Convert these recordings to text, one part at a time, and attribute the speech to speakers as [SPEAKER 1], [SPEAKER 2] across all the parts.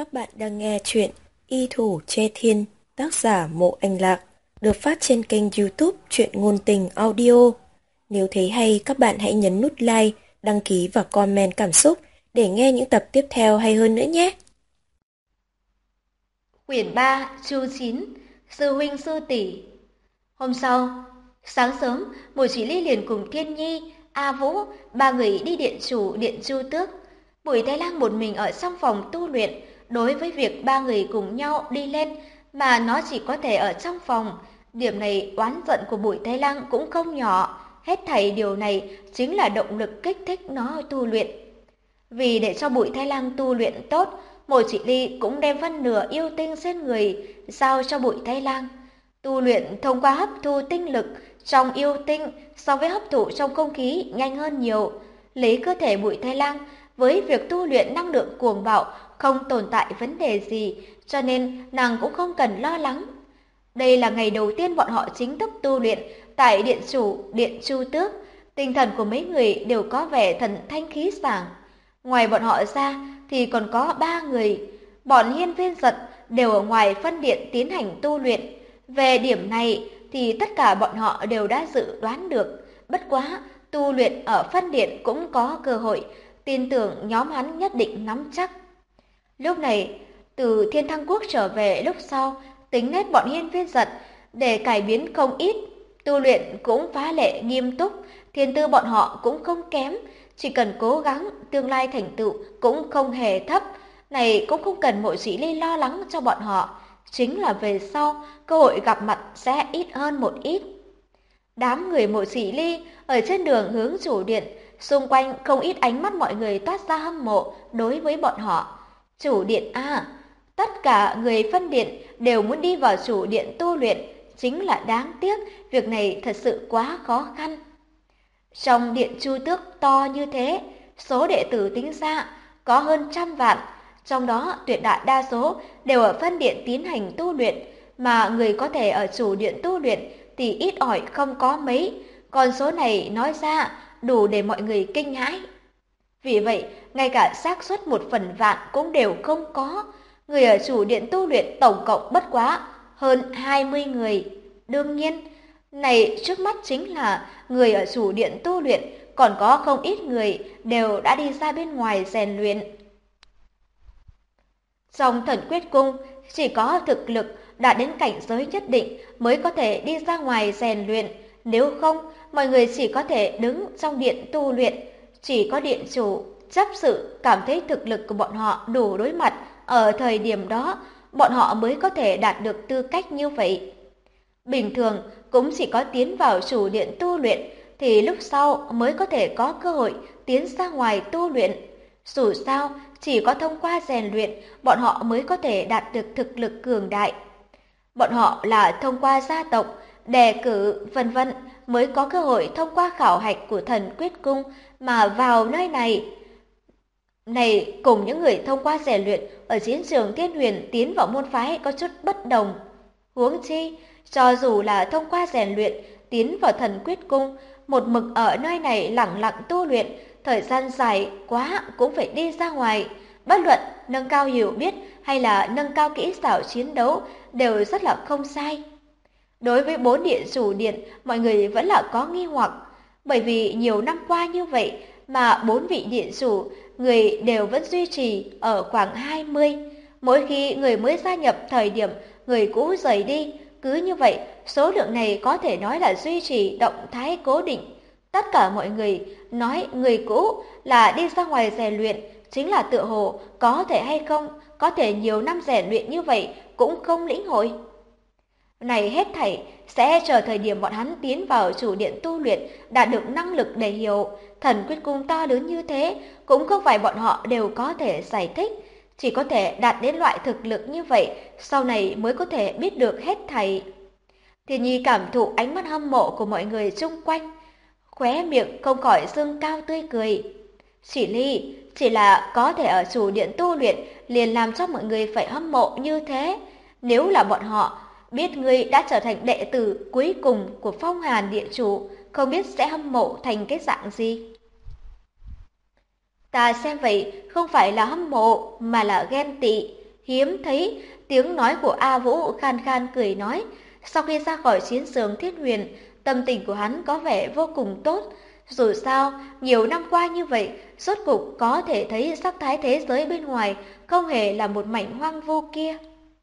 [SPEAKER 1] Các bạn đang nghe chuyện Y Thủ Che Thiên, tác giả Mộ Anh Lạc, được phát trên kênh YouTube Truyện Ngôn Tình Audio. Nếu thấy hay, các bạn hãy nhấn nút like, đăng ký và comment cảm xúc để nghe những tập tiếp theo hay hơn nữa nhé.
[SPEAKER 2] Quyển 3, chương 9, Sư huynh sư tỷ. Hôm sau, sáng sớm, Bùi Chỉ Ly liền cùng Thiên Nhi, A Vũ, ba người đi điện chủ điện Chu Tước. Bùi Thái Lang một mình ở trong phòng tu luyện. Đối với việc ba người cùng nhau đi lên mà nó chỉ có thể ở trong phòng, điểm này oán giận của Bùi Thái Lang cũng không nhỏ. Hết thảy điều này chính là động lực kích thích nó tu luyện. Vì để cho Bùi Thái Lang tu luyện tốt, Bùi Chỉ Ly cũng đem phân nửa yêu tinh trên người giao cho Bùi Thái Lang. Tu luyện thông qua hấp thu tinh lực trong yêu tinh so với hấp thụ trong không khí nhanh hơn nhiều. Lấy cơ thể Bùi Thái Lang với việc tu luyện năng lượng cuồng bạo không tồn tại vấn đề gì, cho nên nàng cũng không cần lo lắng. Đây là ngày đầu tiên bọn họ chính thức tu luyện tại điện chủ điện Chu Tước. Tinh thần của mấy người đều có vẻ thần thanh khí sảng. Ngoài bọn họ ra thì còn có ba người. Bọn Hiên Viên Giật đều ở ngoài phân điện tiến hành tu luyện. Về điểm này thì tất cả bọn họ đều đã dự đoán được. Bất quá, tu luyện ở phân điện cũng có cơ hội, tin tưởng nhóm hắn nhất định nắm chắc. Lúc này, từ Thiên Thăng Quốc trở về lúc sau, tính nết bọn Hiên Viên Giật để cải biến không ít. Tu luyện cũng phá lệ nghiêm túc, thiên tư bọn họ cũng không kém. Chỉ cần cố gắng, tương lai thành tựu cũng không hề thấp. Này cũng không cần Mộ Chỉ Ly lo lắng cho bọn họ. Chính là về sau, cơ hội gặp mặt sẽ ít hơn một ít. Đám người Mộ Chỉ Ly ở trên đường hướng chủ điện, xung quanh không ít ánh mắt mọi người toát ra hâm mộ đối với bọn họ. Chủ điện à, tất cả người phân điện đều muốn đi vào chủ điện tu luyện, chính là đáng tiếc, việc này thật sự quá khó khăn. Trong điện Chu Tước to như thế, số đệ tử tính ra có hơn 100 vạn, trong đó tuyệt đại đa số đều ở phân điện tiến hành tu luyện, mà người có thể ở chủ điện tu luyện thì ít ỏi không có mấy, con số này nói ra đủ để mọi người kinh hãi. Vì vậy, ngay cả xác suất 1/1000 cũng đều không có, người ở chủ điện tu luyện tổng cộng bất quá hơn 20 người. Đương nhiên, này trước mắt chính là người ở chủ điện tu luyện, còn có không ít người đều đã đi ra bên ngoài rèn luyện. Trong Thần Quyết Cung, chỉ có thực lực đạt đến cảnh giới nhất định mới có thể đi ra ngoài rèn luyện, nếu không, mọi người chỉ có thể đứng trong điện tu luyện. Chỉ có điện chủ, chấp sự cảm thấy thực lực của bọn họ đủ đối mặt ở thời điểm đó, bọn họ mới có thể đạt được tư cách như vậy. Bình thường cũng chỉ có tiến vào chủ điện tu luyện thì lúc sau mới có thể có cơ hội tiến ra ngoài tu luyện. Dù sao, chỉ có thông qua rèn luyện, bọn họ mới có thể đạt được thực lực cường đại. Bọn họ là thông qua gia tộc, đề cử, vân vân mới có cơ hội thông qua khảo hạch của Thần Quyết Cung mà vào nơi này. Này cùng những người thông qua rèn luyện ở chiến trường Thiên Huyền tiến vào môn phái có chút bất đồng. Huống chi, cho dù là thông qua rèn luyện tiến vào Thần Quyết Cung, một mực ở nơi này lẳng lặng tu luyện, thời gian dài quá cũng phải đi ra ngoài. Bất luận nâng cao hiểu biết hay là nâng cao kỹ xảo chiến đấu đều rất là không sai. Đối với 4 điện chủ điện, mọi người vẫn là có nghi hoặc, bởi vì nhiều năm qua như vậy mà 4 vị điện chủ người đều vẫn duy trì ở khoảng 20. Mỗi khi người mới gia nhập thời điểm người cũ rời đi, cứ như vậy số lượng này có thể nói là duy trì động thái cố định. Tất cả mọi người nói người cũ là đi ra ngoài rèn luyện, chính là tựa hồ có thể hay không, có thể nhiều năm rèn luyện như vậy cũng không lĩnh hội. Này hết thảy sẽ chờ thời điểm bọn hắn tiến vào chủ điện tu luyện, đạt được năng lực để hiểu. Thần Quyết Cung to lớn như thế cũng không phải bọn họ đều có thể giải thích, chỉ có thể đạt đến loại thực lực như vậy, sau này mới có thể biết được hết thảy. Thiên Nhi cảm thụ ánh mắt hâm mộ của mọi người xung quanh, khóe miệng không khỏi dương cao tươi cười. Chỉ Ly, chỉ là có thể ở chủ điện tu luyện liền làm cho mọi người phải hâm mộ như thế. Nếu là bọn họ biết ngươi đã trở thành đệ tử cuối cùng của Phong Hàn Địa Chủ, không biết sẽ hâm mộ thành cái dạng gì. Ta xem vậy không phải là hâm mộ mà là ghen tị. hiếm thấy tiếng nói của A Vũ khan khan cười nói. Sau khi ra khỏi chiến trường Thiết Huyền, tâm tình của hắn có vẻ vô cùng tốt. Dù sao, nhiều năm qua như vậy, rốt cục có thể thấy sắc thái thế giới bên ngoài không hề là một mảnh hoang vu kia.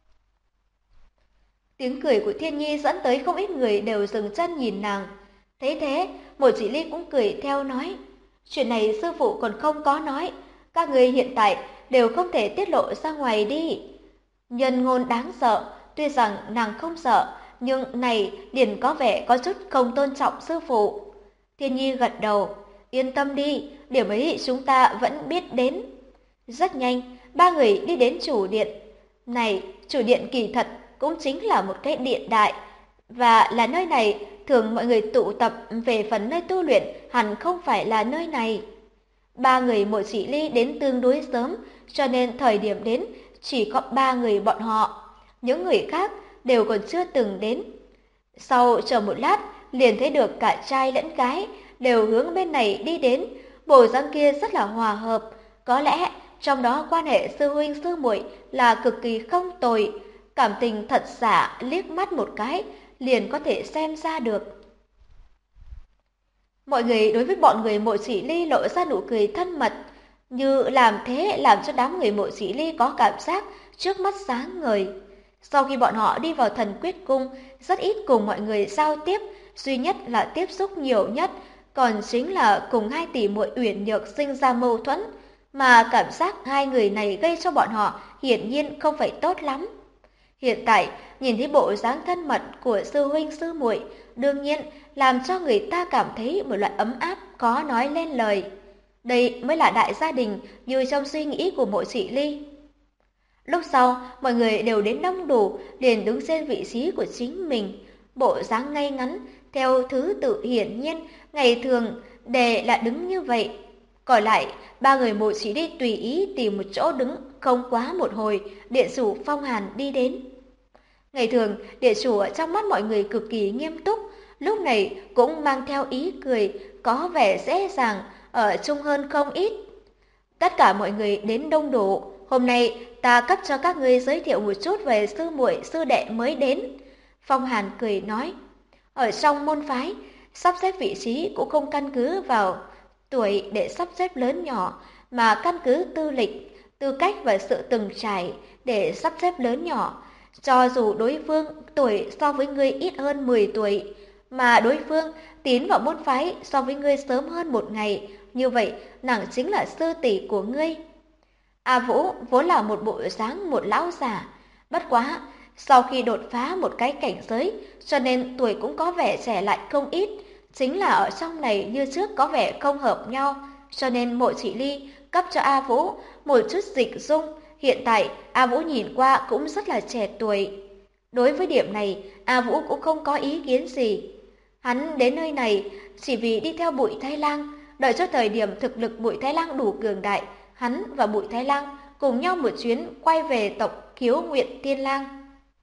[SPEAKER 2] Tiếng cười của Thiên Nhi dẫn tới không ít người đều dừng chân nhìn nàng. Thấy thế, một chị Ly cũng cười theo nói, chuyện này sư phụ còn không có nói, các người hiện tại đều không thể tiết lộ ra ngoài đi. Nhân ngôn đáng sợ, tuy rằng nàng không sợ, nhưng này liền có vẻ có chút không tôn trọng sư phụ. Thiên Nhi gật đầu, yên tâm đi, điểm ấy chúng ta vẫn biết đến. Rất nhanh, ba người đi đến chủ điện. Này, chủ điện kỳ thật cũng chính là một cái điện đại, và là nơi này thường mọi người tụ tập. Về phần nơi tu luyện hẳn không phải là nơi này. Ba người Mộ Chỉ Ly đến tương đối sớm, cho nên thời điểm đến chỉ có ba người bọn họ. Những người khác đều còn chưa từng đến. Sau chờ một lát, liền thấy được cả trai lẫn gái đều hướng bên này đi đến. Bộ dáng kia rất là hòa hợp, có lẽ trong đó quan hệ sư huynh sư muội là cực kỳ không tồi. Cảm tình thật giả liếc mắt một cái liền có thể xem ra được. Mọi người đối với bọn người Mộ Chỉ Ly lộ ra nụ cười thân mật, như làm thế làm cho đám người Mộ Chỉ Ly có cảm giác trước mắt sáng ngời. Sau khi bọn họ đi vào Thần Quyết Cung, rất ít cùng mọi người giao tiếp, duy nhất là tiếp xúc nhiều nhất, còn chính là cùng hai tỷ muội Uyển Nhược sinh ra mâu thuẫn, mà cảm giác hai người này gây cho bọn họ hiển nhiên không phải tốt lắm. Hiện tại, nhìn thấy bộ dáng thân mật của sư huynh sư muội, đương nhiên làm cho người ta cảm thấy một loại ấm áp khó nói lên lời. Đây mới là đại gia đình như trong suy nghĩ của Mộ Chỉ Ly. Lúc sau, mọi người đều đến đông đủ, liền đứng trên vị trí của chính mình, bộ dáng ngay ngắn, theo thứ tự hiển nhiên, ngày thường đề là đứng như vậy. Còn lại, ba người Mộ Chỉ Ly tùy ý tìm một chỗ đứng, không quá một hồi, điện chủ Phong Hàn đi đến. Ngày thường, điện chủ ở trong mắt mọi người cực kỳ nghiêm túc, lúc này cũng mang theo ý cười, có vẻ dễ dàng, ở chung hơn không ít. Tất cả mọi người đến đông đủ, hôm nay ta cấp cho các ngươi giới thiệu một chút về sư muội sư đệ mới đến. Phong Hàn cười nói, ở trong môn phái, sắp xếp vị trí cũng không căn cứ vào tuổi để sắp xếp lớn nhỏ, mà căn cứ tư lịch, tư cách và sự từng trải để sắp xếp lớn nhỏ. Cho dù đối phương tuổi so với ngươi ít hơn 10 tuổi, mà đối phương tiến vào môn phái so với ngươi sớm hơn một ngày, như vậy nàng chính là sư tỷ của ngươi. A Vũ vốn là một bộ dáng một lão già, bất quá sau khi đột phá một cái cảnh giới, cho nên tuổi cũng có vẻ trẻ lại không ít. Chính là ở trong này như trước có vẻ không hợp nhau, cho nên Mộ Chỉ Ly cấp cho A Vũ một chút dịch dung. Hiện tại A Vũ nhìn qua cũng rất là trẻ tuổi. Đối với điểm này, A Vũ cũng không có ý kiến gì. Hắn đến nơi này chỉ vì đi theo Bụi Thái Lang, đợi cho thời điểm thực lực Bụi Thái Lang đủ cường đại, hắn và Bụi Thái Lang cùng nhau một chuyến quay về tộc Khiếu Nguyện Tiên Lang.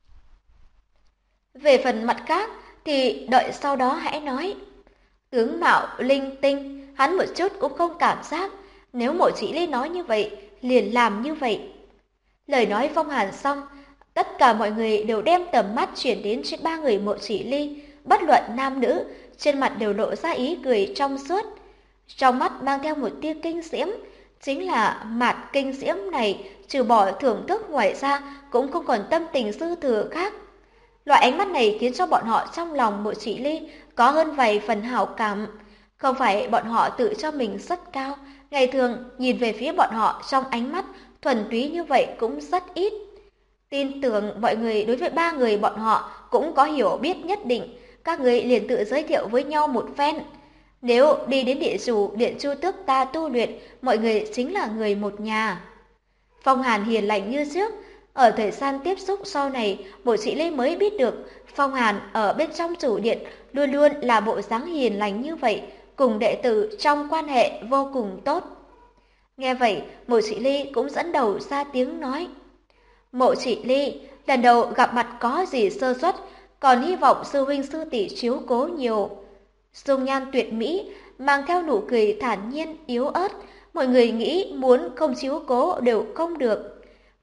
[SPEAKER 2] Về phần mặt khác thì đợi sau đó hãy nói. Tướng mạo linh tinh, hắn một chút cũng không cảm giác, nếu Mộ Chỉ Ly nói như vậy, liền làm như vậy. Lời nói Phong Hàn xong, tất cả mọi người đều đem tầm mắt chuyển đến trên ba người Mộ Chỉ Ly, bất luận nam nữ, trên mặt đều lộ ra ý cười trong suốt. Trong mắt mang theo một tia kinh diễm, chính là mạt kinh diễm này, trừ bỏ thưởng thức ngoài ra, cũng không còn tâm tình dư thừa khác. Loại ánh mắt này khiến cho bọn họ trong lòng Mộ Chỉ Ly có hơn vài phần hảo cảm. Không phải bọn họ tự cho mình rất cao, ngày thường nhìn về phía bọn họ trong ánh mắt thuần túy như vậy cũng rất ít. Tin tưởng mọi người đối với ba người bọn họ cũng có hiểu biết nhất định, các người liền tự giới thiệu với nhau một phen. Nếu đi đến địa chủ, điện Chu Tước ta tu luyện, mọi người chính là người một nhà. Phong Hàn hiền lành như trước, ở thời gian tiếp xúc sau này, Mộ Chỉ Ly mới biết được Phong Hàn ở bên trong chủ điện luôn luôn là bộ dáng hiền lành như vậy, cùng đệ tử trong quan hệ vô cùng tốt. Nghe vậy, Mộ Chỉ Ly cũng dẫn đầu ra tiếng nói. Mộ Chỉ Ly, lần đầu gặp mặt có gì sơ suất, còn hy vọng sư huynh sư tỷ chiếu cố nhiều. Dung nhan tuyệt mỹ, mang theo nụ cười thản nhiên, yếu ớt, mọi người nghĩ muốn không chiếu cố đều không được.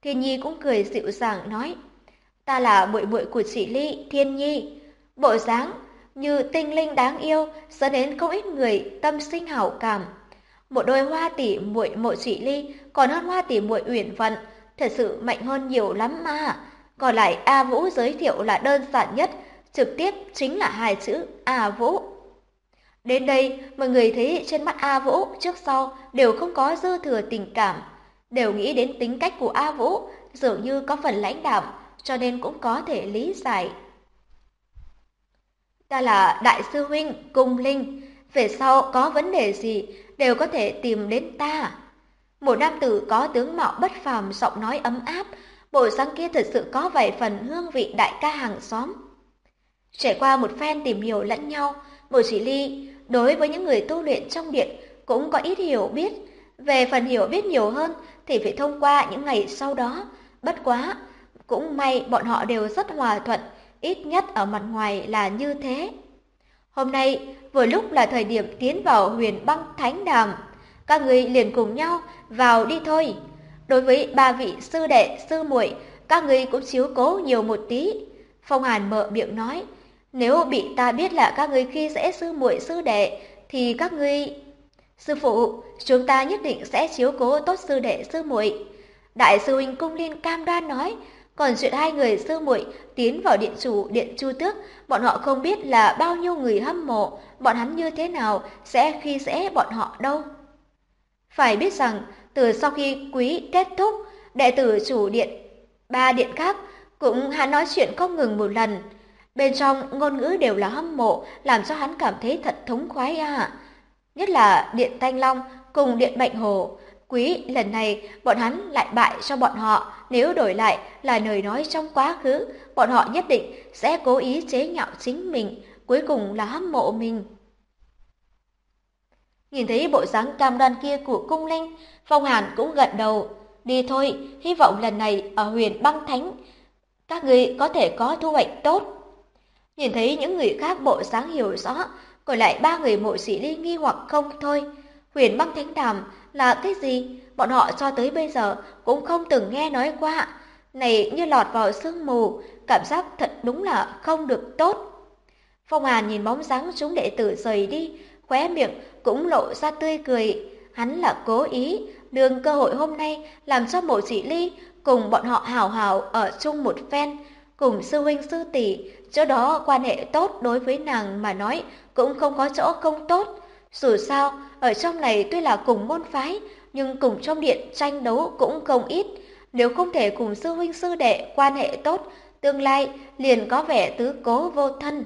[SPEAKER 2] Thiên Nhi cũng cười dịu dàng nói, ta là muội muội của chị Ly, Thiên Nhi. Bộ dáng như tinh linh đáng yêu dẫn đến không ít người tâm sinh hảo cảm. Một đôi hoa tỷ muội mộ chị Ly còn hơn hoa tỷ muội Uyển Vận, thật sự mạnh hơn nhiều lắm mà. Còn lại A Vũ giới thiệu là đơn giản nhất, trực tiếp chính là hai chữ A Vũ. Đến đây, mọi người thấy trên mắt A Vũ trước sau đều không có dư thừa tình cảm, đều nghĩ đến tính cách của A Vũ dường như có phần lãnh đạm, cho nên cũng có thể lý giải. Ta là đại sư huynh Cung Linh, về sau có vấn đề gì đều có thể tìm đến ta. Một nam tử có tướng mạo bất phàm, giọng nói ấm áp, bộ dáng kia thật sự có vài phần hương vị đại ca hàng xóm. Trải qua một phen tìm hiểu lẫn nhau, Bồ Chỉ Ly đối với những người tu luyện trong điện cũng có ít hiểu biết. Về phần hiểu biết nhiều hơn thì phải thông qua những ngày sau đó. Bất quá, cũng may bọn họ đều rất hòa thuận, ít nhất ở mặt ngoài là như thế. Hôm nay vừa lúc là thời điểm tiến vào Huyền Băng Thánh Đàm, các người liền cùng nhau vào đi thôi. Đối với ba vị sư đệ, sư muội, các người cũng chiếu cố nhiều một tí. Phong Hàn mở miệng nói, nếu bị ta biết là các người khi dễ sư muội sư đệ thì các ngươi... Sư phụ, chúng ta nhất định sẽ chiếu cố tốt sư đệ sư muội. Đại sư huynh Cung Liên cam đoan nói, còn chuyện hai người sư muội tiến vào điện chủ điện Chu Tước, bọn họ không biết là bao nhiêu người hâm mộ, bọn hắn như thế nào sẽ khi dễ bọn họ đâu. Phải biết rằng, từ sau khi quý kết thúc, đệ tử chủ điện, ba điện khác cũng hắn nói chuyện không ngừng một lần. Bên trong ngôn ngữ đều là hâm mộ, làm cho hắn cảm thấy thật thống khoái à. Nhất là điện Thanh Long cùng điện Mệnh Hồ. Quý lần này bọn hắn lại bại cho bọn họ, nếu đổi lại là lời nói trong quá khứ, bọn họ nhất định sẽ cố ý chế nhạo chính mình, cuối cùng là hâm mộ mình. Nhìn thấy bộ dáng cam đoan kia của Cung Linh, Phong Hàn cũng gật đầu. Đi thôi, hy vọng lần này ở Huyền Băng Thánh, các người có thể có thu hoạch tốt. Nhìn thấy những người khác bộ dáng hiểu rõ, còn lại ba người Mộ Sĩ Ly nghi hoặc không thôi. Huyền Băng Thánh Đàm là cái gì? Bọn họ cho tới bây giờ cũng không từng nghe nói qua. Này như lọt vào sương mù, cảm giác thật đúng là không được tốt. Phong Hàn nhìn bóng dáng chúng đệ tử rời đi, khóe miệng cũng lộ ra tươi cười. Hắn là cố ý, nương cơ hội hôm nay làm cho Mộ Chỉ Ly cùng bọn họ hào hào ở chung một phen, cùng sư huynh sư tỷ, chỗ đó quan hệ tốt đối với nàng mà nói cũng không có chỗ không tốt. Dù sao, ở trong này tuy là cùng môn phái, nhưng cùng trong điện tranh đấu cũng không ít. Nếu không thể cùng sư huynh sư đệ quan hệ tốt, tương lai liền có vẻ tứ cố vô thân.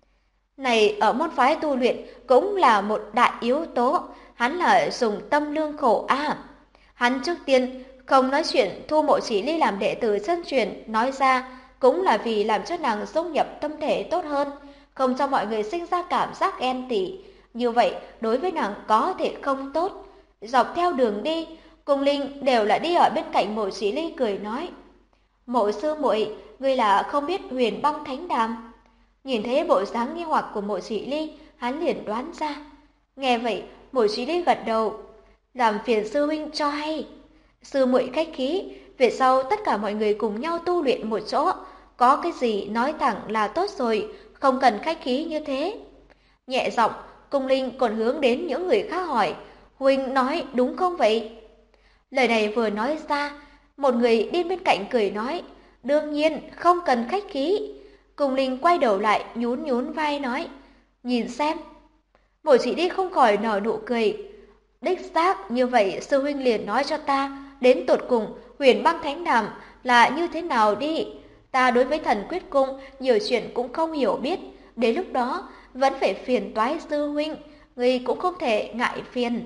[SPEAKER 2] Này ở môn phái tu luyện cũng là một đại yếu tố, hắn là dùng tâm lương khổ a. Hắn trước tiên không nói chuyện thu Mộ Chỉ Ly làm đệ tử chân truyền, nói ra cũng là vì làm cho nàng dung nhập tâm thể tốt hơn, không cho mọi người sinh ra cảm giác ghen tị. Như vậy đối với nàng có thể không tốt. Dọc theo đường đi, Cung Linh đều là đi ở bên cạnh Mộ Chỉ Ly cười nói, Mộ sư muội, ngươi là không biết Huyền Băng Thánh Đàm. Nhìn thấy bộ dáng nghi hoặc của Mộ Chỉ Ly, hắn liền đoán ra. Nghe vậy, Mộ Chỉ Ly gật đầu, làm phiền sư huynh cho hay. Sư muội khách khí, về sau tất cả mọi người cùng nhau tu luyện một chỗ, có cái gì nói thẳng là tốt rồi, không cần khách khí như thế. Nhẹ giọng, Cung Linh còn hướng đến những người khác hỏi, huynh nói đúng không vậy? Lời này vừa nói ra, một người đi bên cạnh cười nói, đương nhiên không cần khách khí. Cung Linh quay đầu lại nhún nhún vai nói, nhìn xem. Mộ Chỉ Ly không khỏi nở nụ cười. Đích xác như vậy, sư huynh liền nói cho ta đến tột cùng Huyền Băng Thánh Đàm là như thế nào đi. Ta đối với Thần Quyết Cung nhiều chuyện cũng không hiểu biết, đến lúc đó vẫn phải phiền toái sư huynh, ngươi cũng không thể ngại phiền.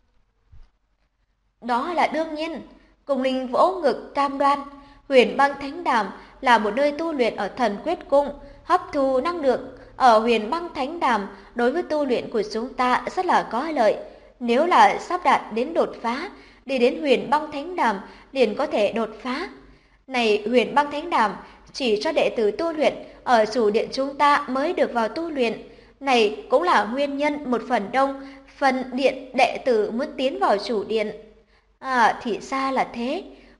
[SPEAKER 2] Đó là đương nhiên. Cung Linh vỗ ngực cam đoan, Huyền Băng Thánh Đàm là một nơi tu luyện ở Thần Quyết Cung, hấp thu năng lượng ở Huyền Băng Thánh Đàm đối với tu luyện của chúng ta rất là có lợi. Nếu là sắp đạt đến đột phá, đi đến Huyền Băng Thánh Đàm liền có thể đột phá. Này Huyền Băng Thánh Đàm chỉ cho đệ tử tu luyện ở chủ điện chúng ta mới được vào tu luyện. Này cũng là nguyên nhân một phần đông, phần điện đệ tử muốn tiến vào chủ điện. À thì ra là thế.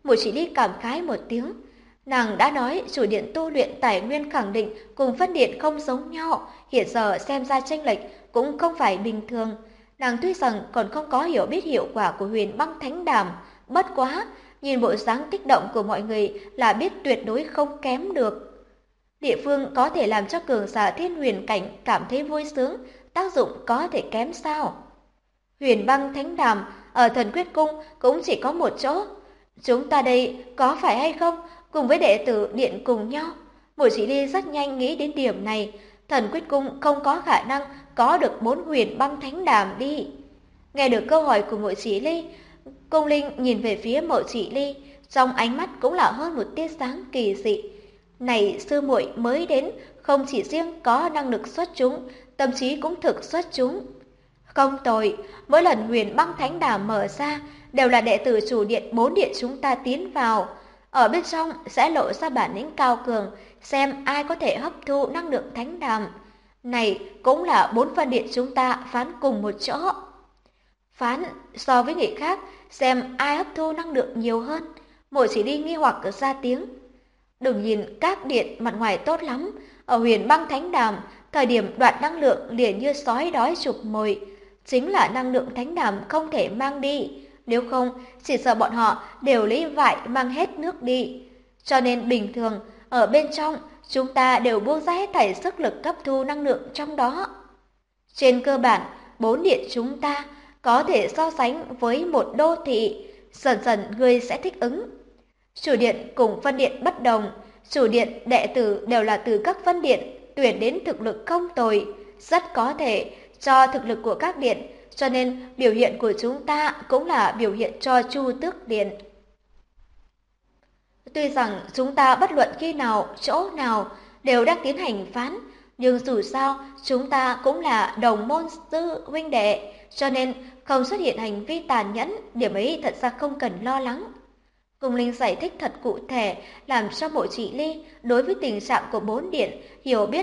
[SPEAKER 2] Mộ Chỉ Ly cảm khái một tiếng. Nàng đã nói chủ điện tu luyện tài nguyên khẳng định cùng phân điện không giống nhau, hiện giờ xem ra chênh lệch cũng không phải bình thường. Nàng tuy rằng còn không có hiểu biết hiệu quả của huyền băng thánh đàm, bất quá, nhìn bộ dáng kích động của mọi người là biết tuyệt đối không kém được. Địa phương có thể làm cho cường giả thiên huyền cảnh cảm thấy vui sướng, tác dụng có thể kém sao? Huyền băng thánh đàm ở Thần Quyết Cung cũng chỉ có một chỗ. Chúng ta đây có phải hay không cùng với đệ tử điện cùng nhau? Mộ Chỉ Ly rất nhanh nghĩ đến điểm này. Thần Quyết Cung không có khả năng có được 4 huyền băng thánh đàm đi. Nghe được câu hỏi của Mộ Chỉ Ly, Cung Linh nhìn về phía Mộ Chỉ Ly, trong ánh mắt cũng là hơn một tia sáng kỳ dị. Này sư muội mới đến, không chỉ riêng có năng lực xuất chúng, tâm trí cũng thực xuất chúng. Không tồi, mỗi lần huyền băng thánh đàm mở ra đều là đệ tử chủ điện 4 điện chúng ta tiến vào. Ở bên trong sẽ lộ ra bản lĩnh cao cường, xem ai có thể hấp thu năng lượng thánh đàm. Này cũng là 4 phân điện chúng ta phán cùng một chỗ. Phán so với người khác, xem ai hấp thu năng lượng nhiều hơn. Mộ Chỉ Ly nghi hoặc ra tiếng. Đừng nhìn các điện mặt ngoài tốt lắm, ở huyền băng thánh đàm, thời điểm đoạt năng lượng liền như sói đói chụp mồi. Chính là năng lượng thánh đàm không thể mang đi, nếu không chỉ sợ bọn họ đều lấy vải mang hết nước đi. Cho nên bình thường, ở bên trong chúng ta đều buông ra hết thảy sức lực hấp thu năng lượng trong đó. Trên cơ bản, 4 điện chúng ta có thể so sánh với một đô thị, dần dần ngươi sẽ thích ứng. Chủ điện cùng phân điện bất đồng, chủ điện đệ tử đều là từ các phân điện tuyển đến thực lực không tồi, rất có thể cho thực lực của các điện, cho nên biểu hiện của chúng ta cũng là biểu hiện cho Chu Tước Điện. Tuy rằng chúng ta bất luận khi nào, chỗ nào đều đang tiến hành phán, nhưng dù sao chúng ta cũng là đồng môn sư huynh đệ, cho nên không xuất hiện hành vi tàn nhẫn, điểm ấy thật ra không cần lo lắng. Cung Linh giải thích thật cụ thể, làm cho Mộ Chỉ Ly đối với tình trạng của 4 điện hiểu biết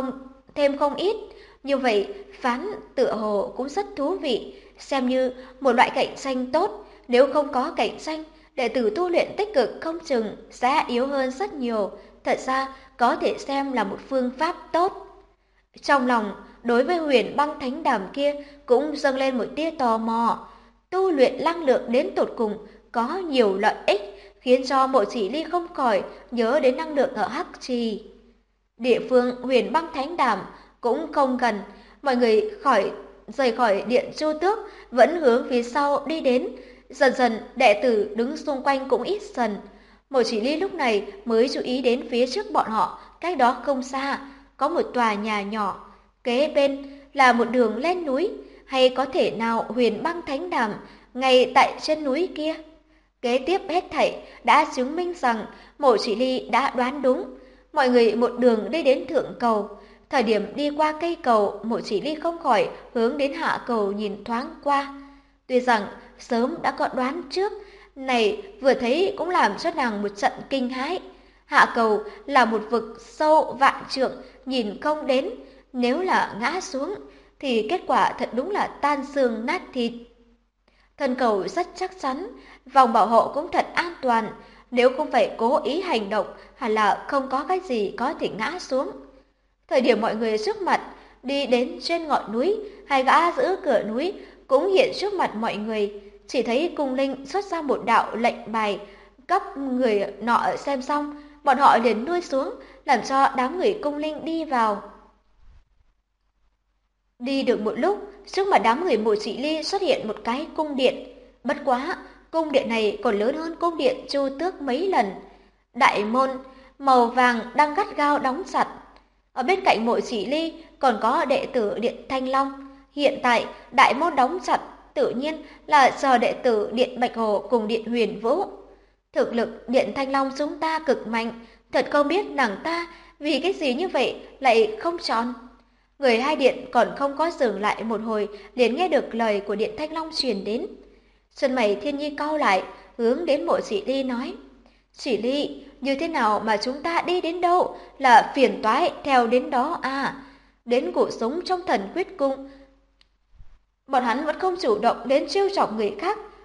[SPEAKER 2] không ít. Như vậy, phán tựa hồ cũng rất thú vị, xem như một loại cạnh tranh tốt. Nếu không có cạnh tranh, đệ tử tu luyện tích cực không chừng sẽ yếu hơn rất nhiều. Thật ra, có thể xem là một phương pháp tốt. Trong lòng, đối với huyền băng thánh đàm kia cũng dâng lên một tia tò mò. Tu luyện năng lượng đến tột cùng có nhiều lợi ích, khiến cho Mộ Chỉ Ly không khỏi nhớ đến năng lượng ở Hắc Trì. Địa phương huyền băng thánh đàm cũng không gần, mọi người rời khỏi điện Chu Tước, vẫn hướng phía sau đi đến. Dần dần đệ tử đứng xung quanh cũng ít dần. Mộ Chỉ Ly lúc này mới chú ý đến phía trước bọn họ, cách đó không xa có một tòa nhà nhỏ, kế bên là một đường lên núi, hay có thể nào huyền băng thánh đàm ngay tại chân núi kia? Kế tiếp hết thảy đã chứng minh rằng Mộ Chỉ Ly đã đoán đúng. Mọi người một đường đi đến thượng cầu. Thời điểm đi qua cây cầu, Mộ Chỉ Ly không khỏi hướng đến hạ cầu nhìn thoáng qua. Tuy rằng sớm đã có đoán trước, này vừa thấy cũng làm cho nàng một trận kinh hãi. Hạ cầu là một vực sâu vạn trượng, nhìn không đến. Nếu là ngã xuống, thì kết quả thật đúng là tan xương nát thịt. Thân cầu rất chắc chắn, vòng bảo hộ cũng thật an toàn. Nếu không phải cố ý hành động, hẳn là không có cái gì có thể ngã xuống. Thời điểm mọi người trước mặt đi đến trên ngọn núi, hai gã giữ cửa núi cũng hiện trước mặt mọi người. Chỉ thấy Cung Linh xuất ra một đạo lệnh bài, cấp người nọ xem xong, bọn họ liền nuôi xuống, làm cho đám người Cung Linh đi vào. Đi được một lúc, trước mặt đám người Mộ Chỉ Ly xuất hiện một cái cung điện. Bất quá, cung điện này còn lớn hơn cung điện Chu Tước mấy lần. Đại môn màu vàng đang gắt gao đóng chặt. Ở bên cạnh Mộ Chỉ Ly còn có đệ tử điện Thanh Long. Hiện tại đại môn đóng chặt, tự nhiên là chờ đệ tử điện Bạch Hồ cùng điện Huyền Vũ. Thực lực điện Thanh Long chúng ta cực mạnh, thật không biết nàng ta vì cái gì như vậy lại không chọn. Người hai điện còn không có dừng lại một hồi, liền nghe được lời của điện Thanh Long truyền đến. Chân mày Thiên Nhi cau lại, hướng đến Mộ Chỉ Ly nói: "Chỉ Ly, như thế nào mà chúng ta đi đến đâu là phiền toái theo đến đó à? Đến cuộc sống trong Thần Quyết Cung, bọn hắn vẫn không chủ động đến trêu chọc người khác,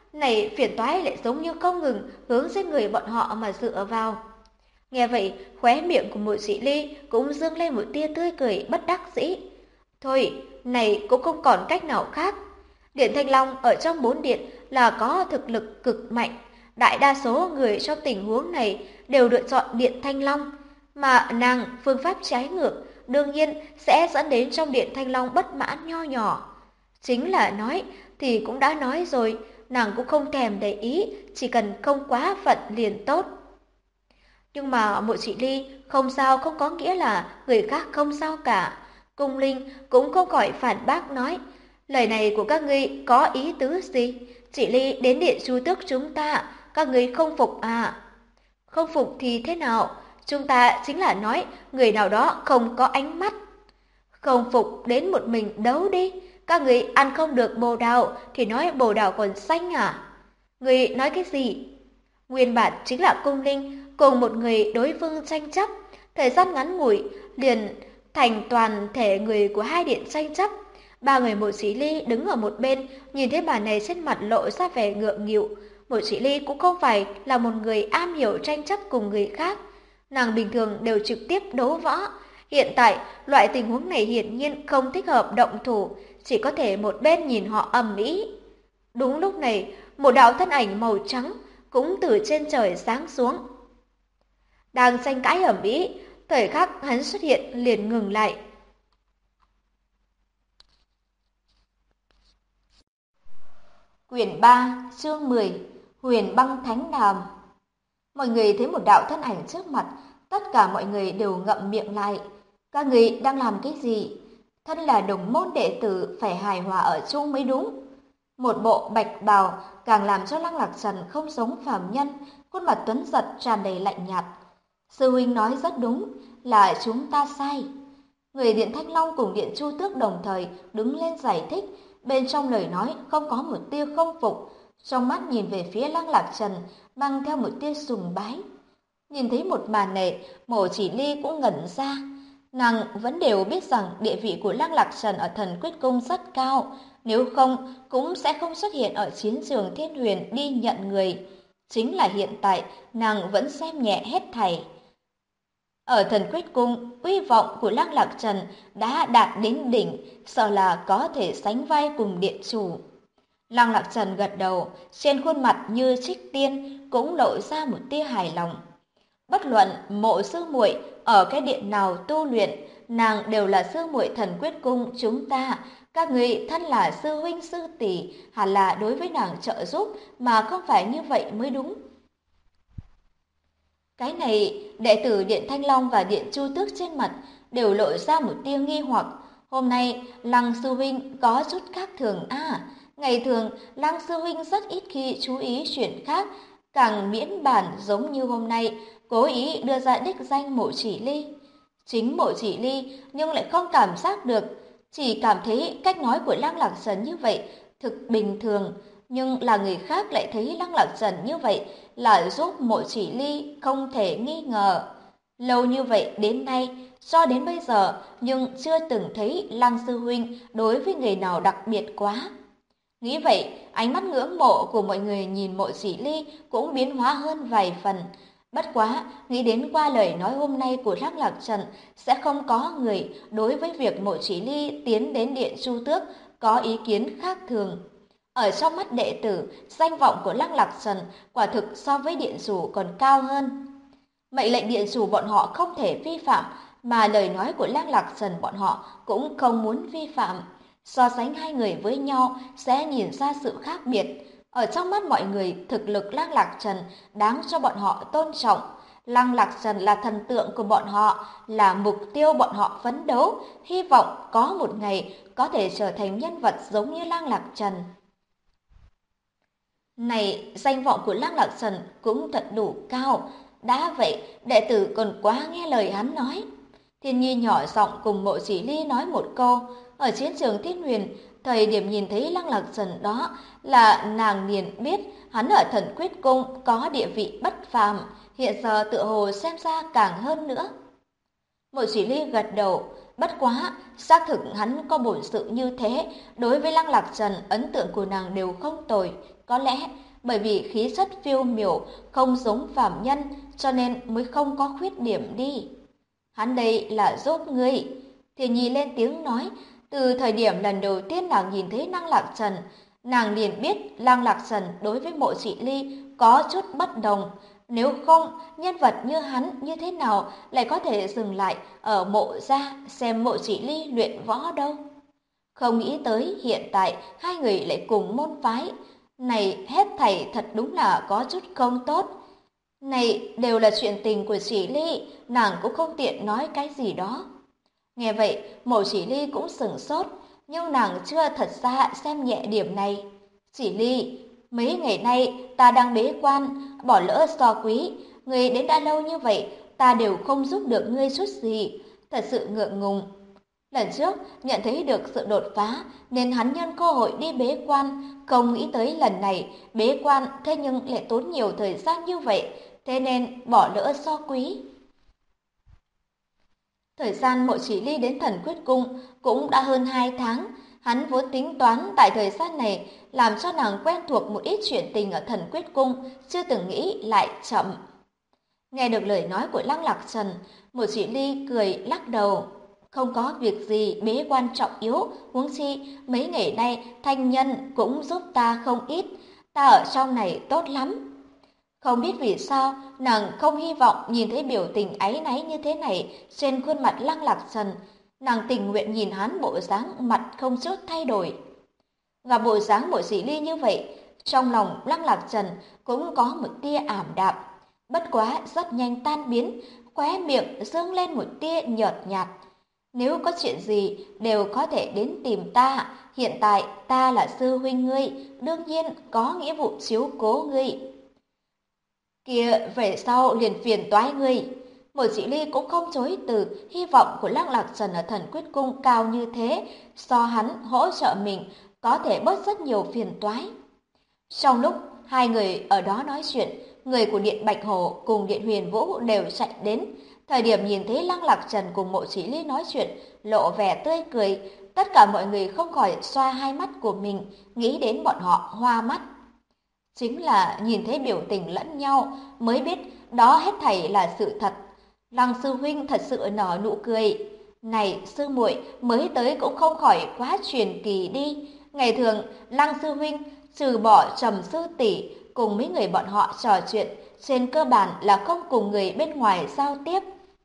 [SPEAKER 2] này phiền toái lại giống như không ngừng hướng trên người bọn họ mà dựa vào. Nghe vậy, khóe miệng của Mộ Chỉ Ly cũng dương lên một tia tươi cười bất đắc dĩ. Thôi, này cũng không còn cách nào khác. Điện Thanh Long ở trong 4 điện là có thực lực cực mạnh. Đại đa số người trong tình huống này đều lựa chọn Điện Thanh Long. Mà nàng phương pháp trái ngược đương nhiên sẽ dẫn đến trong Điện Thanh Long bất mãn nho nhỏ. Chính là nói thì cũng đã nói rồi, nàng cũng không thèm để ý, chỉ cần không quá phận liền tốt. Nhưng mà Mộ Chỉ Ly không sao không có nghĩa là người khác không sao cả. Cung Linh cũng không khỏi phản bác nói, lời này của các ngươi có ý tứ gì? Chỉ Ly đến Điện Chu Tước chúng ta, các ngươi không phục à? Không phục thì thế nào? Chúng ta chính là nói người nào đó không có ánh mắt. Không phục đến một mình đấu đi. Các người ăn không được bồ đào thì nói bồ đào còn xanh à? Người nói cái gì? Nguyên bản chính là Cung Linh cùng một người đối phương tranh chấp. Thời gian ngắn ngủi liền thành toàn thể người của hai điện tranh chấp. Ba người Mộ Chỉ Ly đứng ở một bên, nhìn thấy bà này trên mặt lộ ra vẻ ngượng nghịu. Mộ Chỉ Ly cũng không phải là một người am hiểu tranh chấp cùng người khác. Nàng bình thường đều trực tiếp đấu võ. Hiện tại, loại tình huống này hiển nhiên không thích hợp động thủ, chỉ có thể một bên nhìn họ ầm ĩ. Đúng lúc này, một đạo thân ảnh màu trắng cũng từ trên trời giáng xuống. Đang tranh cãi ầm ĩ, thời khắc hắn xuất hiện liền ngừng lại. Quyển 3, chương 10, Huyền Băng Thánh Đàm. Mọi người thấy một đạo thân ảnh trước mặt, tất cả mọi người đều ngậm miệng lại. Các người đang làm cái gì? Thân là đồng môn đệ tử phải hài hòa ở chung mới đúng. Một bộ bạch bào càng làm cho Lăng Lạc Trần không giống phàm nhân, khuôn mặt tuấn giật tràn đầy lạnh nhạt. Sư huynh nói rất đúng, là chúng ta sai. Người Điện Thanh Long cùng Điện Chu Tước đồng thời đứng lên giải thích, bên trong lời nói không có một tia không phục, trong mắt nhìn về phía Lăng Lạc Trần mang theo một tia sùng bái. Nhìn thấy một màn này, Mộ Chỉ Ly cũng ngẩn ra. Nàng vẫn đều biết rằng địa vị của Lăng Lạc Trần ở Thần Quyết Cung rất cao, nếu không cũng sẽ không xuất hiện ở chiến trường Thiên Huyền đi nhận người. Chính là hiện tại, nàng vẫn xem nhẹ hết thảy. Ở Thần Quyết Cung, uy vọng của Lăng Lạc Trần đã đạt đến đỉnh, sợ là có thể sánh vai cùng điện chủ. Lăng Lạc Trần gật đầu, trên khuôn mặt như trích tiên cũng lộ ra một tia hài lòng. Bất luận Mộ sư muội ở cái điện nào tu luyện, nàng đều là sư muội Thần Quyết Cung chúng ta. Các người thân là sư huynh sư tỷ, hẳn là đối với nàng trợ giúp mà không phải như vậy mới đúng. Cái này, đệ tử Điện Thanh Long và Điện Chu Tước trên mặt đều lộ ra một tia nghi hoặc. Hôm nay, Lăng sư huynh có chút khác thường à? Ngày thường, Lăng sư huynh rất ít khi chú ý chuyện khác, càng miễn bản giống như hôm nay, cố ý đưa ra đích danh Mộ Chỉ Ly. Chính Mộ Chỉ Ly nhưng lại không cảm giác được, chỉ cảm thấy cách nói của Lăng Lạc Trần như vậy thực bình thường, nhưng là người khác lại thấy Lăng Lạc Trần như vậy là giúp Mộ Chỉ Ly không thể nghi ngờ. Lâu như vậy đến nay, cho đến bây giờ, nhưng chưa từng thấy Lăng sư huynh đối với người nào đặc biệt quá. Nghĩ vậy, ánh mắt ngưỡng mộ của mọi người nhìn Mộ Chỉ Ly cũng biến hóa hơn vài phần. Bất quá, nghĩ đến qua lời nói hôm nay của Lăng Lạc Trần, sẽ không có người đối với việc Mộ Chỉ Ly tiến đến Điện Chu Tước có ý kiến khác thường. Ở trong mắt đệ tử, danh vọng của Lăng Lạc Trần quả thực so với điện chủ còn cao hơn. Mệnh lệnh điện chủ bọn họ không thể vi phạm, mà lời nói của Lăng Lạc Trần bọn họ cũng không muốn vi phạm. So sánh hai người với nhau sẽ nhìn ra sự khác biệt. Ở trong mắt mọi người, thực lực Lăng Lạc Trần đáng cho bọn họ tôn trọng. Lăng Lạc Trần là thần tượng của bọn họ, là mục tiêu bọn họ phấn đấu, hy vọng có một ngày có thể trở thành nhân vật giống như Lăng Lạc Trần. Này, danh vọng của Lăng Lạc Trần cũng thật đủ cao. Đã vậy, đệ tử còn quá nghe lời hắn nói. Thiên Nhi nhỏ giọng cùng Mộ Chỉ Ly nói một câu. Ở chiến trường Thiên Huyền, thời điểm nhìn thấy Lăng Lạc Trần đó là nàng liền biết hắn ở Thần Quyết Cung có địa vị bất phàm, hiện giờ tựa hồ xem ra càng hơn nữa. Mộ Chỉ Ly gật đầu, Bất quá, xác thực hắn có bổn sự như thế, đối với Lăng Lạc Trần ấn tượng của nàng đều không tồi, có lẽ bởi vì khí chất phiêu miểu không giống phàm nhân cho nên mới không có khuyết điểm đi. Hắn đây là giúp ngươi. Thiên Nhi lên tiếng nói, từ thời điểm lần đầu tiên nàng nhìn thấy Lăng Lạc Trần, nàng liền biết Lăng Lạc Trần đối với Mộ Chỉ Ly có chút bất đồng. Nếu không, nhân vật như hắn như thế nào lại có thể dừng lại ở Mộ gia xem Mộ Chỉ Ly luyện võ đâu. Không nghĩ tới hiện tại hai người lại cùng môn phái. Này hết thảy thật đúng là có chút không tốt. Này đều là chuyện tình của Chỉ Ly, nàng cũng không tiện nói cái gì đó. Nghe vậy, Mộ Chỉ Ly cũng sửng sốt, nhưng nàng chưa thật ra xem nhẹ điểm này. Chỉ Ly, mấy ngày nay ta đang bế quan, bỏ lỡ so quý, ngươi đến đã lâu như vậy, ta đều không giúp được ngươi chút gì, thật sự ngượng ngùng. Lần trước, nhận thấy được sự đột phá, nên hắn nhân cơ hội đi bế quan, không nghĩ tới lần này, bế quan thế nhưng lại tốn nhiều thời gian như vậy, thế nên bỏ lỡ so quý. Thời gian Mộ Chỉ Ly đến Thần Quyết Cung cũng đã hơn 2 tháng, hắn vốn tính toán tại thời gian này làm cho nàng quen thuộc một ít chuyện tình ở Thần Quyết Cung, chưa từng nghĩ lại chậm. Nghe được lời nói của Lăng Lạc Trần, Mộ Chỉ Ly cười lắc đầu. Không có việc gì bế quan trọng yếu, huống chi mấy ngày nay thanh nhân cũng giúp ta không ít, ta ở trong này tốt lắm. Không biết vì sao, nàng không hy vọng nhìn thấy biểu tình áy náy như thế này trên khuôn mặt Lăng Lạc Trần. Nàng tình nguyện nhìn hắn bộ dáng mặt không chút thay đổi. Gặp bộ dáng Mộ Chỉ Ly như vậy, trong lòng Lăng Lạc Trần cũng có một tia ảm đạm. Bất quá rất nhanh tan biến, khóe miệng dương lên một tia nhợt nhạt. Nếu có chuyện gì đều có thể đến tìm ta, hiện tại ta là sư huynh ngươi, đương nhiên có nghĩa vụ chiếu cố ngươi. Kia về sau liền phiền toái ngươi. Mộ Chỉ Ly cũng không chối từ hy vọng của Lăng Lạc Trần ở Thần Quyết Cung cao như thế, do hắn hỗ trợ mình có thể bớt rất nhiều phiền toái. Trong lúc hai người ở đó nói chuyện, người của Điện Bạch Hổ cùng Điện Huyền Vũ đều chạy đến. Thời điểm nhìn thấy Lăng Lạc Trần cùng Mộ Chỉ Ly nói chuyện, lộ vẻ tươi cười, tất cả mọi người không khỏi xoa hai mắt của mình, nghĩ đến bọn họ hoa mắt. Chính là nhìn thấy biểu tình lẫn nhau mới biết đó hết thảy là sự thật. Lăng sư huynh thật sự nở nụ cười. Này sư muội mới tới cũng không khỏi quá truyền kỳ đi. Ngày thường Lăng sư huynh trừ bỏ Trầm sư tỷ cùng mấy người bọn họ trò chuyện, trên cơ bản là không cùng người bên ngoài giao tiếp.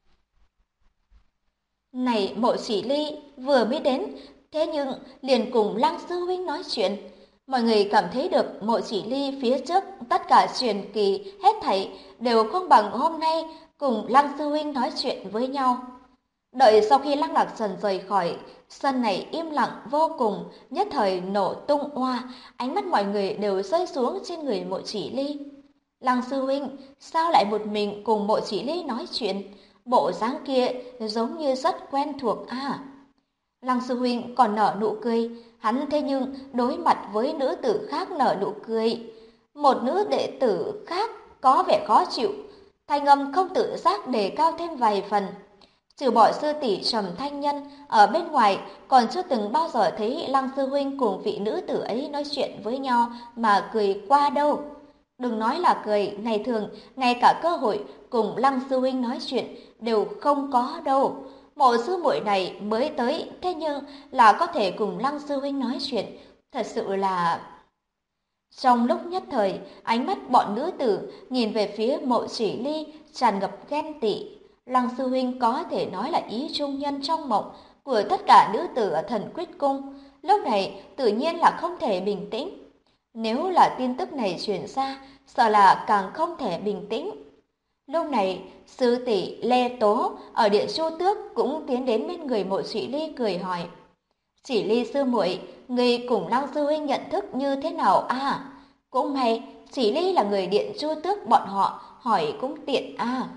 [SPEAKER 2] Này Mộ Chỉ Ly vừa mới đến, thế nhưng liền cùng Lăng sư huynh nói chuyện. Mọi người cảm thấy được Mộ Chỉ Ly phía trước tất cả truyền kỳ hết thảy đều không bằng hôm nay cùng Lăng sư huynh nói chuyện với nhau. Đợi sau khi Lăng Lạc Trần rời khỏi, sân này im lặng vô cùng, nhất thời nổ tung oa, ánh mắt mọi người đều rơi xuống trên người Mộ Chỉ Ly. Lăng sư huynh, sao lại một mình cùng Mộ Chỉ Ly nói chuyện? Bộ dáng kia giống như rất quen thuộc à? Lăng sư huynh còn nở nụ cười, hắn thế nhưng đối mặt với nữ tử khác nở nụ cười. Một nữ đệ tử khác có vẻ khó chịu, thanh âm không tự giác đề cao thêm vài phần. Trừ bỏ sư tỷ Trầm Thanh Nhân, ở bên ngoài còn chưa từng bao giờ thấy Lăng sư huynh cùng vị nữ tử ấy nói chuyện với nhau mà cười qua đâu. Đừng nói là cười, ngày thường ngay cả cơ hội cùng Lăng sư huynh nói chuyện đều không có đâu. Mộ sư muội này mới tới, thế nhưng là có thể cùng Lăng sư huynh nói chuyện, thật sự là... Trong lúc nhất thời, ánh mắt bọn nữ tử nhìn về phía Mộ Chỉ Ly tràn ngập ghen tị. Lăng sư huynh có thể nói là ý trung nhân trong mộng của tất cả nữ tử ở Thần Quyết Cung, lúc này tự nhiên là không thể bình tĩnh. Nếu là tin tức này truyền ra, sợ là càng không thể bình tĩnh. Lúc này, sư tỷ Lê Tố ở Điện Chu Tước cũng tiến đến bên người Mộ Chỉ Ly cười hỏi: "Chỉ Ly sư muội, ngươi cùng Lăng sư huynh nhận thức như thế nào à?" Cũng may, Chỉ Ly là người Điện Chu Tước bọn họ, hỏi cũng tiện à.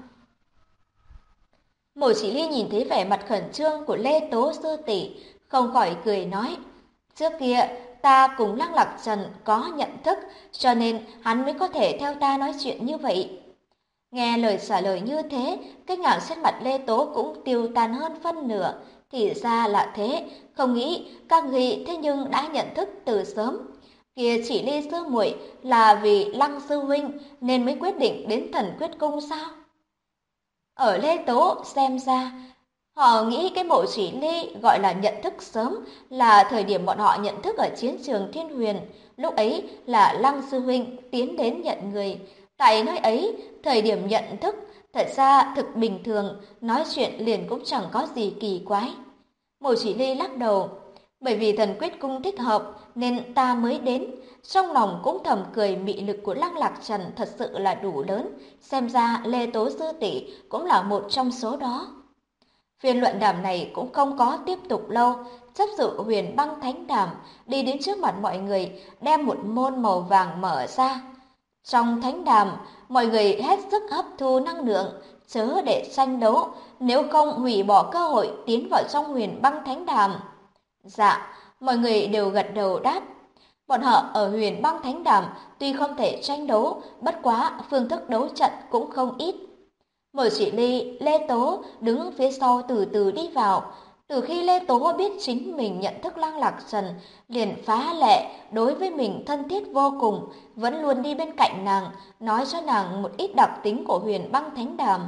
[SPEAKER 2] Mộ Chỉ Ly nhìn thấy vẻ mặt khẩn trương của Lê Tố sư tỷ, không khỏi cười nói: "Trước kia ta cùng Lăng Lạc Trần có nhận thức, cho nên hắn mới có thể theo ta nói chuyện như vậy." Nghe lời trả lời như thế, cái ngạo trên mặt Lê Tố cũng tiêu tan hơn phân nửa. Thì ra là thế, không nghĩ các ngươi thế nhưng đã nhận thức từ sớm. Kia chỉ ly sư muội là vì Lăng sư huynh nên mới quyết định đến Thần Quyết Cung sao? Ở Lê Tố xem ra, họ nghĩ cái mộ chỉ ly gọi là nhận thức sớm là thời điểm bọn họ nhận thức ở chiến trường Thiên Huyền. Lúc ấy là Lăng sư huynh tiến đến nhận người. Tại nơi ấy, thời điểm nhận thức thật ra thực bình thường, nói chuyện liền cũng chẳng có gì kỳ quái. Mộ chỉ ly lắc đầu, bởi vì Thần Quyết Cung thích hợp nên ta mới đến. Trong lòng cũng thầm cười, mị lực của Lăng Lạc Trần thật sự là đủ lớn, xem ra Lê Tố sư tỷ cũng là một trong số đó. Phiên luận đàm này cũng không có tiếp tục lâu, chấp sự Huyền Băng Thánh Đàm đi đến trước mặt mọi người, đem một môn màu vàng mở ra. Trong thánh đàm, mọi người hết sức hấp thu năng lượng, chớ để tranh đấu, nếu không hủy bỏ cơ hội tiến vào trong Huyền Băng Thánh Đàm. Dạ, mọi người đều gật đầu đáp. Bọn họ ở Huyền Băng Thánh Đàm tuy không thể tranh đấu, bất quá phương thức đấu trận cũng không ít. Mở chỉ ly, Lê Tố đứng phía sau từ từ đi vào. Từ khi Lê Tố biết chính mình nhận thức Lăng Lạc Trần, liền phá lệ đối với mình thân thiết vô cùng, vẫn luôn đi bên cạnh nàng, nói cho nàng một ít đặc tính của Huyền Băng Thánh Đàm.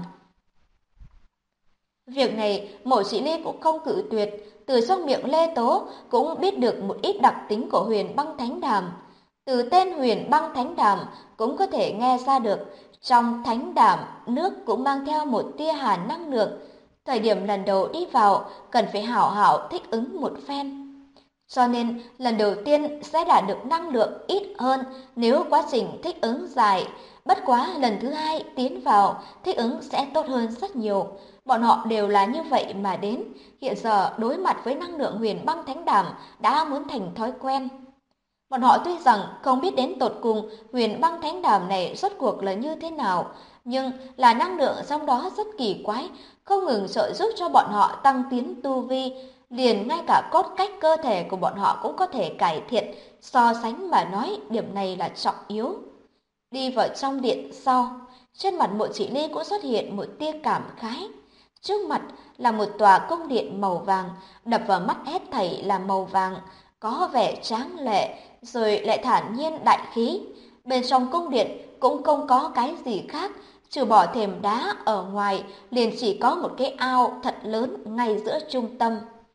[SPEAKER 2] Việc này Mộ Chỉ Ly cũng không cự tuyệt, từ trong miệng Lê Tố cũng biết được một ít đặc tính của Huyền Băng Thánh Đàm. Từ tên Huyền Băng Thánh Đàm cũng có thể nghe ra được, trong thánh đàm nước cũng mang theo một tia hàn năng lượng. Thời điểm lần đầu đi vào cần phải hảo hảo thích ứng một phen. Cho nên lần đầu tiên sẽ đạt được năng lượng ít hơn nếu quá trình thích ứng dài. Bất quá lần thứ hai tiến vào thích ứng sẽ tốt hơn rất nhiều. Bọn họ đều là như vậy mà đến. Hiện giờ đối mặt với năng lượng Huyền Băng Thánh Đàm đã muốn thành thói quen. Bọn họ tuy rằng không biết đến tột cùng Huyền Băng Thánh Đàm này rốt cuộc là như thế nào, nhưng là năng lượng trong đó rất kỳ quái, không ngừng trợ giúp cho bọn họ tăng tiến tu vi, liền ngay cả cốt cách cơ thể của bọn họ cũng có thể cải thiện, so sánh mà nói điểm này là trọng yếu. Đi vào trong điện sau, trên mặt Mộ Chỉ Ly cũng xuất hiện một tia cảm khái. Trước mặt là một tòa cung điện màu vàng, đập vào mắt hết thảy là màu vàng, có vẻ tráng lệ, rồi lại thản nhiên đại khí. Bên trong cung điện cũng không có cái gì khác, trừ bỏ thềm đá ở ngoài liền chỉ có một cái ao thật lớn ngay giữa trung tâm.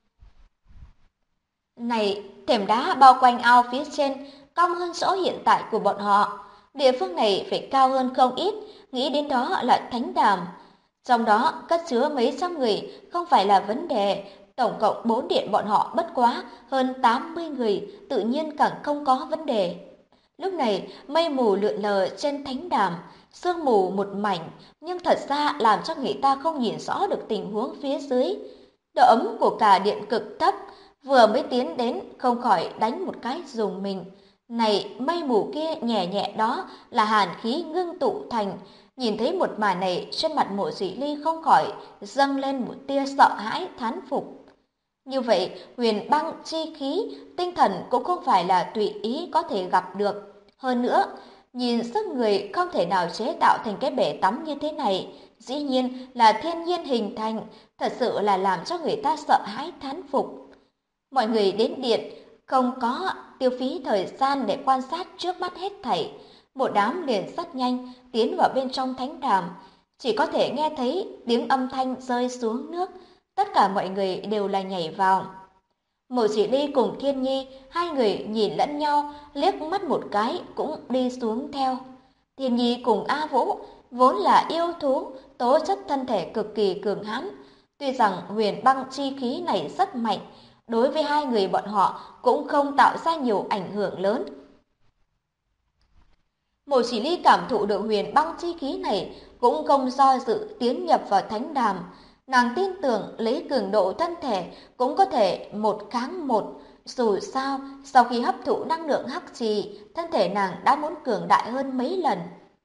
[SPEAKER 2] Này, thềm đá bao quanh ao phía trên, cong hơn chỗ hiện tại của bọn họ. Địa phương này phải cao hơn không ít, nghĩ đến đó là thánh đàm. Trong đó cất chứa mấy trăm người không phải là vấn đề, tổng cộng 4 điện bọn họ bất quá hơn 80 người, tự nhiên càng không có vấn đề. Lúc này, mây mù lượn lờ trên thánh đàm, sương mù một mảnh, nhưng thật ra làm cho người ta không nhìn rõ được tình huống phía dưới. Độ ấm của cả điện cực thấp, vừa mới tiến đến không khỏi đánh một cái rùng mình. Này, mây mù kia nhẹ nhẹ đó là hàn khí ngưng tụ thành. Nhìn thấy một màn này, trên mặt Mộ Chỉ Ly không khỏi dâng lên một tia sợ hãi thán phục. Như vậy, huyền băng chi khí, tinh thần cũng không phải là tùy ý có thể gặp được. Hơn nữa, nhìn sức người không thể nào chế tạo thành cái bể tắm như thế này, dĩ nhiên là thiên nhiên hình thành, thật sự là làm cho người ta sợ hãi thán phục. Mọi người đến điện, không có tiêu phí thời gian để quan sát trước mắt hết thảy. Một đám liền rất nhanh tiến vào bên trong thánh đàm, chỉ có thể nghe thấy tiếng âm thanh rơi xuống nước. Tất cả mọi người đều là nhảy vào. Mộ Chỉ Ly cùng Thiên Nhi, hai người nhìn lẫn nhau, liếc mắt một cái cũng đi xuống theo. Thiên Nhi cùng A Vũ vốn là yêu thú, tố chất thân thể cực kỳ cường hãn. Tuy rằng huyền băng chi khí này rất mạnh, đối với hai người bọn họ cũng không tạo ra nhiều ảnh hưởng lớn. Mộ Chỉ Ly cảm thụ được huyền băng chi khí này, cũng không do dự tiến nhập vào thánh đàm. Nàng tin tưởng lấy cường độ thân thể cũng có thể 1 kháng 1. Dù sao, sau khi hấp thụ năng lượng hắc trì, thân thể nàng đã muốn cường đại hơn mấy lần.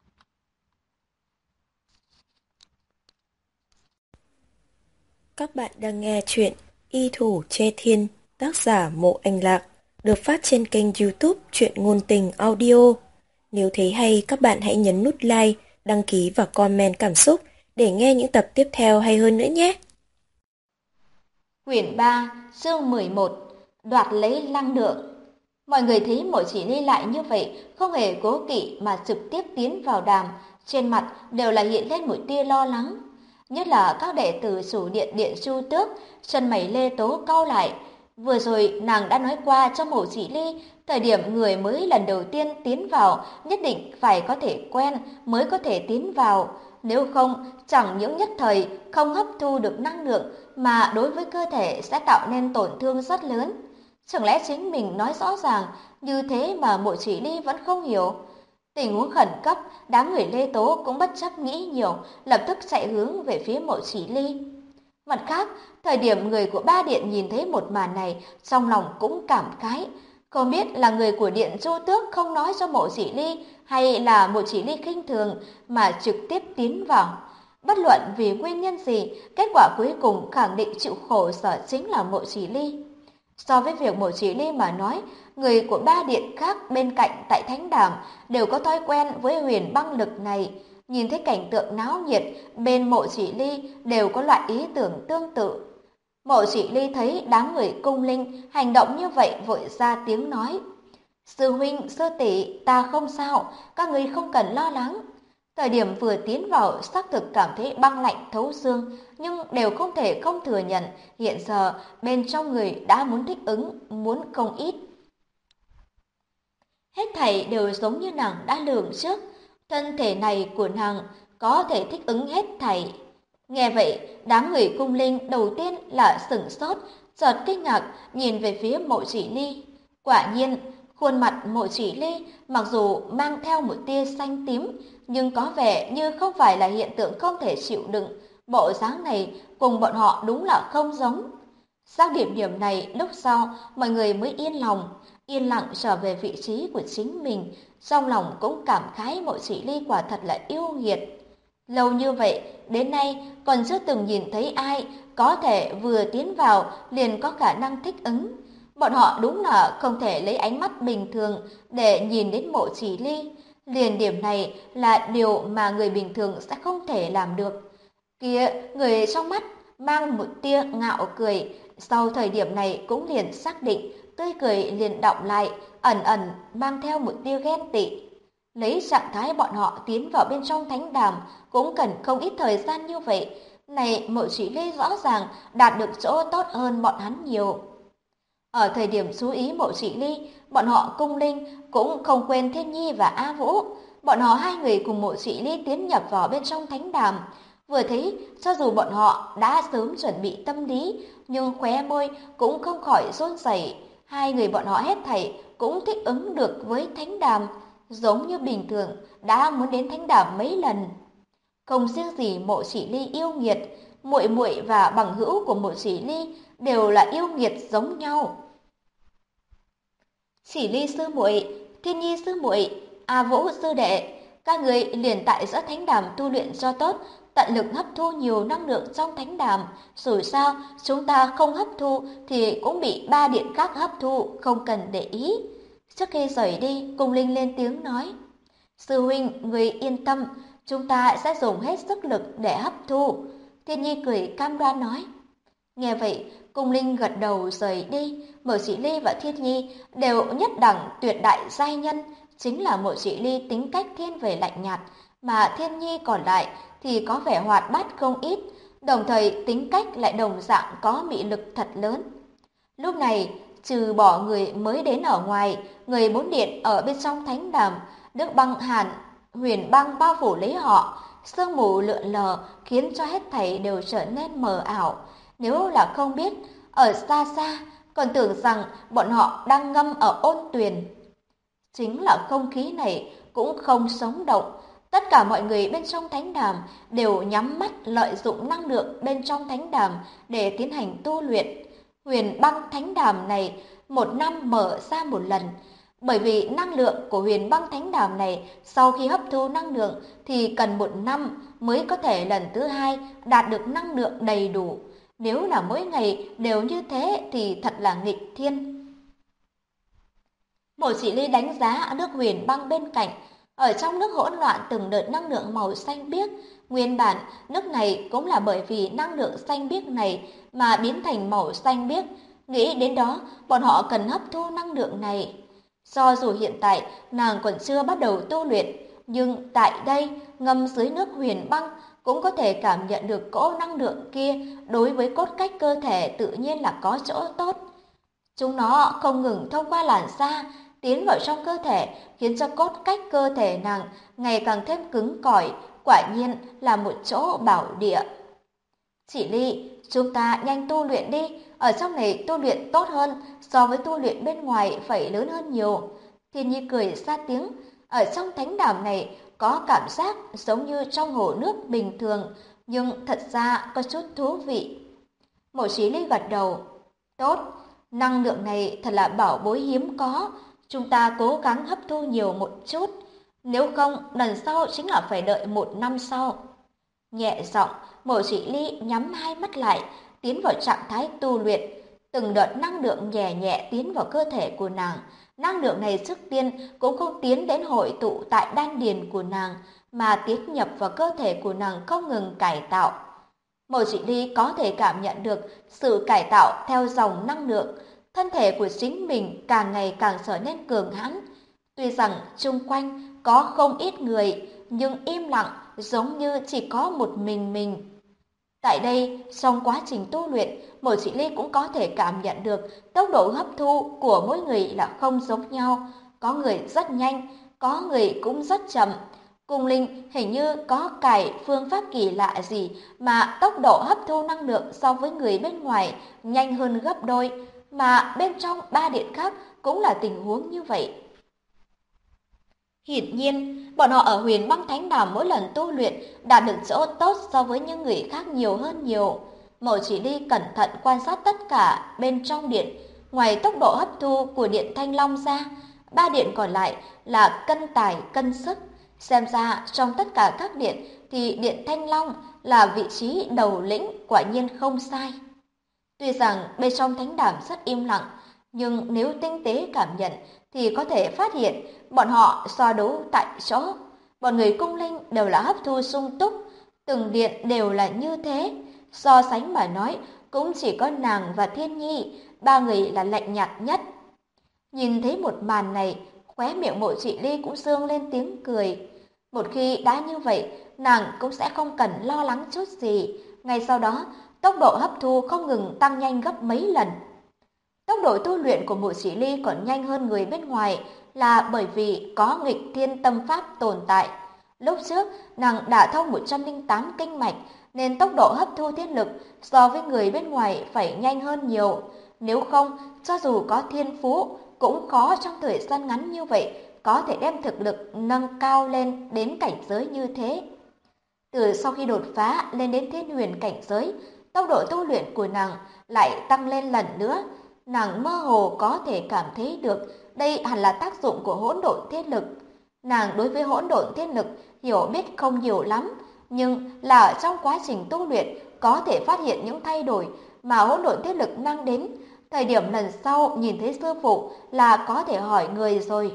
[SPEAKER 1] Các bạn đang nghe chuyện Y Thủ Chê Thiên, tác giả Mộ Anh Lạc, được phát trên kênh YouTube Truyện Ngôn Tình Audio. Nếu thấy hay, các bạn hãy nhấn nút like, đăng ký và comment cảm xúc để nghe những tập tiếp theo hay hơn nữa nhé.
[SPEAKER 2] Quyển 3, chương 11, đoạt lấy năng lượng. Mọi người thấy Mộ Chỉ Ly lại như vậy, không hề cố kỵ mà trực tiếp tiến vào đàm, trên mặt đều là hiện lên một tia lo lắng. Nhất là các đệ tử chủ điện Điện Chu Tước, chân mày Lê Tố cau lại. Vừa rồi nàng đã nói qua cho Mộ Chỉ Ly, thời điểm người mới lần đầu tiên tiến vào nhất định phải có thể quen mới có thể tiến vào. Nếu không, chẳng những nhất thời không hấp thu được năng lượng mà đối với cơ thể sẽ tạo nên tổn thương rất lớn. Chẳng lẽ chính mình nói rõ ràng như thế mà Mộ Chỉ Ly vẫn không hiểu? Tình huống khẩn cấp, đám người Lê Tố cũng bất chấp nghĩ nhiều, lập tức chạy hướng về phía Mộ Chỉ Ly. Mặt khác, thời điểm người của Ba Điện nhìn thấy một màn này, trong lòng cũng cảm khái. Không biết là người của Điện Chu Tước không nói cho Mộ Chỉ Ly hay là Mộ Chỉ Ly khinh thường mà trực tiếp tiến vào. Bất luận vì nguyên nhân gì, kết quả cuối cùng khẳng định chịu khổ sở chính là Mộ Chỉ Ly. So với việc Mộ Chỉ Ly mà nói, người của Ba Điện khác bên cạnh tại Thánh Đàm đều có thói quen với huyền băng lực này. Nhìn thấy cảnh tượng náo nhiệt, bên Mộ Chỉ Ly đều có loại ý tưởng tương tự. Mộ Chỉ Ly thấy đám người cung linh hành động như vậy vội ra tiếng nói. Sư huynh, sư tỷ, ta không sao, các người không cần lo lắng. Thời điểm vừa tiến vào xác thực cảm thấy băng lạnh thấu xương, nhưng đều không thể không thừa nhận hiện giờ bên trong người đã muốn thích ứng, muốn không ít. Hết thảy đều giống như nàng đã lường trước, thân thể này của nàng có thể thích ứng hết thảy. Nghe vậy, đám người cung linh đầu tiên là sửng sốt, chợt kinh ngạc nhìn về phía Mộ Chỉ Ly. Quả nhiên, khuôn mặt Mộ Chỉ Ly mặc dù mang theo một tia xanh tím, nhưng có vẻ như không phải là hiện tượng không thể chịu đựng. Bộ dáng này cùng bọn họ đúng là không giống. Xác định điểm này lúc sau, mọi người mới yên lòng, yên lặng trở về vị trí của chính mình. Trong lòng cũng cảm khái Mộ Chỉ Ly quả thật là yêu nghiệt. Lâu như vậy, đến nay còn chưa từng nhìn thấy ai có thể vừa tiến vào liền có khả năng thích ứng. Bọn họ đúng là không thể lấy ánh mắt bình thường để nhìn đến Mộ Chỉ Ly. Liền điểm này là điều mà người bình thường sẽ không thể làm được. Kia, người trong mắt mang một tia ngạo cười, sau thời điểm này cũng liền xác định, tươi cười liền đọng lại, ẩn ẩn mang theo một tia ghen tị. Lấy trạng thái bọn họ tiến vào bên trong thánh đàm cũng cần không ít thời gian như vậy. Này Mộ Chỉ Ly rõ ràng đạt được chỗ tốt hơn bọn hắn nhiều. Ở thời điểm chú ý Mộ Chỉ Ly, bọn họ cung linh cũng không quên Thiên Nhi và A Vũ. Bọn họ hai người cùng Mộ Chỉ Ly tiến nhập vào bên trong thánh đàm. Vừa thấy, cho dù bọn họ đã sớm chuẩn bị tâm lý, nhưng khóe môi cũng không khỏi run rẩy. Hai người bọn họ hết thảy cũng thích ứng được với thánh đàm, giống như bình thường đã muốn đến thánh đàm mấy lần. Không riêng gì Mộ Chỉ Ly yêu nghiệt, muội muội và bằng hữu của Mộ Chỉ Ly đều là yêu nghiệt giống nhau. Chỉ Ly sư muội, Thiên Nhi sư muội, A Vũ sư đệ, các người liền tại giữa thánh đàm tu luyện cho tốt, tận lực hấp thu nhiều năng lượng trong thánh đàm. Dù sao, chúng ta không hấp thu thì cũng bị ba điện khác hấp thu, không cần để ý. Trước khi rời đi, Cung Linh lên tiếng nói. Sư huynh, người yên tâm, chúng ta sẽ dùng hết sức lực để hấp thu. Thiên Nhi cười cam đoan nói. Nghe vậy, Cung Linh gật đầu rời đi. Mộ Chỉ Ly và Thiên Nhi đều nhất đẳng tuyệt đại giai nhân, chính là Mộ Chỉ Ly tính cách thiên về lạnh nhạt, mà Thiên Nhi còn lại thì có vẻ hoạt bát không ít, đồng thời tính cách lại đồng dạng có mị lực thật lớn. Lúc này, trừ bỏ người mới đến ở ngoài, người bốn điện ở bên trong thánh đàm, nước băng hàn, huyền băng bao phủ lấy họ, sương mù lượn lờ khiến cho hết thảy đều trở nên mờ ảo. Nếu là không biết, ở xa xa còn tưởng rằng bọn họ đang ngâm ở ôn tuyền. Chính là không khí này cũng không sống động. Tất cả mọi người bên trong thánh đàm đều nhắm mắt lợi dụng năng lượng bên trong thánh đàm để tiến hành tu luyện. Huyền băng thánh đàm này một năm mở ra một lần, bởi vì năng lượng của huyền băng thánh đàm này sau khi hấp thu năng lượng thì cần một năm mới có thể lần thứ hai đạt được năng lượng đầy đủ. Nếu là mỗi ngày đều như thế thì thật là nghịch thiên. Mộ Chỉ Ly đánh giá nước huyền băng bên cạnh, Ở trong nước hỗn loạn từng đợt năng lượng màu xanh biếc, nguyên bản nước này cũng là bởi vì năng lượng xanh biếc này mà biến thành màu xanh biếc. Nghĩ đến đó, bọn họ cần hấp thu năng lượng này. Do dù hiện tại nàng còn chưa bắt đầu tu luyện, nhưng tại đây, ngâm dưới nước huyền băng cũng có thể cảm nhận được cỗ năng lượng kia đối với cốt cách cơ thể tự nhiên là có chỗ tốt. Chúng nó không ngừng thông qua làn da tiến vào trong cơ thể, khiến cho cốt cách cơ thể nàng ngày càng thêm cứng cỏi, quả nhiên là một chỗ bảo địa. Chỉ Ly, chúng ta nhanh tu luyện đi, ở trong này tu luyện tốt hơn, so với tu luyện bên ngoài phải lớn hơn nhiều. Thiên Nhi cười ra tiếng, ở trong thánh đàm này có cảm giác giống như trong hồ nước bình thường, nhưng thật ra có chút thú vị. Mộ Chí Ly gật đầu, tốt, năng lượng này thật là bảo bối hiếm có, chúng ta cố gắng hấp thu nhiều một chút, nếu không lần sau chính là phải đợi 1 năm sau. Nhẹ giọng, Mộ Chỉ Ly nhắm hai mắt lại, tiến vào trạng thái tu luyện. Từng đợt năng lượng nhẹ nhẹ tiến vào cơ thể của nàng. Năng lượng này trước tiên cũng không tiến đến hội tụ tại đan điền của nàng, mà tiến nhập vào cơ thể của nàng không ngừng cải tạo. Mộ Chỉ Ly có thể cảm nhận được sự cải tạo theo dòng năng lượng. Thân thể của chính mình càng ngày càng trở nên cường hãn. Tuy rằng chung quanh có không ít người, nhưng im lặng giống như chỉ có một mình. Tại đây, trong quá trình tu luyện, Mộ Chỉ Ly cũng có thể cảm nhận được tốc độ hấp thu của mỗi người là không giống nhau. Có người rất nhanh, có người cũng rất chậm. Cung Linh hình như có cài phương pháp kỳ lạ gì mà tốc độ hấp thu năng lượng so với người bên ngoài nhanh hơn gấp đôi, mà bên trong 3 điện khác cũng là tình huống như vậy. Hiển nhiên, bọn họ ở Huyền Băng Thánh Đàm mỗi lần tu luyện đạt được chỗ tốt so với những người khác nhiều hơn nhiều. Mộ Chỉ Ly cẩn thận quan sát tất cả bên trong điện, ngoài tốc độ hấp thu của điện Thanh Long ra, 3 điện còn lại là cân tài cân sức. Xem ra trong tất cả các điện thì điện Thanh Long là vị trí đầu lĩnh, quả nhiên không sai. Tuy rằng bên trong thánh đàm rất im lặng, nhưng nếu tinh tế cảm nhận thì có thể phát hiện bọn họ so đấu tại chỗ. Bọn người Cung Linh đều là hấp thu sung túc, từng điện đều là như thế. So sánh mà nói, cũng chỉ có nàng và Thiên Nhi, 3 người là lạnh nhạt nhất. Nhìn thấy một màn này, khóe miệng Mộ Chỉ Ly cũng dương lên tiếng cười. Một khi đã như vậy, nàng cũng sẽ không cần lo lắng chút gì. Ngay sau đó, tốc độ hấp thu không ngừng tăng nhanh gấp mấy lần. Tốc độ tu luyện của Mộ Chỉ Ly còn nhanh hơn người bên ngoài là bởi vì có nghịch thiên tâm pháp tồn tại. Lúc trước, nàng đã thông 108 kinh mạch, nên tốc độ hấp thu thiên lực so với người bên ngoài phải nhanh hơn nhiều. Nếu không, cho dù có thiên phú, cũng khó trong thời gian ngắn như vậy có thể đem thực lực nâng cao lên đến cảnh giới như thế. Từ sau khi đột phá lên đến thiên huyền cảnh giới, tốc độ tu luyện của nàng lại tăng lên lần nữa. Nàng mơ hồ có thể cảm thấy được đây hẳn là tác dụng của hỗn độn thiên lực. Nàng đối với hỗn độn thiên lực hiểu biết không nhiều lắm, nhưng là ở trong quá trình tu luyện có thể phát hiện những thay đổi mà hỗn độn thiên lực mang đến. Thời điểm lần sau nhìn thấy sư phụ là có thể hỏi người rồi.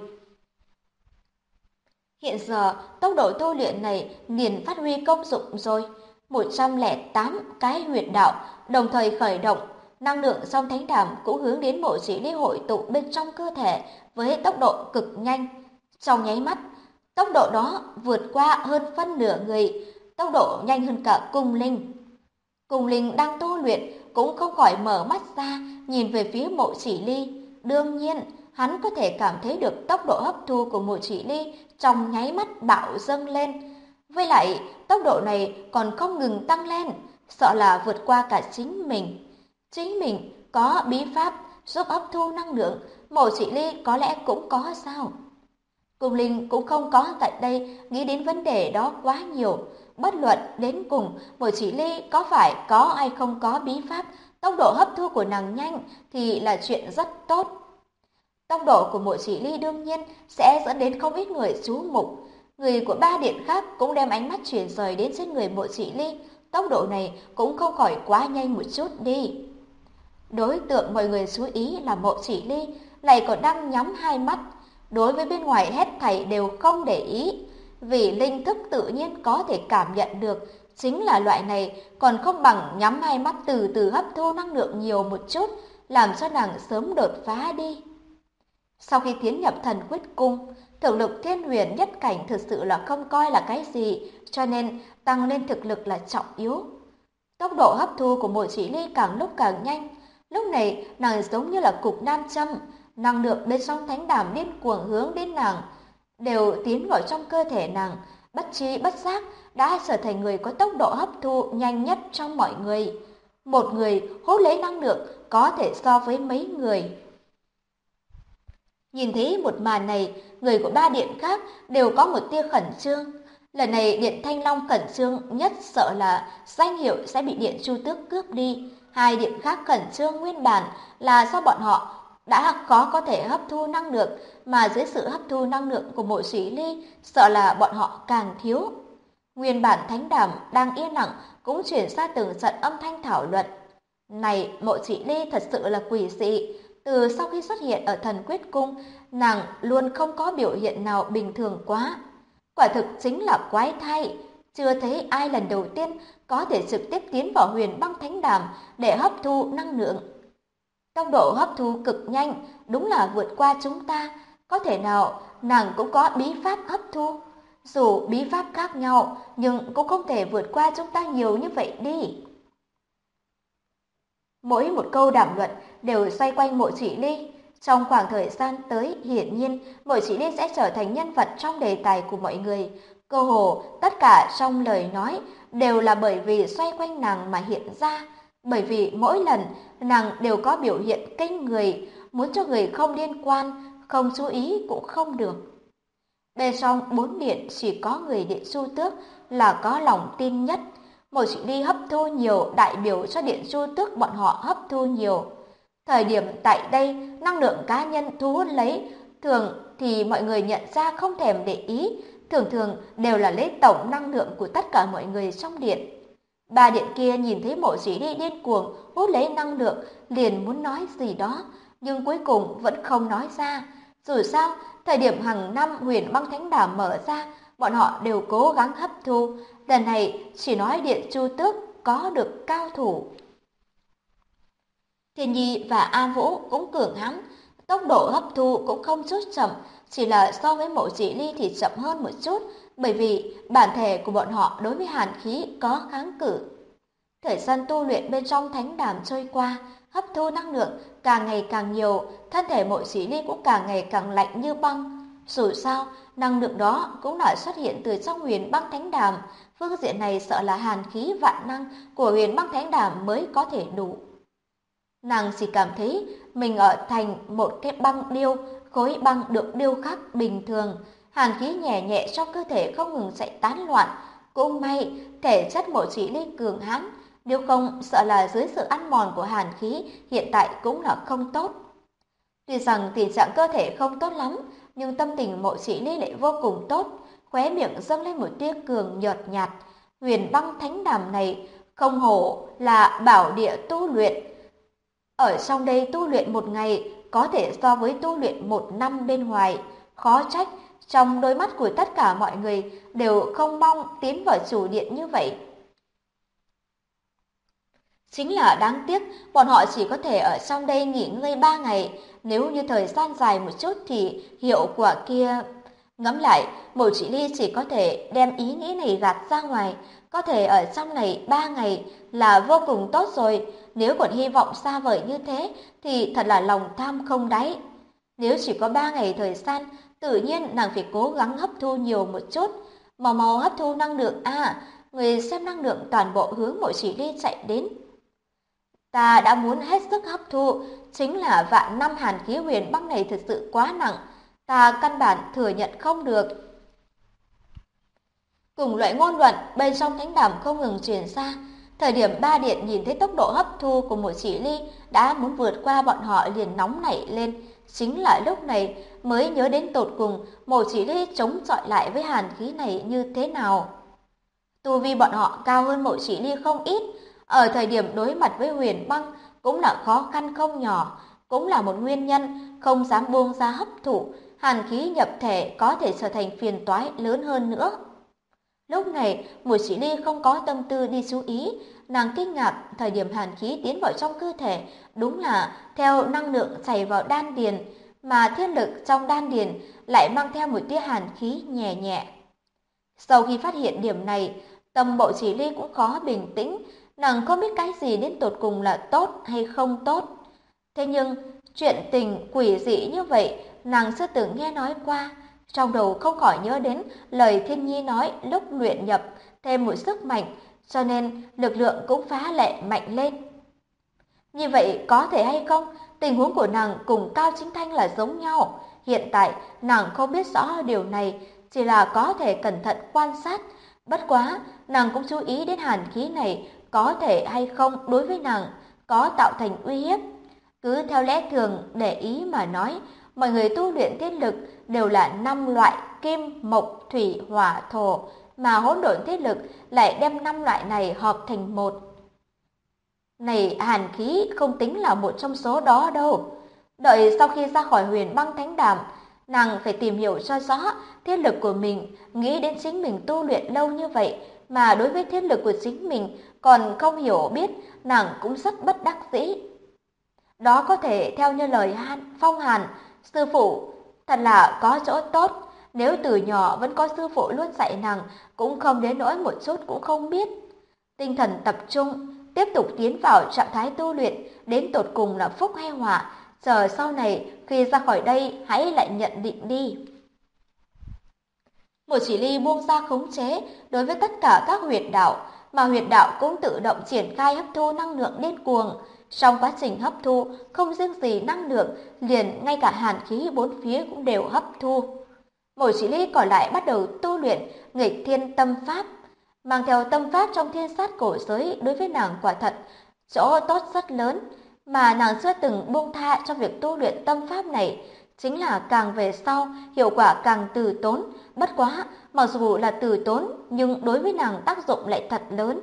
[SPEAKER 2] Hiện giờ, tốc độ tu luyện này liền phát huy công dụng rồi. 108 cái huyệt đạo đồng thời khởi động, năng lượng trong thánh đàm cũng hướng đến Mộ Chỉ Ly hội tụ bên trong cơ thể với tốc độ cực nhanh. Trong nháy mắt, tốc độ đó vượt qua hơn phân nửa người, tốc độ nhanh hơn cả Cung Linh. Cung Linh đang tu luyện cũng không khỏi mở mắt ra nhìn về phía Mộ Chỉ Ly. Đương nhiên, hắn có thể cảm thấy được tốc độ hấp thu của Mộ Chỉ Ly trong nháy mắt bạo dâng lên. Với lại, tốc độ này còn không ngừng tăng lên, sợ là vượt qua cả chính mình. Chính mình có bí pháp giúp hấp thu năng lượng, Mộ Chỉ Ly có lẽ cũng có sao? Cung Linh cũng không có tại đây nghĩ đến vấn đề đó quá nhiều. Bất luận đến cùng Mộ Chỉ Ly có phải có hay không có bí pháp, tốc độ hấp thu của nàng nhanh thì là chuyện rất tốt. Tốc độ của Mộ Chỉ Ly đương nhiên sẽ dẫn đến không ít người chú mục. Người của 3 điện khác cũng đem ánh mắt chuyển rời đến trên người Mộ Chỉ Ly. Tốc độ này cũng không khỏi quá nhanh một chút đi. Đối tượng mọi người chú ý là Mộ Chỉ Ly, lại còn đang nhắm hai mắt. đối với bên ngoài hết thảy đều không để ý, vì linh thức tự nhiên có thể cảm nhận được, chính là loại này còn không bằng nhắm hai mắt từ từ hấp thu năng lượng nhiều một chút, làm cho nàng sớm đột phá đi. Sau khi tiến nhập thần quyết cung, thực lực thiên huyền nhất cảnh thực sự là không coi là cái gì, cho nên tăng lên thực lực là trọng yếu. Tốc độ hấp thu của Mộ Chỉ Ly càng lúc càng nhanh, lúc này nàng giống như là cục nam châm, năng lượng bên trong thánh đàm điên cuồng hướng đến nàng, đều tiến vào trong cơ thể nàng, bất tri bất giác đã trở thành người có tốc độ hấp thu nhanh nhất trong mọi người. Một người hút lấy năng lượng có thể so với mấy người. Nhìn thấy một màn này, người của ba điện khác đều có một tia khẩn trương. Lần này Điện Thanh Long khẩn trương nhất sợ là danh hiệu sẽ bị Điện Chu Tước cướp đi. Hai điện khác khẩn trương nguyên bản là do bọn họ đã khó có thể hấp thu năng lượng, mà dưới sự hấp thu năng lượng của Mộ Chỉ Ly, sợ là bọn họ càng thiếu. Nguyên bản thánh đàm đang yên lặng cũng chuyển ra từng trận âm thanh thảo luận. Này, Mộ Chỉ Ly thật sự là quỷ dị. Từ sau khi xuất hiện ở thần quyết cung, nàng luôn không có biểu hiện nào bình thường quá. Quả thực chính là quái thai, chưa thấy ai lần đầu tiên có thể trực tiếp tiến vào huyền băng thánh đàm để hấp thu năng lượng. Tốc độ hấp thu cực nhanh, đúng là vượt qua chúng ta. Có thể nào nàng cũng có bí pháp hấp thu? Dù bí pháp khác nhau, nhưng cũng không thể vượt qua chúng ta nhiều như vậy đi. Mỗi một câu đàm luận đều xoay quanh Mộ Chỉ Ly. Trong khoảng thời gian tới, hiển nhiên, Mộ Chỉ Ly sẽ trở thành nhân vật trong đề tài của mọi người. Cơ hồ, tất cả trong lời nói đều là bởi vì xoay quanh nàng mà hiện ra. Bởi vì mỗi lần, nàng đều có biểu hiện kinh người, muốn cho người không liên quan, không chú ý cũng không được. Bên trong bốn điện chỉ có người Điện Chu Tước là có lòng tin nhất. Mộ Chỉ Ly hấp thu nhiều đại biểu cho Điện Chu Tước bọn họ hấp thu nhiều. Thời điểm tại đây, năng lượng cá nhân thu hút lấy, thường thì mọi người nhận ra không thèm để ý, thường thường đều là lấy tổng năng lượng của tất cả mọi người trong điện. Ba điện kia nhìn thấy Mộ Chỉ Ly điên cuồng hút lấy năng lượng, liền muốn nói gì đó, nhưng cuối cùng vẫn không nói ra. Dù sao, thời điểm hàng năm huyền băng thánh đàm mở ra, bọn họ đều cố gắng hấp thu. Lần này chỉ nói Điện Chu Tước có được cao thủ. Thiên Nhi và A Vũ cũng cường hãn, tốc độ hấp thu cũng không chút chậm, chỉ là so với Mộ Chỉ Ly thì chậm hơn một chút, bởi vì bản thể của bọn họ đối với hàn khí có kháng cự. Thời gian tu luyện bên trong thánh đàm trôi qua, hấp thu năng lượng càng ngày càng nhiều, thân thể Mộ Chỉ Ly cũng càng ngày càng lạnh như băng. Dù sao, năng lượng đó cũng đã xuất hiện từ trong huyền băng thánh đàm, phương diện này sợ là hàn khí vạn năng của huyền băng thánh đàm mới có thể đủ. Nàng chỉ cảm thấy mình ở thành một cái băng điêu, khối băng được điêu khắc bình thường, hàn khí nhẹ nhẹ trong cơ thể không ngừng chạy tán loạn. Cũng may, thể chất Mộ Chỉ Ly cường hãn, nếu không sợ là dưới sự ăn mòn của hàn khí hiện tại cũng là không tốt. Tuy rằng tình trạng cơ thể không tốt lắm, nhưng tâm tình Mộ Chỉ Ly lại vô cùng tốt, khóe miệng dâng lên một tia cường nhợt nhạt. Huyền băng thánh đàm này không hổ là bảo địa tu luyện. Ở trong đây tu luyện một ngày có thể so với tu luyện một năm bên ngoài, khó trách trong đôi mắt của tất cả mọi người đều không mong tiến vào chủ điện như vậy. Chính là đáng tiếc, bọn họ chỉ có thể ở trong đây nghỉ ngơi 3 ngày, nếu như thời gian dài một chút thì hiệu quả kia... Ngẫm lại, Mộ Chỉ Ly chỉ có thể đem ý nghĩ này gạt ra ngoài, có thể ở trong này 3 ngày là vô cùng tốt rồi, nếu còn hy vọng xa vời như thế thì thật là lòng tham không đáy. Nếu chỉ có 3 ngày thời gian, tự nhiên nàng phải cố gắng hấp thu nhiều một chút, mau mau hấp thu năng lượng người xem năng lượng toàn bộ hướng Mộ Chỉ Ly chạy đến. Ta đã muốn hết sức hấp thu, chính là vạn năm hàn khí huyền băng này thực sự quá nặng, ta căn bản thừa nhận không được. Cùng loại ngôn luận bên trong thánh đàm không ngừng truyền ra. Thời điểm ba điện nhìn thấy tốc độ hấp thu của Mộ Chỉ Ly đã muốn vượt qua bọn họ liền nóng nảy lên. Chính là lúc này mới nhớ đến tột cùng Mộ Chỉ Ly chống chọi lại với hàn khí này như thế nào. Tu vi bọn họ cao hơn Mộ Chỉ Ly không ít, ở thời điểm đối mặt với huyền băng cũng là khó khăn không nhỏ, cũng là một nguyên nhân không dám buông ra hấp thụ hàn khí nhập thể có thể trở thành phiền toái lớn hơn nữa. Lúc này, Mùi Chỉ Ly không có tâm tư đi chú ý, nàng kinh ngạc thời điểm hàn khí tiến vào trong cơ thể, đúng là theo năng lượng chảy vào đan điền, mà thiên lực trong đan điền lại mang theo một tia hàn khí nhẹ nhẹ. Sau khi phát hiện điểm này, tâm Mộ Chỉ Ly cũng khó bình tĩnh, nàng không biết cái gì đến tột cùng là tốt hay không tốt. Thế nhưng, chuyện tình quỷ dị như vậy, nàng chưa từng nghe nói qua. Trong đầu không khỏi nhớ đến lời Thiên Nhi nói lúc luyện nhập thêm một sức mạnh, cho nên lực lượng cũng phá lệ mạnh lên. Như vậy có thể hay không? Tình huống của nàng cùng Cao Chính Thanh là giống nhau. Hiện tại nàng không biết rõ điều này, chỉ là có thể cẩn thận quan sát. Bất quá, nàng cũng chú ý đến hàn khí này có thể hay không đối với nàng, có tạo thành uy hiếp. Cứ theo lẽ thường để ý mà nói, mọi người tu luyện thiết lực đều là 5 loại kim, mộc, thủy, hỏa, thổ, mà hỗn độn thiết lực lại đem 5 loại này hợp thành một. Này, hàn khí không tính là một trong số đó đâu. Đợi sau khi ra khỏi Huyền Băng Thánh Đàm, nàng phải tìm hiểu cho rõ thiết lực của mình, nghĩ đến chính mình tu luyện lâu như vậy, mà đối với thiết lực của chính mình còn không hiểu biết, nàng cũng rất bất đắc dĩ. Đó có thể theo như lời Phong Hàn, sư phụ, thật là có chỗ tốt, nếu từ nhỏ vẫn có sư phụ luôn dạy nàng, cũng không đến nỗi một chút cũng không biết. Tinh thần tập trung, tiếp tục tiến vào trạng thái tu luyện, đến tột cùng là phúc hay họa, chờ sau này khi ra khỏi đây hãy lại nhận định đi. Một Chỉ Ly buông ra khống chế đối với tất cả các huyệt đạo, mà huyệt đạo cũng tự động triển khai hấp thu năng lượng điên cuồng. Trong quá trình hấp thu, không riêng gì năng lượng, liền ngay cả hàn khí bốn phía cũng đều hấp thu. Một Chỉ Ly còn lại bắt đầu tu luyện nghịch thiên tâm pháp. Mang theo tâm pháp trong thiên sát cổ giới đối với nàng quả thật chỗ tốt rất lớn, mà nàng chưa từng buông tha cho việc tu luyện tâm pháp này. Chính là càng về sau, hiệu quả càng từ tốn. Bất quá, mặc dù là từ tốn, nhưng đối với nàng tác dụng lại thật lớn.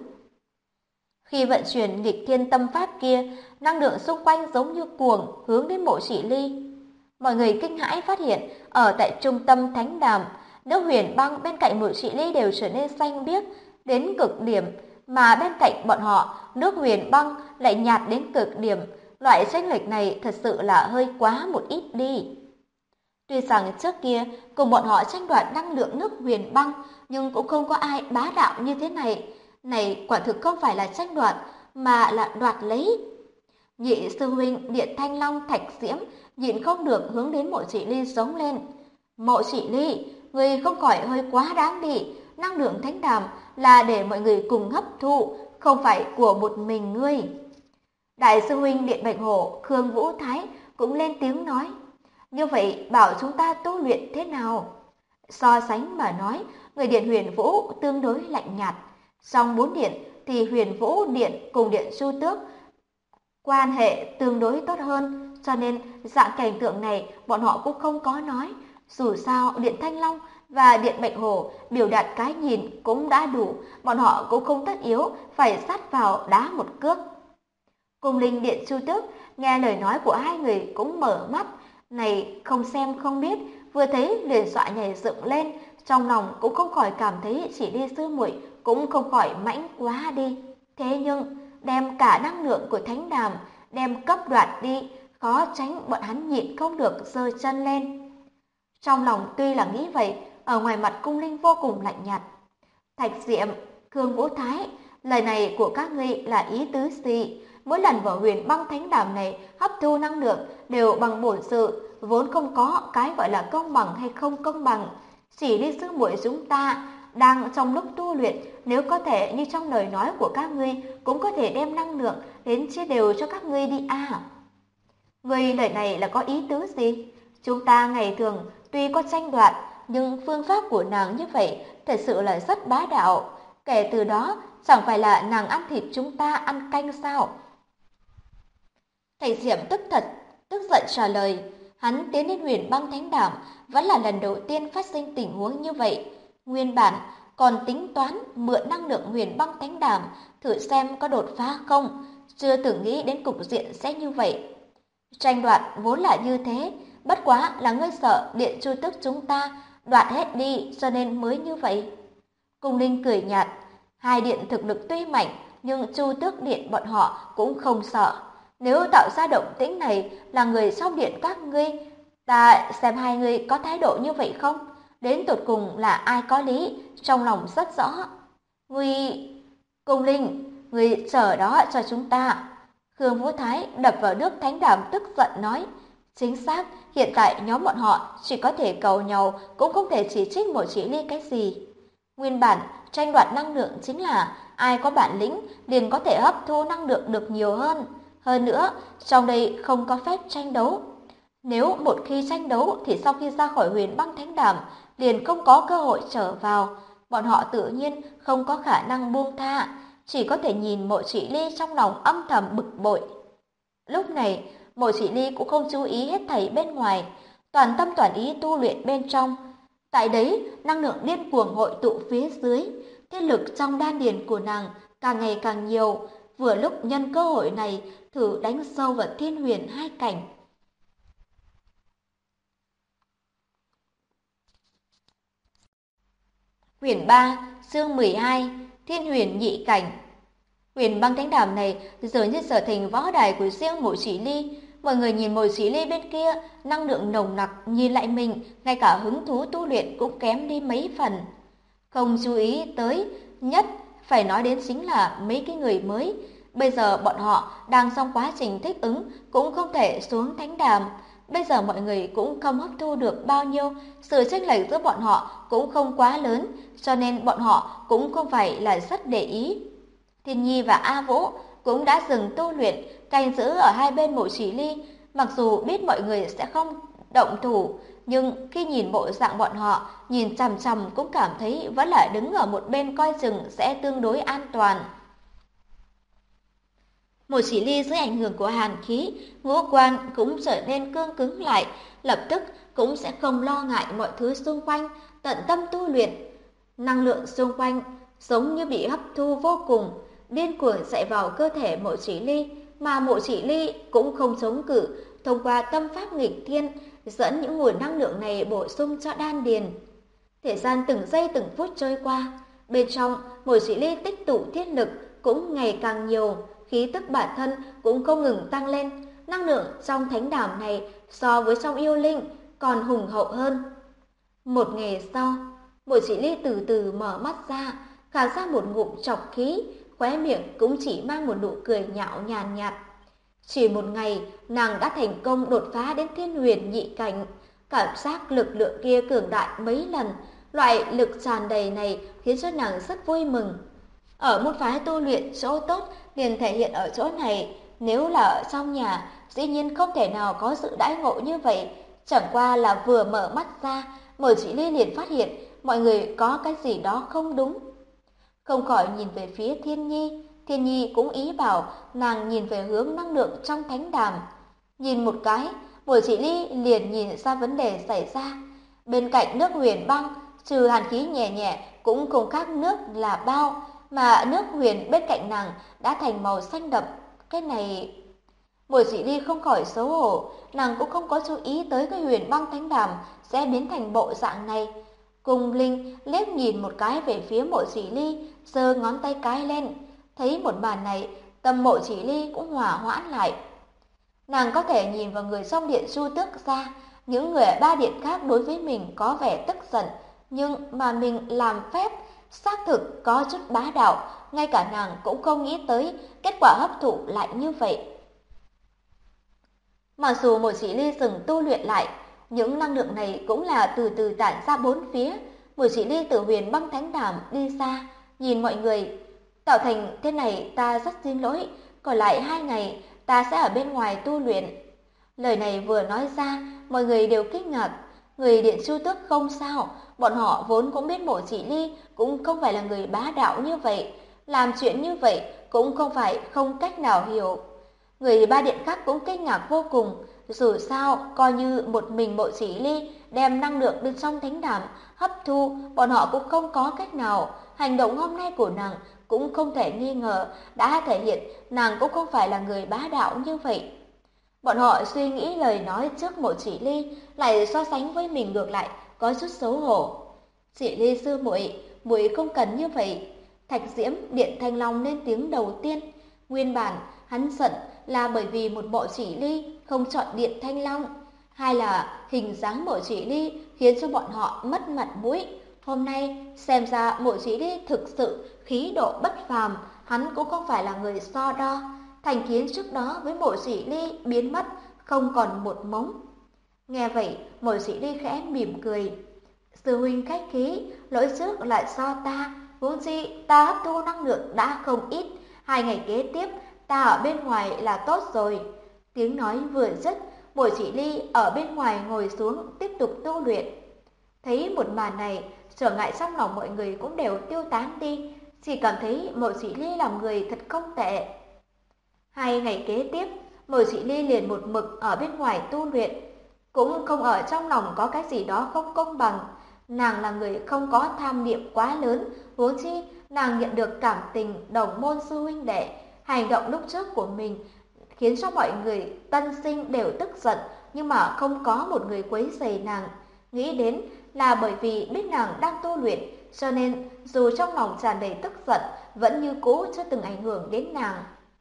[SPEAKER 2] Khi vận chuyển nghịch thiên tâm pháp kia, năng lượng xung quanh giống như cuồng hướng đến Mộ Chỉ Ly. Mọi người kinh hãi phát hiện, ở tại trung tâm thánh đàm, nước huyền băng bên cạnh Mộ Chỉ Ly đều trở nên xanh biếc đến cực điểm, mà bên cạnh bọn họ, nước huyền băng lại nhạt đến cực điểm. Loại chênh lệch này thật sự là hơi quá một ít đi. Tuy rằng trước kia cùng bọn họ tranh đoạt năng lượng nước huyền băng, nhưng cũng không có ai bá đạo như thế này. Này quả thực không phải là tranh đoạt, mà là đoạt lấy. Nhị sư huynh Điện Thanh Long Thạch Diễm nhịn không được hướng đến Mộ Chỉ Ly giống lên. Mộ Chỉ Ly, người không khỏi hơi quá đáng đi. Năng lượng thánh đàm là để mọi người cùng hấp thụ, không phải của một mình ngươi. Đại sư huynh Điện Bạch Hổ Khương Vũ Thái cũng lên tiếng nói. Như vậy bảo chúng ta tu luyện thế nào? So sánh mà nói, người Điện Huyền Vũ tương đối lạnh nhạt. Trong 4 điện thì Huyền Vũ Điện cùng Điện Chu Tước quan hệ tương đối tốt hơn, cho nên dạng cảnh tượng này bọn họ cũng không có nói. Dù sao Điện Thanh Long và Điện Bạch Hổ biểu đạt cái nhìn cũng đã đủ, bọn họ cũng không tất yếu phải sát vào đá một cước. Cùng Linh Điện Chu Tước nghe lời nói của hai người cũng mở mắt, này không xem không biết, vừa thấy liền dọa nhảy dựng lên, trong lòng cũng không khỏi cảm thấy Chỉ Ly sư muội cũng không khỏi mãnh quá đi. Thế nhưng đem cả năng lượng của thánh đàm đem cấp đoạt đi, khó tránh bọn hắn nhịn không được giơ chân lên. Trong lòng tuy là nghĩ vậy, ở ngoài mặt Cung Linh vô cùng lạnh nhạt. Thạch Diệm, Khương Vũ Thái, lời này của các ngươi là ý tứ gì? Mỗi lần vào huyền băng thánh đàm này hấp thu năng lượng đều bằng bổn sự, vốn không có cái gọi là công bằng hay không công bằng. Chỉ Ly sư muội chúng ta đang trong lúc tu luyện, nếu có thể như trong lời nói của các ngươi, cũng có thể đem năng lượng đến chia đều cho các ngươi đi à. Ngươi lời này là có ý tứ gì? Chúng ta ngày thường tuy có tranh đoạt, nhưng phương pháp của nàng như vậy thật sự là rất bá đạo. Kể từ đó, chẳng phải là nàng ăn thịt chúng ta ăn canh sao? Thạch Diệm tức giận trả lời. Hắn tiến đến huyền băng thánh đàm vẫn là lần đầu tiên phát sinh tình huống như vậy. Nguyên bản còn tính toán mượn năng lượng huyền băng thánh đàm thử xem có đột phá không, chưa từng nghĩ đến cục diện sẽ như vậy. Tranh đoạt vốn là như thế, bất quá là ngươi sợ Điện Chu Tước chúng ta đoạt hết đi cho nên mới như vậy. Cung Linh cười nhạt, hai điện thực lực tuy mạnh nhưng Chu Tước Điện bọn họ cũng không sợ. Nếu tạo ra động tĩnh này là người trong điện các ngươi, ta xem hai người có thái độ như vậy không? Đến tột cùng là ai có lý, trong lòng rất rõ. Ngươi, Cung Linh, ngươi chờ đó cho chúng ta. Khương Vũ Thái đập vào nước thánh đàm tức giận nói, chính xác, hiện tại nhóm bọn họ chỉ có thể cầu nhau, cũng không thể chỉ trích một chỉ ly cái gì. Nguyên bản, tranh đoạt năng lượng chính là ai có bản lĩnh liền có thể hấp thu năng lượng được nhiều hơn. Hơn nữa, trong đây không có phép tranh đấu. Nếu một khi tranh đấu thì sau khi ra khỏi Huyền Băng Thánh Đàm liền không có cơ hội trở vào, bọn họ tự nhiên không có khả năng buông tha, chỉ có thể nhìn Mộ Chỉ Ly trong lòng âm thầm bực bội. Lúc này, Mộ Chỉ Ly cũng không chú ý hết thảy bên ngoài, toàn tâm toàn ý tu luyện bên trong. Tại đấy, năng lượng điên cuồng hội tụ phía dưới, thiên lực trong đan điền của nàng càng ngày càng nhiều, vừa lúc nhân cơ hội này thử đánh sâu vào Thiên Huyền hai cảnh. Huyền 3, chương 12, Thiên Huyền nhị cảnh. Huyền Băng Thánh Đàm này dường như trở thành võ đài của riêng Mộ Chỉ Ly. Mọi người nhìn Mộ Chỉ Ly bên kia, năng lượng nồng nặc, nhìn lại mình, ngay cả hứng thú tu luyện cũng kém đi mấy phần. Không chú ý tới, nhất phải nói đến chính là mấy cái người mới. Bây giờ bọn họ đang trong quá trình thích ứng, cũng không thể xuống thánh đàm. Bây giờ mọi người cũng không hấp thu được bao nhiêu, sự chênh lệch giữa bọn họ cũng không quá lớn, cho nên bọn họ cũng không phải là rất để ý. Thiên Nhi và A Vũ cũng đã dừng tu luyện, canh giữ ở hai bên Mộ Chỉ Ly. Mặc dù biết mọi người sẽ không động thủ, nhưng khi nhìn bộ dạng bọn họ, nhìn chằm chằm cũng cảm thấy vẫn là đứng ở một bên coi chừng sẽ tương đối an toàn. Mộ Chỉ Ly dưới ảnh hưởng của hàn khí, ngũ quan cũng trở nên cương cứng lại, lập tức cũng sẽ không lo ngại mọi thứ xung quanh, tận tâm tu luyện. Năng lượng xung quanh giống như bị hấp thu vô cùng, điên cuồng chạy vào cơ thể Mộ Chỉ Ly, mà Mộ Chỉ Ly cũng không chống cự, thông qua tâm pháp nghịch thiên dẫn những nguồn năng lượng này bổ sung cho đan điền. Thời gian từng giây từng phút trôi qua, bên trong Mộ Chỉ Ly tích tụ thiên lực cũng ngày càng nhiều, khí tức bản thân cũng không ngừng tăng lên, năng lượng trong thánh đàm này so với trong yêu linh còn hùng hậu hơn. Một ngày sau, Mộ Chỉ Ly từ từ mở mắt ra, khạc ra một ngụm trọc khí, khóe miệng cũng chỉ mang một nụ cười nhạo nhàn nhạt. Chỉ một ngày, nàng đã thành công đột phá đến Thiên Huyền nhị cảnh, cảm giác lực lượng kia cường đại mấy lần, loại lực tràn đầy này khiến cho nàng rất vui mừng. Ở môn phái tu luyện chỗ tốt liền thể hiện ở chỗ này, nếu là ở trong nhà, dĩ nhiên không thể nào có sự đãi ngộ như vậy, chẳng qua là vừa mở mắt ra, Mộ Chỉ Ly liền phát hiện mọi người có cái gì đó không đúng. Không khỏi nhìn về phía Thiên Nhi, Thiên Nhi cũng ý bảo nàng nhìn về hướng năng lượng trong thánh đàm. Nhìn một cái, Mộ Chỉ Ly liền nhìn ra vấn đề xảy ra. Bên cạnh nước huyền băng, trừ hàn khí nhẹ nhẹ cũng không khác nước là bao, mà nước huyền bên cạnh nàng đã thành màu xanh đậm. Cái này... Mộ Chỉ Ly không khỏi xấu hổ, nàng cũng không có chú ý tới cái huyền băng thánh đàm sẽ biến thành bộ dạng này. Cung Linh liếc nhìn một cái về phía Mộ Chỉ Ly, giơ ngón tay cái lên. Thấy một màn này, tâm Mộ Chỉ Ly cũng hòa hoãn lại. Nàng có thể nhìn vào người trong điện Chu Tước ra, những người ở ba điện khác đối với mình có vẻ tức giận, nhưng mà mình làm phép, xác thực có chút bá đạo, ngay cả nàng cũng không nghĩ tới kết quả hấp thụ lại như vậy. Mặc dù Mộ Chỉ Ly dừng tu luyện lại, những năng lượng này cũng là từ từ tản ra bốn phía. Mộ Chỉ Ly từ huyền băng thánh đàm đi xa, nhìn mọi người. Tạo thành thế này ta rất xin lỗi, còn lại 2 ngày ta sẽ ở bên ngoài tu luyện. Lời này vừa nói ra, mọi người đều kinh ngạc. Người điện Chu Tước không sao, bọn họ vốn cũng biết Mộ Chỉ Ly cũng không phải là người bá đạo như vậy. Làm chuyện như vậy cũng không phải không cách nào hiểu. Người ba điện khác cũng kinh ngạc vô cùng, dù sao coi như một mình Mộ Chỉ Ly đem năng lượng bên trong thánh đàm hấp thu, bọn họ cũng không có cách nào. Hành động hôm nay của nàng cũng không thể nghi ngờ đã thể hiện nàng cũng không phải là người bá đạo như vậy. Bọn họ suy nghĩ lời nói trước Mộ Chỉ Ly, lại so sánh với mình ngược lại có chút xấu hổ. Chỉ Ly sư muội, muội không cần như vậy. Thạch Diễm Điện Thanh Long lên tiếng đầu tiên. Nguyên bản hắn giận là bởi vì một Mộ Chỉ Ly không chọn Điện Thanh Long, hay là hình dáng Mộ Chỉ Ly khiến cho bọn họ mất mặt mũi. Hôm nay xem ra Mộ Chỉ Ly thực sự khí độ bất phàm, hắn cũng không phải là người so đo. Thành kiến trước đó với Mộ Chỉ Ly biến mất, không còn một mống. Nghe vậy, Mộ Chỉ Ly khẽ mỉm cười. Sư huynh khách khí, lỗi trước lại do ta, vốn dĩ ta hấp thu năng lượng đã không ít, 2 ngày kế tiếp ta ở bên ngoài là tốt rồi. Tiếng nói vừa dứt, Mộ Chỉ Ly ở bên ngoài ngồi xuống tiếp tục tu luyện. Thấy một màn này, trở ngại trong lòng mọi người cũng đều tiêu tán đi, chỉ cảm thấy Mộ Chỉ Ly làm người thật không tệ. 2 ngày kế tiếp, Mộ Chỉ Ly liền một mực ở bên ngoài tu luyện, cũng không ở trong lòng có cái gì đó không công bằng. Nàng là người không có tham niệm quá lớn, huống chi nàng nhận được cảm tình đồng môn sư huynh đệ. Hành động lúc trước của mình khiến cho mọi người tân sinh đều tức giận, nhưng mà không có một người quấy rầy nàng. Nghĩ đến là bởi vì biết nàng đang tu luyện, cho nên dù trong lòng tràn đầy tức giận, vẫn như cũ chưa từng ảnh hưởng đến nàng.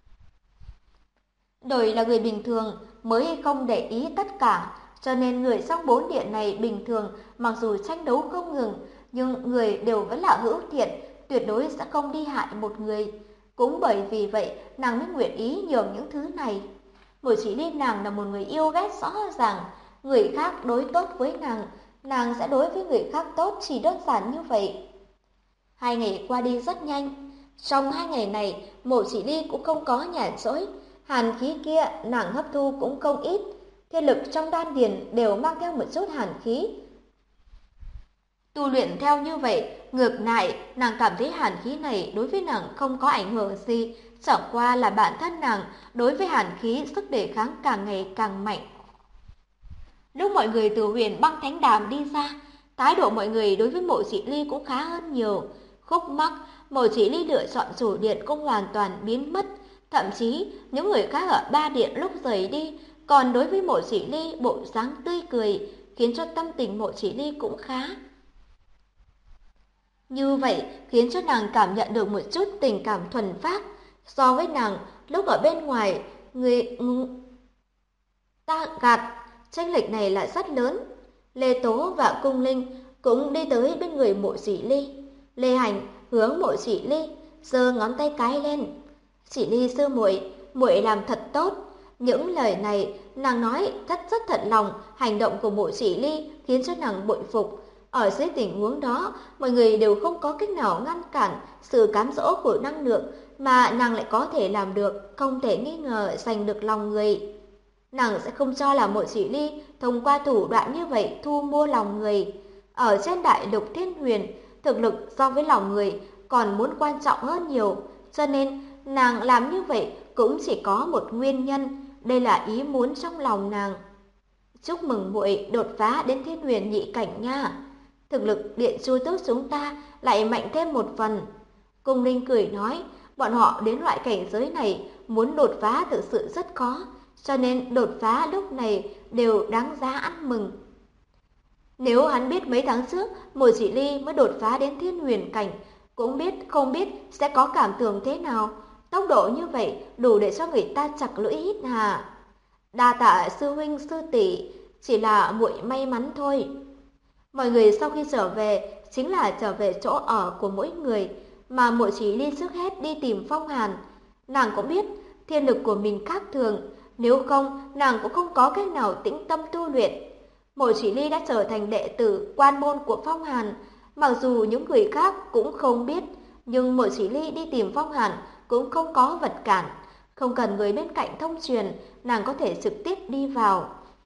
[SPEAKER 2] Đời là người bình thường mới không để ý tất cả, cho nên người trong 4 điện này bình thường mặc dù tranh đấu không ngừng, nhưng người đều vẫn là hữu thiện, tuyệt đối sẽ không đi hại một người. Cũng bởi vì vậy, nàng mới nguyện ý nhường những thứ này. Mộ Chỉ Ly nàng là một người yêu ghét rõ ràng, người khác đối tốt với nàng sẽ đối với người khác tốt, chỉ đơn giản như vậy. 2 ngày qua đi rất nhanh. Trong 2 ngày này, Mộ Chỉ Ly cũng không có nhàn rỗi. Hàn khí kia nàng hấp thu cũng không ít, thiên lực trong đan điền đều mang theo một chút hàn khí. Tu luyện theo như vậy, ngược lại, nàng cảm thấy hàn khí này đối với nàng không có ảnh hưởng gì, chẳng qua là bản thân nàng đối với hàn khí sức đề kháng càng ngày càng mạnh. Lúc mọi người từ Huyền Băng Thánh Đàm đi ra, thái độ mọi người đối với Mộ Chỉ Ly cũng khá hơn nhiều. Khúc mắc, Mộ Chỉ Ly lựa chọn chủ điện cũng hoàn toàn biến mất. Thậm chí, những người khác ở 3 điện lúc rời đi, còn đối với Mộ Chỉ Ly bộ dáng tươi cười, khiến cho tâm tình Mộ Chỉ Ly cũng khá. Như vậy khiến cho nàng cảm nhận được một chút tình cảm thuần phác. So với nàng, lúc ở bên ngoài, người ta gạt, chênh lệch này là rất lớn. Lê Tố và Cung Linh cũng đi tới bên người Mộ Chỉ Ly. Lê Hành hướng Mộ Chỉ Ly, giơ ngón tay cái lên. Chỉ Ly sư muội, muội làm thật tốt. Những lời này nàng nói rất thật lòng, hành động của Mộ Chỉ Ly khiến cho nàng bội phục. Ở dưới tình huống đó, mọi người đều không có cách nào ngăn cản sự cám dỗ của năng lượng, mà nàng lại có thể làm được, không thể nghi ngờ giành được lòng người. Nàng sẽ không cho là Mộ Chỉ Ly thông qua thủ đoạn như vậy thu mua lòng người. Ở trên đại lục Thiên Huyền, thực lực so với lòng người còn muốn quan trọng hơn nhiều, cho nên nàng làm như vậy cũng chỉ có một nguyên nhân, đây là ý muốn trong lòng nàng. Chúc mừng muội đột phá đến Thiên Huyền nhị cảnh nha. Thực lực Điện Chu Tước chúng ta lại mạnh thêm một phần. Cung Linh cười nói, bọn họ đến loại cảnh giới này muốn đột phá thực sự rất khó, cho nên đột phá lúc này đều đáng giá ăn mừng. Nếu hắn biết mấy tháng trước Mộ Chỉ Ly mới đột phá đến Thiên Huyền cảnh, cũng không biết sẽ có cảm tưởng thế nào. Tốc độ như vậy đủ để cho người ta chặt lưỡi hít hà. Đa tạ sư huynh sư tỷ, chỉ là muội may mắn thôi. Mọi người sau khi trở về chính là trở về chỗ ở của mỗi người, mà Mộ Chỉ Ly trước hết đi tìm Phong Hàn. Nàng cũng biết thiên lực của mình khác thường, nếu không nàng cũng không có cách nào tĩnh tâm tu luyện. Mộ Chỉ Ly đã trở thành đệ tử quan môn của Phong Hàn, mặc dù những người khác cũng không biết, nhưng Mộ Chỉ Ly đi tìm Phong Hàn cũng không có vật cản, không cần người bên cạnh thông truyền, nàng có thể trực tiếp đi vào.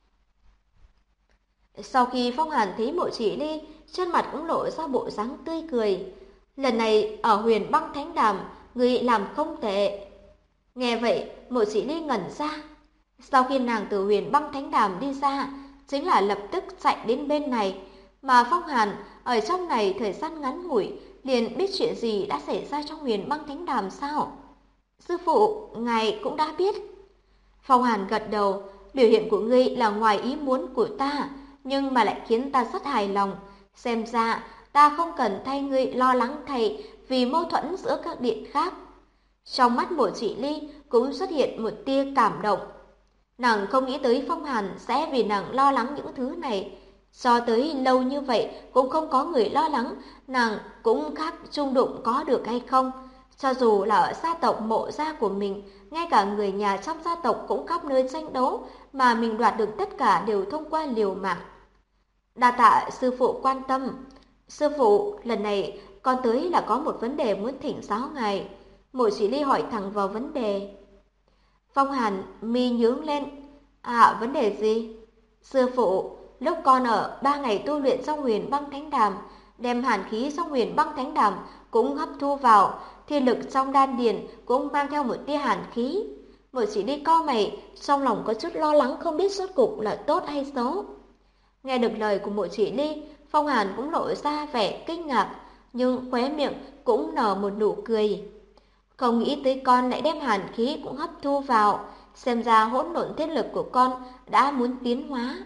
[SPEAKER 2] Sau khi Phong Hàn thấy Mộ Chỉ Ly, trên mặt cũng lộ ra bộ dáng tươi cười. Lần này ở Huyền Băng Thánh Đàm, người làm không tệ. Nghe vậy, Mộ Chỉ Ly ngẩn ra. Sau khi nàng từ Huyền Băng Thánh Đàm đi ra, chính là lập tức chạy đến bên này, mà Phong Hàn ở trong này thời gian ngắn ngủi liền biết chuyện gì đã xảy ra trong Huyền Băng Thánh Đàm sao? Sư phụ, ngài cũng đã biết. Phong Hàn gật đầu, biểu hiện của ngươi là ngoài ý muốn của ta, nhưng mà lại khiến ta rất hài lòng. Xem ra, ta không cần thay ngươi lo lắng thay vì mâu thuẫn giữa các điện khác. Trong mắt Mộ Chỉ Ly cũng xuất hiện một tia cảm động. Nàng không nghĩ tới Phong Hàn sẽ vì nàng lo lắng những thứ này. Cho tới lâu như vậy cũng không có người lo lắng, nàng cũng khác chung đụng có được hay không. Cho dù là ở gia tộc Mộ gia của mình, ngay cả người nhà trong gia tộc cũng khắp nơi tranh đấu, mà mình đoạt được tất cả đều thông qua liều mạng. Đa tạ sư phụ quan tâm. Sư phụ, lần này con tới là có một vấn đề muốn thỉnh giáo ngài. Mộ Chỉ Ly hỏi thẳng vào vấn đề. Phong Hàn mi nhướng lên. À, vấn đề gì? Sư phụ, lúc con ở 3 ngày tu luyện trong Huyền Băng Thánh Đàm, đem hàn khí trong Huyền Băng Thánh Đàm cũng hấp thu vào, thiên lực trong đan điền cũng mang theo một tia hàn khí. Mộ Chỉ Ly cau mày, trong lòng có chút lo lắng không biết rốt cục là tốt hay xấu. Nghe được lời của Mộ Chỉ Ly, Phong Hàn cũng lộ ra vẻ kinh ngạc, nhưng khóe miệng cũng nở một nụ cười. Không nghĩ tới con lại đem hàn khí cũng hấp thu vào, xem ra hỗn độn thiên lực của con đã muốn tiến hóa.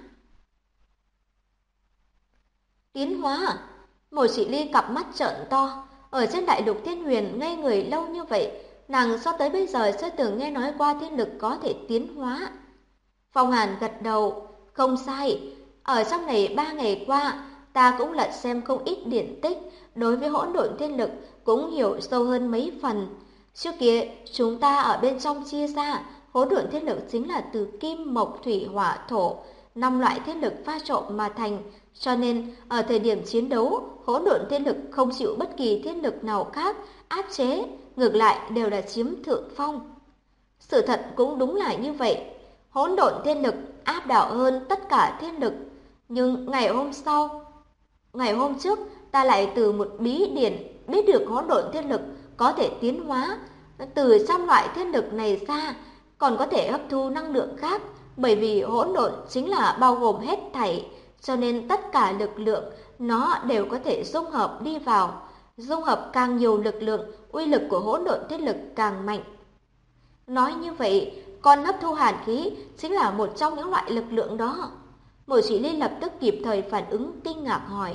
[SPEAKER 2] Tiến hóa à? Mộ Chỉ Ly cặp mắt trợn to, ở trên đại lục thiên huyền ngây người lâu như vậy, nàng cho tới bây giờ chưa từng nghe nói qua thiên lực có thể tiến hóa. Phong Hàn gật đầu, không sai, ở trong này 3 ngày qua, ta cũng lật xem không ít điển tích, đối với hỗn độn thiên lực cũng hiểu sâu hơn mấy phần. Trước kia, chúng ta ở bên trong chia ra, hỗn độn thiên lực chính là từ kim, mộc, thủy, hỏa, thổ, 5 loại thiên lực pha trộn mà thành, cho nên ở thời điểm chiến đấu, hỗn độn thiên lực không chịu bất kỳ thiên lực nào khác áp chế, ngược lại đều là chiếm thượng phong. Sự thật cũng đúng là như vậy, hỗn độn thiên lực áp đảo hơn tất cả thiên lực, nhưng ngày hôm trước, ta lại từ một bí điển biết được hỗn độn thiên lực có thể tiến hóa, từ trăm loại thiên lực này ra, còn có thể hấp thu năng lượng khác, bởi vì hỗn độn chính là bao gồm hết thảy, cho nên tất cả lực lượng nó đều có thể dung hợp đi vào. Dung hợp càng nhiều lực lượng, uy lực của hỗn độn thiên lực càng mạnh. Nói như vậy, con hấp thu hàn khí chính là một trong những loại lực lượng đó. Mộ Chỉ Ly lập tức kịp thời phản ứng kinh ngạc hỏi.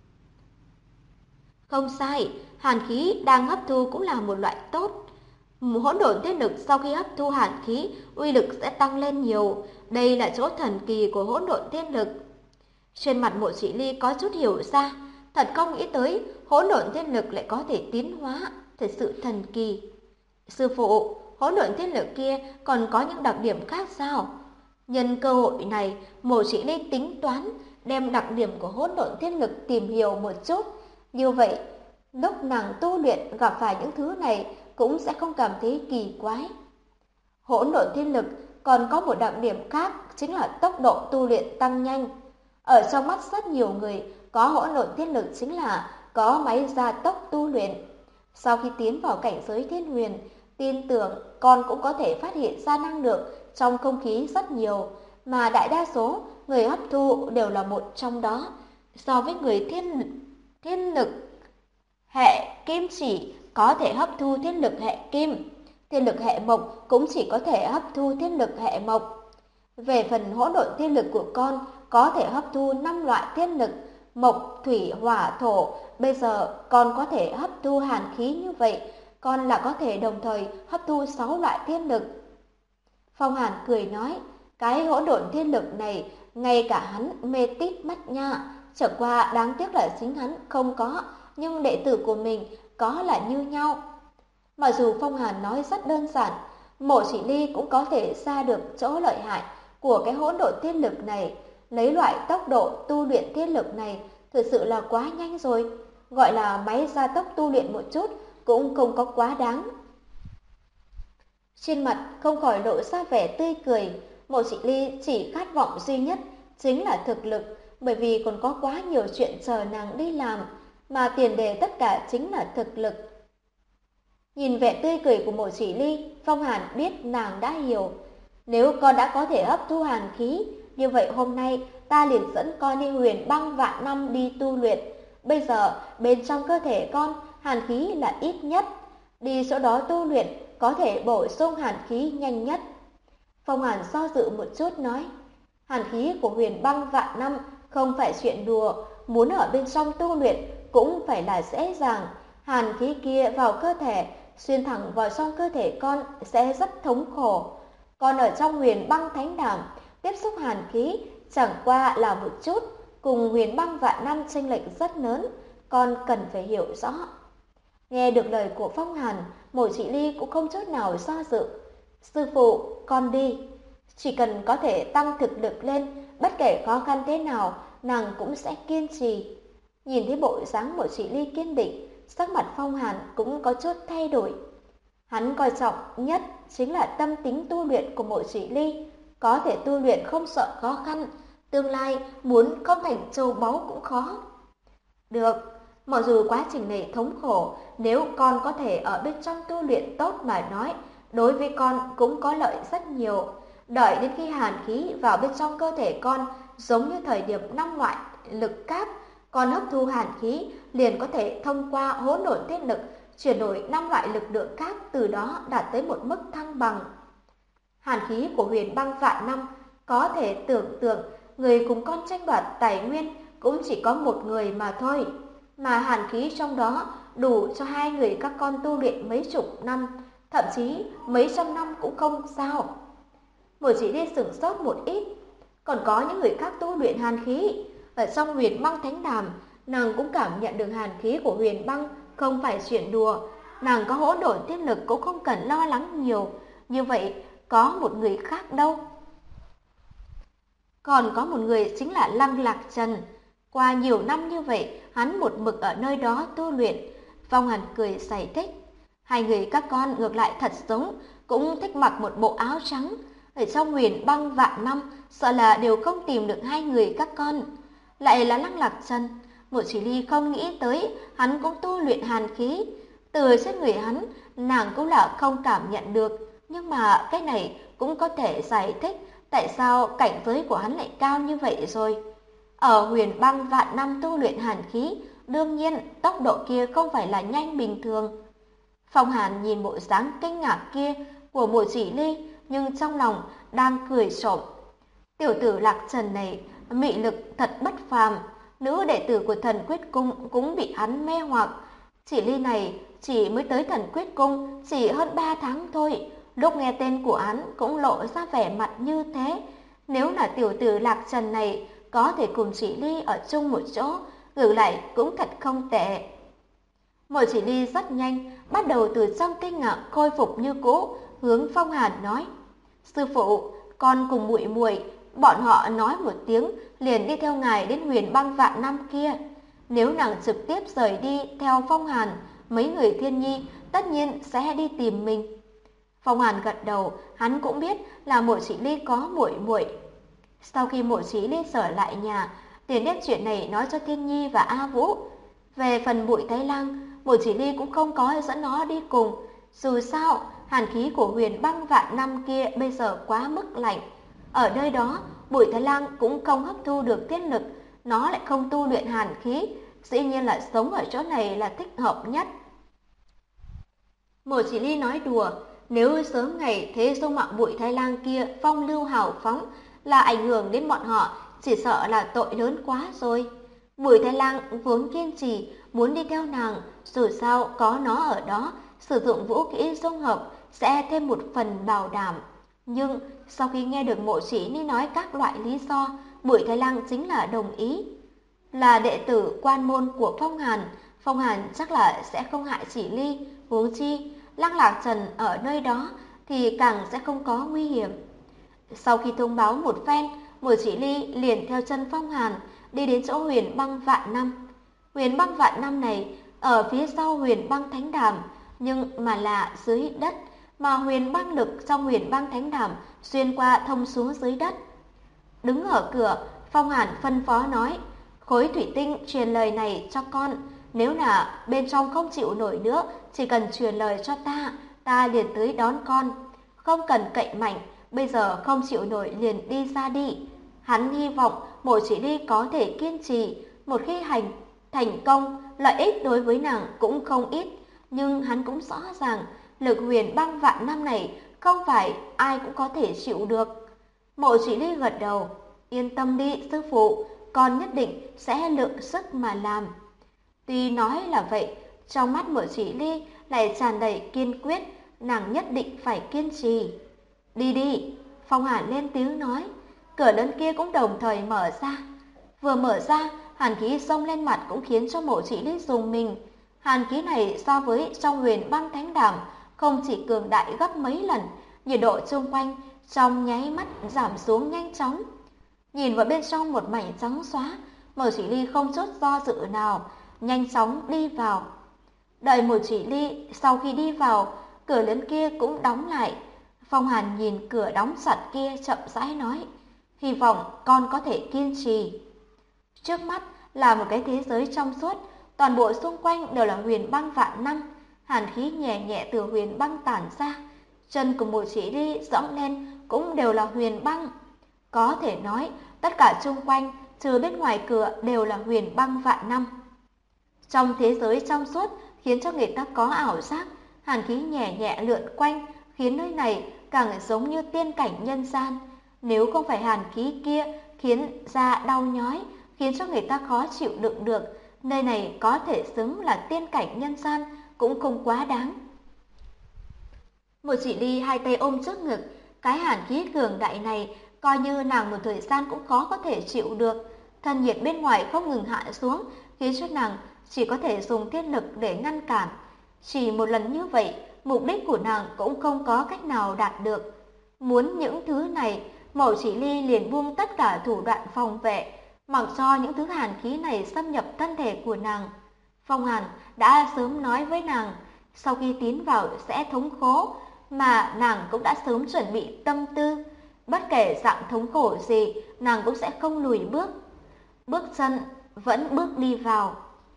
[SPEAKER 2] Không sai, hàn khí đang hấp thu cũng là một loại tốt. Hỗn độn thiên lực sau khi hấp thu hàn khí, uy lực sẽ tăng lên nhiều. Đây là chỗ thần kỳ của hỗn độn thiên lực. Trên mặt Mộ Chỉ Ly có chút hiểu ra, thật không nghĩ tới hỗn độn thiên lực lại có thể tiến hóa, thật sự thần kỳ. Sư phụ, hỗn độn thiên lực kia còn có những đặc điểm khác sao? Nhân cơ hội này, Mộ Chỉ Ly tính toán đem đặc điểm của hỗn độn thiên lực tìm hiểu một chút. Như vậy, lúc nàng tu luyện gặp phải những thứ này cũng sẽ không cảm thấy kỳ quái. Hỗn độn thiên lực còn có một đặc điểm khác, chính là tốc độ tu luyện tăng nhanh. Ở trong mắt rất nhiều người, có hỗn độn thiên lực chính là có máy gia tốc tu luyện. Sau khi tiến vào cảnh giới thiên huyền, tin tưởng con cũng có thể phát hiện ra năng lượng trong không khí rất nhiều, mà đại đa số người hấp thu đều là một trong đó. So với người thiên lực hệ kim chỉ có thể hấp thu thiên lực hệ kim, thiên lực hệ mộc cũng chỉ có thể hấp thu thiên lực hệ mộc. Về phần hỗn độn thiên lực của con có thể hấp thu 5 loại thiên lực, mộc, thủy, hỏa, thổ. Bây giờ con có thể hấp thu hàn khí như vậy, con là có thể đồng thời hấp thu 6 loại thiên lực. Phong Hàn cười nói, cái hỗn độn thiên lực này, ngay cả hắn mê tít mắt nha, chẳng qua đáng tiếc là chính hắn không có, nhưng đệ tử của mình có là như nhau. Mặc dù Phong Hàn nói rất đơn giản, Mộ Chỉ Ly cũng có thể ra được chỗ lợi hại của cái hỗn độn thiên lực này. Lấy loại tốc độ tu luyện thiên lực này thực sự là quá nhanh rồi, gọi là máy gia tốc tu luyện một chút cũng không có quá đáng. Trên mặt không khỏi lộ ra vẻ tươi cười. Mộ Chỉ Ly chỉ khát vọng duy nhất chính là thực lực, bởi vì còn có quá nhiều chuyện chờ nàng đi làm, mà tiền đề tất cả chính là thực lực. Nhìn vẻ tươi cười của Mộ Chỉ Ly, Phong Hàn biết nàng đã hiểu. Nếu con đã có thể hấp thu hàn khí, như vậy hôm nay ta liền dẫn con đi Huyền Băng vạn năm đi tu luyện. Bây giờ bên trong cơ thể con hàn khí là ít nhất, đi chỗ đó tu luyện có thể bổ sung hàn khí nhanh nhất. Phong Hàn do dự một chút nói, hàn khí của huyền băng vạn năm không phải chuyện đùa, muốn ở bên trong tu luyện cũng phải là dễ dàng. Hàn khí kia vào cơ thể, xuyên thẳng vào trong cơ thể con sẽ rất thống khổ. Con ở trong huyền băng thánh đàm, tiếp xúc hàn khí chẳng qua là một chút, cùng huyền băng vạn năm chênh lệch rất lớn, con cần phải hiểu rõ. Nghe được lời của Phong Hàn, Mộ Chỉ Ly cũng không chút nào do dự. Sư phụ, con đi. Chỉ cần có thể tăng thực lực lên, bất kể khó khăn thế nào, nàng cũng sẽ kiên trì. Nhìn thấy bộ dáng Mộ Chỉ Ly kiên định, sắc mặt Phong Hàn cũng có chút thay đổi. Hắn coi trọng nhất chính là tâm tính tu luyện của Mộ Chỉ Ly, có thể tu luyện không sợ khó khăn, tương lai muốn không thành châu báu cũng khó. Được, mặc dù quá trình này thống khổ, nếu con có thể ở bên trong tu luyện tốt mà nói, đối với con cũng có lợi rất nhiều. Đợi đến khi hàn khí vào bên trong cơ thể con, giống như thời điểm 5 loại lực cáp, con hấp thu hàn khí liền có thể thông qua hỗn độn tiết lực chuyển đổi 5 loại lực lượng khác, từ đó đạt tới một mức thăng bằng. Hàn khí của huyền băng vạn năm, có thể tưởng tượng người cùng con tranh đoạt tài nguyên cũng chỉ có một người mà thôi, mà hàn khí trong đó đủ cho hai người các con tu luyện mấy chục năm, thậm chí mấy trăm năm cũng không sao. Mộ Chỉ Ly sửng sốt một ít, còn có những người khác tu luyện hàn khí. Ở trong huyền băng thánh đàm, nàng cũng cảm nhận được hàn khí của huyền băng không phải chuyện đùa. Nàng có hỗn độn tiết lực cũng không cần lo lắng nhiều. Như vậy, có một người khác đâu? Còn có một người chính là Lăng Lạc Trần. Qua nhiều năm như vậy, hắn một mực ở nơi đó tu luyện. Phong Hàn cười giải thích. Hai người các con ngược lại thật giống, cũng thích mặc một bộ áo trắng. Ở trong huyền băng vạn năm, sợ là đều không tìm được hai người các con. Lại là Lăng Lạc Trần. Mộ Chỉ Ly không nghĩ tới, hắn cũng tu luyện hàn khí. Từ trên người hắn, nàng cũng là không cảm nhận được. Nhưng mà cái này cũng có thể giải thích tại sao cảnh giới của hắn lại cao như vậy rồi. Ở huyền băng vạn năm tu luyện hàn khí, đương nhiên tốc độ kia không phải là nhanh bình thường. Phong Hàn nhìn bộ dáng kinh ngạc kia của Mộ Chỉ Ly, nhưng trong lòng đang cười trộm. Tiểu tử Lạc Trần này mị lực thật bất phàm, nữ đệ tử của Thần Quyết Cung cũng bị hắn mê hoặc. Chỉ Ly này chỉ mới tới Thần Quyết Cung chỉ hơn 3 tháng thôi, lúc nghe tên của hắn cũng lộ ra vẻ mặt như thế. Nếu là tiểu tử Lạc Trần này có thể cùng Chỉ Ly ở chung một chỗ, ngược lại cũng thật không tệ. Mộ Chỉ Ly rất nhanh bắt đầu từ trong kinh ngạc khôi phục như cũ, hướng Phong Hàn nói: "Sư phụ, con cùng muội muội, bọn họ nói một tiếng liền đi theo ngài đến huyền băng vạn năm kia. Nếu nàng trực tiếp rời đi theo Phong Hàn, mấy người Thiên Nhi tất nhiên sẽ đi tìm mình." Phong Hàn gật đầu, hắn cũng biết là Mộ Chỉ Ly có muội muội. Sau khi Mộ Chỉ Ly trở lại nhà, liền đem chuyện này nói cho Thiên Nhi và A Vũ. Về phần Bụi Thái Lang, Mộ Chỉ Ly cũng không có dẫn nó đi cùng. Dù sao, hàn khí của huyền băng vạn năm kia bây giờ quá mức lạnh. Ở nơi đó, Bụi Thái Lang cũng không hấp thu được tiết lực, nó lại không tu luyện hàn khí, dĩ nhiên là sống ở chỗ này là thích hợp nhất. Mộ Chỉ Ly nói đùa, nếu sớm ngày thế dung mạo Bụi Thái Lang kia phong lưu hào phóng, là ảnh hưởng đến bọn họ, chỉ sợ là tội lớn quá rồi. Bùi Thái Lang vốn kiên trì muốn đi theo nàng, dù sao có nó ở đó, sử dụng vũ kỹ dung hợp sẽ thêm một phần bảo đảm. Nhưng sau khi nghe được Mộ Chỉ Ly nói các loại lý do, Bùi Thái Lang chính là đồng ý. Là đệ tử quan môn của Phong Hàn chắc là sẽ không hại Chỉ Ly, huống chi Lăng Lạc Trần ở nơi đó thì càng sẽ không có nguy hiểm. Sau khi thông báo một phen, Mộ Chỉ Ly liền theo chân Phong Hàn đi đến chỗ huyền băng vạn năm. Huyền băng vạn năm này ở phía sau huyền băng thánh đàm, nhưng mà là dưới đất, mà huyền băng lực trong huyền băng thánh đàm xuyên qua thông xuống dưới đất. Đứng ở cửa, Phong Hàn phân phó nói: "Khối thủy tinh truyền lời này cho con, nếu là bên trong không chịu nổi nữa, chỉ cần truyền lời cho ta liền tới đón con. Không cần cậy mạnh, bây giờ không chịu nổi liền đi ra đi." Hắn hy vọng Mộ Chỉ Ly có thể kiên trì, một khi thành công, lợi ích đối với nàng cũng không ít, nhưng hắn cũng rõ ràng lực huyền băng vạn năm này không phải ai cũng có thể chịu được. Mộ Chỉ Ly gật đầu, yên tâm đi sư phụ, con nhất định sẽ lượng sức mà làm. Tuy nói là vậy, trong mắt Mộ Chỉ Ly lại tràn đầy kiên quyết, nàng nhất định phải kiên trì. Đi đi, Phong Hàn lên tiếng nói, cửa lớn kia cũng đồng thời mở ra. Vừa mở ra, hàn khí xông lên mặt cũng khiến cho Mộ Chỉ Ly rùng mình. Hàn khí này so với trong Huyền Băng Thánh Đàm không chỉ cường đại gấp mấy lần, nhiệt độ xung quanh trong nháy mắt giảm xuống nhanh chóng. Nhìn vào bên trong một mảnh trắng xóa, Mộ Chỉ Ly không chút do dự nào, nhanh chóng đi vào. Đợi Mộ Chỉ Ly sau khi đi vào, cửa lớn kia cũng đóng lại. Phong Hàn nhìn cửa đóng chặt kia chậm rãi nói, hy vọng con có thể kiên trì. Trước mắt là một cái thế giới trong suốt, toàn bộ xung quanh đều là huyền băng vạn năm, hàn khí nhẹ nhẹ từ huyền băng tản ra, chân của Mộ Chỉ Ly dẫm lên cũng đều là huyền băng. Có thể nói, tất cả xung quanh trừ bên ngoài cửa đều là huyền băng vạn năm. Trong thế giới trong suốt khiến cho người ta có ảo giác, hàn khí nhẹ nhẹ lượn quanh, khiến nơi này càng giống như tiên cảnh nhân gian. Nếu không phải hàn khí kia khiến da đau nhói, khiến cho người ta khó chịu đựng được, nơi này có thể xứng là tiên cảnh nhân gian cũng không quá đáng. Mộ Chỉ Ly hai tay ôm trước ngực, cái hàn khí cường đại này coi như nàng một thời gian cũng khó có thể chịu được. Thân nhiệt bên ngoài không ngừng hạ xuống, khiến cho nàng chỉ có thể dùng thiên lực để ngăn cản. Chỉ một lần như vậy, mục đích của nàng cũng không có cách nào đạt được. Muốn những thứ này, Mộ Chỉ Ly liền buông tất cả thủ đoạn phòng vệ, mặc cho những thứ hàn khí này xâm nhập thân thể của nàng. Phong Hàn đã sớm nói với nàng, sau khi tiến vào sẽ thống khổ, mà nàng cũng đã sớm chuẩn bị tâm tư. Bất kể dạng thống khổ gì, nàng cũng sẽ không lùi bước. Bước chân vẫn bước đi vào.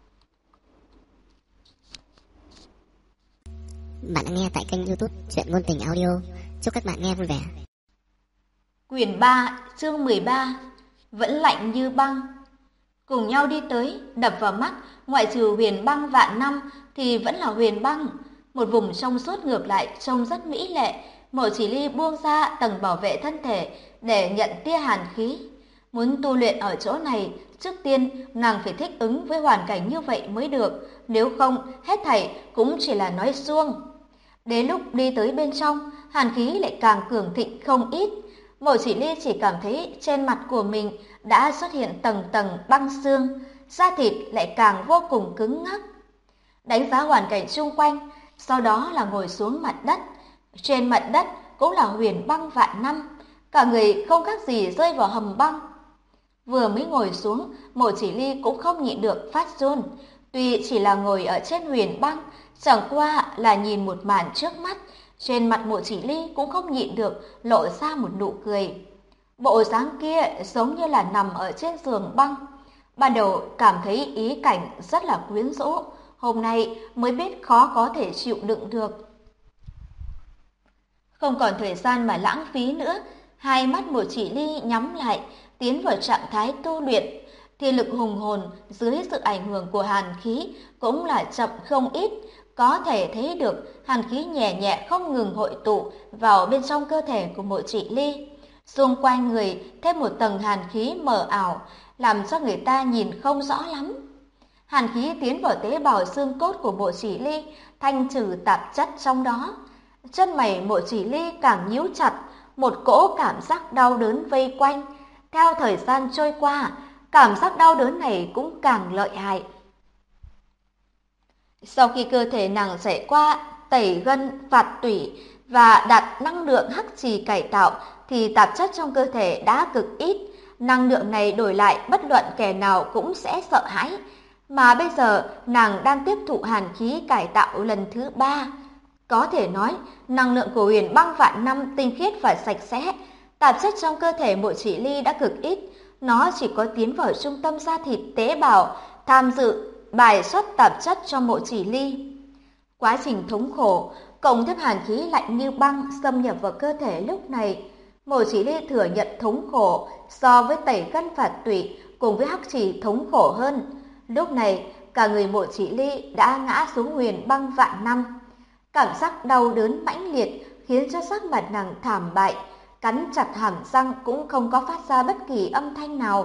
[SPEAKER 3] Bạn đã nghe tại kênh YouTube Truyện Ngôn Tình Audio. Chúc các bạn nghe vui vẻ.
[SPEAKER 2] Quyển 3, chương 13. Vẫn lạnh như băng. Cùng nhau đi tới, đập vào mắt, ngoại trừ huyền băng vạn năm thì vẫn là huyền băng. Một vùng trong suốt ngược lại trông rất mỹ lệ. Mộ Chỉ Ly buông ra tầng bảo vệ thân thể để nhận tia hàn khí. Muốn tu luyện ở chỗ này, trước tiên nàng phải thích ứng với hoàn cảnh như vậy mới được, nếu không hết thảy cũng chỉ là nói suông. Đến lúc đi tới bên trong, hàn khí lại càng cường thịnh không ít. Mộ Chỉ Ly chỉ cảm thấy trên mặt của mình đã xuất hiện tầng tầng băng xương, da thịt lại càng vô cùng cứng ngắc. Đánh giá hoàn cảnh xung quanh, sau đó là ngồi xuống mặt đất. Trên mặt đất cũng là huyền băng vạn năm, cả người không khác gì rơi vào hầm băng. Vừa mới ngồi xuống, Mộ Chỉ Ly cũng không nhịn được phát run. Tuy chỉ là ngồi ở trên huyền băng, chẳng qua là nhìn một màn trước mắt, trên mặt Mộ Chỉ Ly cũng không nhịn được lộ ra một nụ cười. Bộ dáng kia giống như là nằm ở trên giường băng. Ban đầu cảm thấy ý cảnh rất là quyến rũ, hôm nay mới biết khó có thể chịu đựng được. Không còn thời gian mà lãng phí nữa, hai mắt Mộ Chỉ Ly nhắm lại, tiến vào trạng thái tu luyện. Thì lực hùng hồn dưới sự ảnh hưởng của hàn khí cũng là chậm không ít, có thể thấy được hàn khí nhẹ nhẹ không ngừng hội tụ vào bên trong cơ thể của Mộ Chỉ Ly. Xung quanh người thêm một tầng hàn khí mờ ảo, làm cho người ta nhìn không rõ lắm. Hàn khí tiến vào tế bào xương cốt của Mộ Chỉ Ly, thanh trừ tạp chất trong đó. Chân mày Mộ Chỉ Ly càng nhíu chặt, một cỗ cảm giác đau đớn vây quanh. Theo thời gian trôi qua, cảm giác đau đớn này cũng càng lợi hại. Sau khi cơ thể nàng trải qua tẩy gân, phạt tủy và đặt năng lượng hắc trì cải tạo, thì tạp chất trong cơ thể đã cực ít. Năng lượng này đổi lại bất luận kẻ nào cũng sẽ sợ hãi. Mà bây giờ nàng đang tiếp thụ hàn khí cải tạo lần thứ 3. Có thể nói, năng lượng của huyền băng vạn năm tinh khiết và sạch sẽ. Tạp chất trong cơ thể Mộ Chỉ Ly đã cực ít. Nó chỉ có tiến vào trung tâm da thịt tế bào, tham dự bài xuất tạp chất cho Mộ Chỉ Ly. Quá trình thống khổ, cộng thêm hàn khí lạnh như băng xâm nhập vào cơ thể lúc này, Mộ Chỉ Ly thừa nhận thống khổ so với tẩy gân phạt tủy cùng với hắc trì thống khổ hơn. Lúc này, cả người Mộ Chỉ Ly đã ngã xuống huyền băng vạn năm. Cảm giác đau đớn mãnh liệt khiến cho sắc mặt nàng thảm bại, cắn chặt hàm răng cũng không có phát ra bất kỳ âm thanh nào.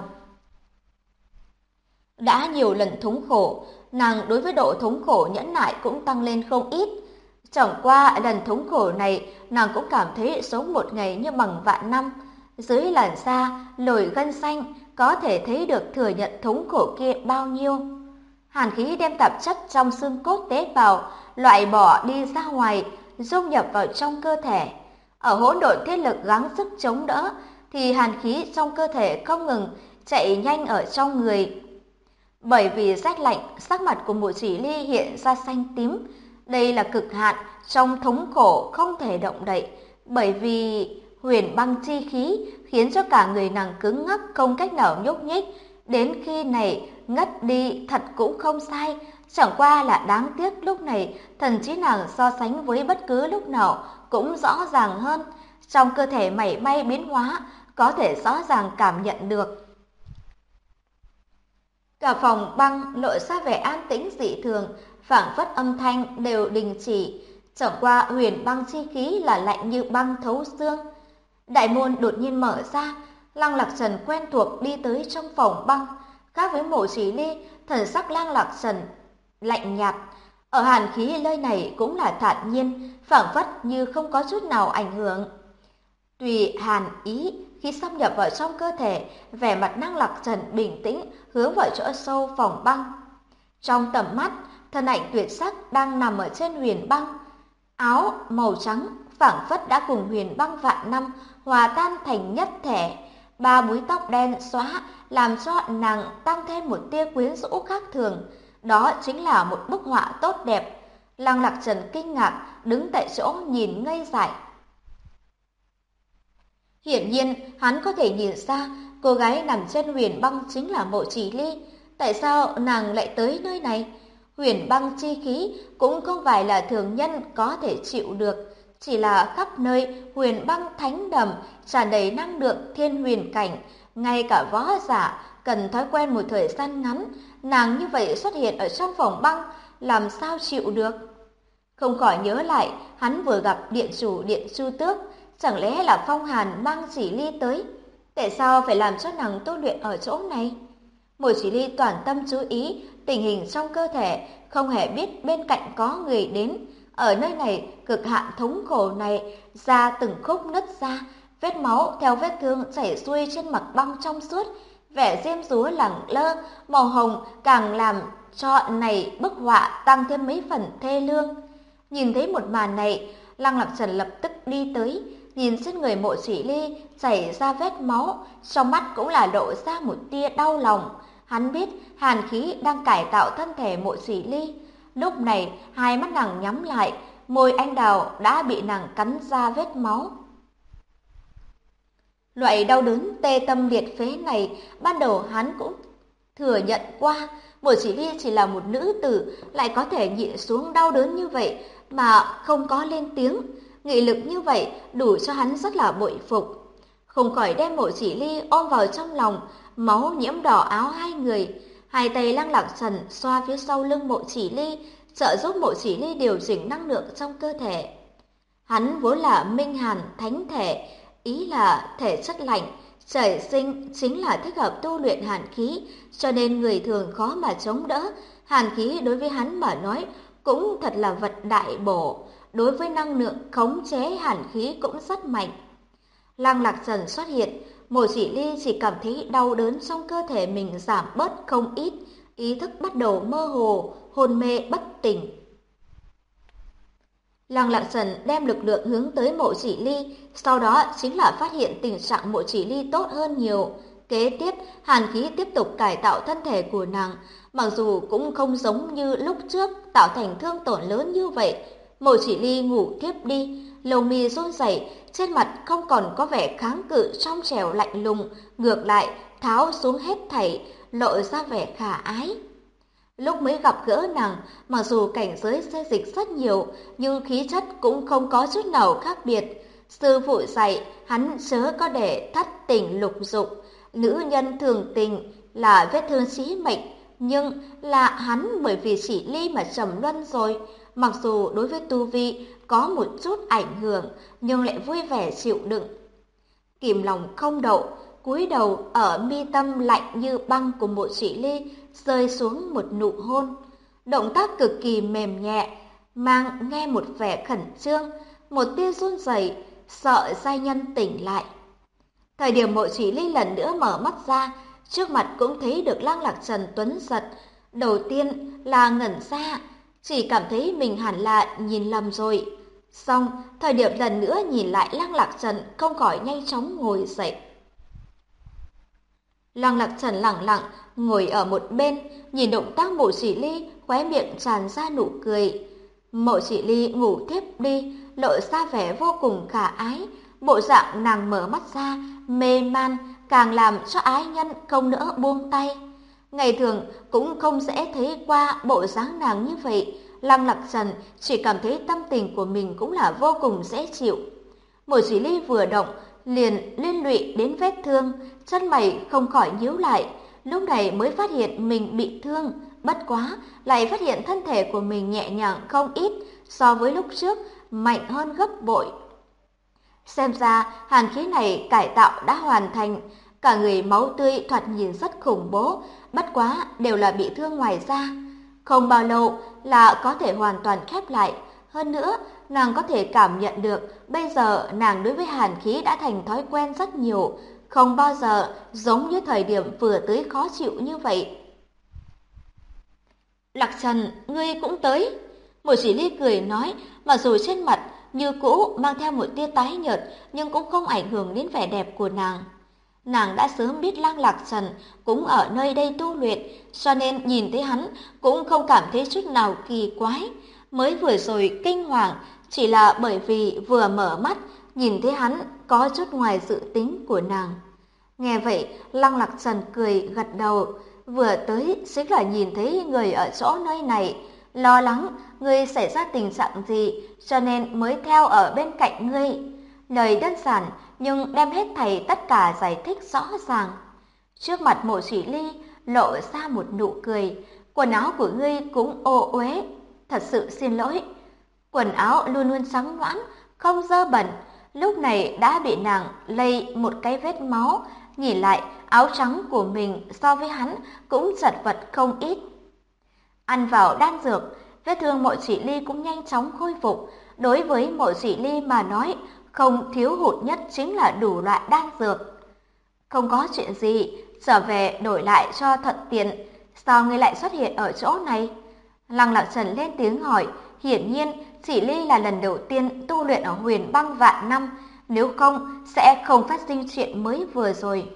[SPEAKER 2] Đã nhiều lần thống khổ, nàng đối với độ thống khổ nhẫn nại cũng tăng lên không ít. Chẳng qua lần thống khổ này, nàng cũng cảm thấy sống một ngày như bằng vạn năm. Dưới làn da, nổi gân xanh, có thể thấy được thừa nhận thống khổ kia bao nhiêu. Hàn khí đem tạp chất trong xương cốt tế bào, loại bỏ đi ra ngoài, dung nhập vào trong cơ thể. Ở hỗn độn thiết lực gắng sức chống đỡ, thì hàn khí trong cơ thể không ngừng chạy nhanh ở trong người. Bởi vì rét lạnh, sắc mặt của Mộ Chỉ Ly hiện ra xanh tím. Đây là cực hạn trong thống khổ không thể động đậy, bởi vì huyền băng chi khí khiến cho cả người nàng cứng ngắc không cách nào nhúc nhích. Đến khi này ngất đi thật cũng không sai, chẳng qua là đáng tiếc lúc này thần trí nàng so sánh với bất cứ lúc nào cũng rõ ràng hơn. Trong cơ thể mảy may biến hóa, có thể rõ ràng cảm nhận được. Cả phòng băng lộ ra vẻ an tĩnh dị thường, phảng phất âm thanh đều đình chỉ. Chẳng qua huyền băng chi khí là lạnh như băng thấu xương. Đại môn đột nhiên mở ra, Lăng Lạc Trần quen thuộc đi tới trong phòng băng. Khác với Mộ Chỉ Ly, thần sắc Lăng Lạc Trần lạnh nhạt. Ở hàn khí nơi này cũng là thản nhiên, phảng phất như không có chút nào ảnh hưởng. Tùy hàn ý khi xâm nhập vào trong cơ thể, vẻ mặt Lăng Lạc Trần bình tĩnh hướng vào chỗ sâu phòng băng. Trong tầm mắt, thân ảnh tuyệt sắc đang nằm ở trên huyền băng. Áo màu trắng phảng phất đã cùng huyền băng vạn năm hòa tan thành nhất thể. Ba búi tóc đen xóa làm cho nàng tăng thêm một tia quyến rũ khác thường. Đó chính là một bức họa tốt đẹp. Lăng Lạc Trần kinh ngạc đứng tại chỗ nhìn ngây dại. Hiển nhiên, hắn có thể nhìn ra cô gái nằm trên huyền băng chính là Mộ Chỉ Ly. Tại sao nàng lại tới nơi này? Huyền băng chi khí cũng không phải là thường nhân có thể chịu được. Chỉ là khắp nơi huyền băng thánh đầm, tràn đầy năng lượng thiên huyền cảnh. Ngay cả võ giả cần thói quen một thời gian ngắn, nàng như vậy xuất hiện ở trong phòng băng, làm sao chịu được? Không khỏi nhớ lại, hắn vừa gặp điện chủ Điện Chu Tước. Chẳng lẽ là Phong Hàn mang Chỉ Ly tới? Tại sao phải làm cho nàng tu luyện ở chỗ này? Mộ Chỉ Ly toàn tâm chú ý tình hình trong cơ thể, không hề biết bên cạnh có người đến. Ở nơi này, cực hạn thống khổ này, da từng khúc nứt ra, vết máu theo vết thương chảy xuôi trên mặt băng trong suốt, vẻ diêm dúa lẳng lơ, màu hồng càng làm cho này bức họa tăng thêm mấy phần thê lương. Nhìn thấy một màn này, Lăng Lạc Trần lập tức đi tới, nhìn trên người Mộ Chỉ Ly chảy ra vết máu, trong mắt cũng là lộ ra một tia đau lòng. Hắn biết hàn khí đang cải tạo thân thể Mộ Chỉ Ly. Lúc này, hai mắt nàng nhắm lại, môi anh đào đã bị nàng cắn ra vết máu. Loại đau đớn tê tâm liệt phế này, ban đầu hắn cũng thừa nhận qua. Mộ Chỉ Ly chỉ là một nữ tử, lại có thể nhịn xuống đau đớn như vậy mà không có lên tiếng. Nghị lực như vậy đủ cho hắn rất là bội phục. Không khỏi đem Mộ Chỉ Ly ôm vào trong lòng, máu nhiễm đỏ áo hai người. Hai tay Lăng Lạc Trần xoa phía sau lưng Mộ Chỉ Ly, trợ giúp Mộ Chỉ Ly điều chỉnh năng lượng trong cơ thể. Hắn vốn là minh hàn thánh thể, ý là thể chất lạnh, trời sinh chính là thích hợp tu luyện hàn khí, cho nên người thường khó mà chống đỡ. Hàn khí đối với hắn mà nói cũng thật là vật đại bổ, đối với năng lượng khống chế hàn khí cũng rất mạnh. Lăng Lạc Trần xuất hiện, Mộ Chỉ Ly chỉ cảm thấy đau đớn trong cơ thể mình giảm bớt không ít, ý thức bắt đầu mơ hồ, hôn mê bất tỉnh. Lăng Lạc Trần đem lực lượng hướng tới Mộ Chỉ Ly, sau đó chính là phát hiện tình trạng Mộ Chỉ Ly tốt hơn nhiều. Kế tiếp, hàn khí tiếp tục cải tạo thân thể của nàng, mặc dù cũng không giống như lúc trước tạo thành thương tổn lớn như vậy. Mộ Chỉ Ly ngủ thiếp đi, lông mi run rẩy, trên mặt không còn có vẻ kháng cự trong trẻo lạnh lùng, ngược lại tháo xuống hết thảy, lộ ra vẻ khả ái. Lúc mới gặp gỡ nàng, mặc dù cảnh giới xê dịch rất nhiều, nhưng khí chất cũng không có chút nào khác biệt. Sư phụ dạy hắn chớ có để thất tình lục dục, nữ nhân thường tình là vết thương chí mệnh, nhưng là hắn bởi vì Chỉ Ly mà trầm luân rồi. mặc dù đối với tu vi có một chút ảnh hưởng nhưng lại vui vẻ chịu đựng. Kìm lòng không đậu, cúi đầu ở mi tâm lạnh như băng của Mộ Chỉ Ly rơi xuống một nụ hôn. Động tác cực kỳ mềm nhẹ, mang nghe một vẻ khẩn trương, một tia run rẩy, sợ giai nhân tỉnh lại. Thời điểm Mộ Chỉ Ly lần nữa mở mắt ra, trước mặt cũng thấy được Lăng Lạc Trần tuấn giật. Đầu tiên là ngẩn ra, chỉ cảm thấy mình hẳn là nhìn lầm rồi. Xong, thời điểm lần nữa nhìn lại Lăng Lạc Trần không khỏi nhanh chóng ngồi dậy. Lăng Lạc Trần lẳng lặng ngồi ở một bên, nhìn động tác Mộ Chỉ Ly, khóe miệng tràn ra nụ cười. Mộ Chỉ Ly ngủ thiếp đi, lộ ra vẻ vô cùng khả ái. Bộ dạng nàng mở mắt ra, mê man, càng làm cho ái nhân không nỡ buông tay. Ngày thường cũng không dễ thấy qua bộ dáng nàng như vậy. Lăng Lạc Trần chỉ cảm thấy tâm tình của mình cũng là vô cùng dễ chịu. Mộ Chỉ Ly vừa động, liền liên lụy đến vết thương, chân mày không khỏi nhíu lại. Lúc này mới phát hiện mình bị thương, bất quá lại phát hiện thân thể của mình nhẹ nhàng không ít, so với lúc trước mạnh hơn gấp bội. Xem ra hàn khí này cải tạo đã hoàn thành, cả người máu tươi thoạt nhìn rất khủng bố, bất quá đều là bị thương ngoài da. Không bao lâu là có thể hoàn toàn khép lại. Hơn nữa, nàng có thể cảm nhận được bây giờ nàng đối với hàn khí đã thành thói quen rất nhiều, không bao giờ giống như thời điểm vừa tới khó chịu như vậy. Lạc Trần, ngươi cũng tới. Mộ Chỉ Ly cười nói, mặc dù trên mặt như cũ mang theo một tia tái nhợt nhưng cũng không ảnh hưởng đến vẻ đẹp của nàng. Nàng đã sớm biết Lăng Lạc Trần cũng ở nơi đây tu luyện, cho nên nhìn thấy hắn cũng không cảm thấy chút nào kỳ quái. Mới vừa rồi kinh hoàng chỉ là bởi vì vừa mở mắt nhìn thấy hắn có chút ngoài dự tính của nàng. Nghe vậy, Lăng Lạc Trần cười gật đầu, vừa tới chính là nhìn thấy người ở chỗ nơi này, lo lắng ngươi xảy ra tình trạng gì cho nên mới theo ở bên cạnh ngươi. Lời đơn giản nhưng đem hết thảy tất cả giải thích rõ ràng. Trước mặt Mộ Chỉ Ly lộ ra một nụ cười, quần áo của ngươi cũng ô uế, thật sự xin lỗi. Quần áo luôn luôn trắng nõn, không dơ bẩn, lúc này đã bị nàng lây một cái vết máu, nhìn lại áo trắng của mình so với hắn cũng chật vật không ít. Ăn vào đan dược, vết thương Mộ Chỉ Ly cũng nhanh chóng khôi phục. Đối với Mộ Chỉ Ly mà nói, không thiếu hụt nhất chính là đủ loại đan dược. Không có chuyện gì, trở về đổi lại cho thuận tiện. Sao ngươi lại xuất hiện ở chỗ này? Lăng Lạc Trần lên tiếng hỏi. Hiển nhiên, Chỉ Ly là lần đầu tiên tu luyện ở Huyền Băng vạn năm, nếu không sẽ không phát sinh chuyện mới vừa rồi.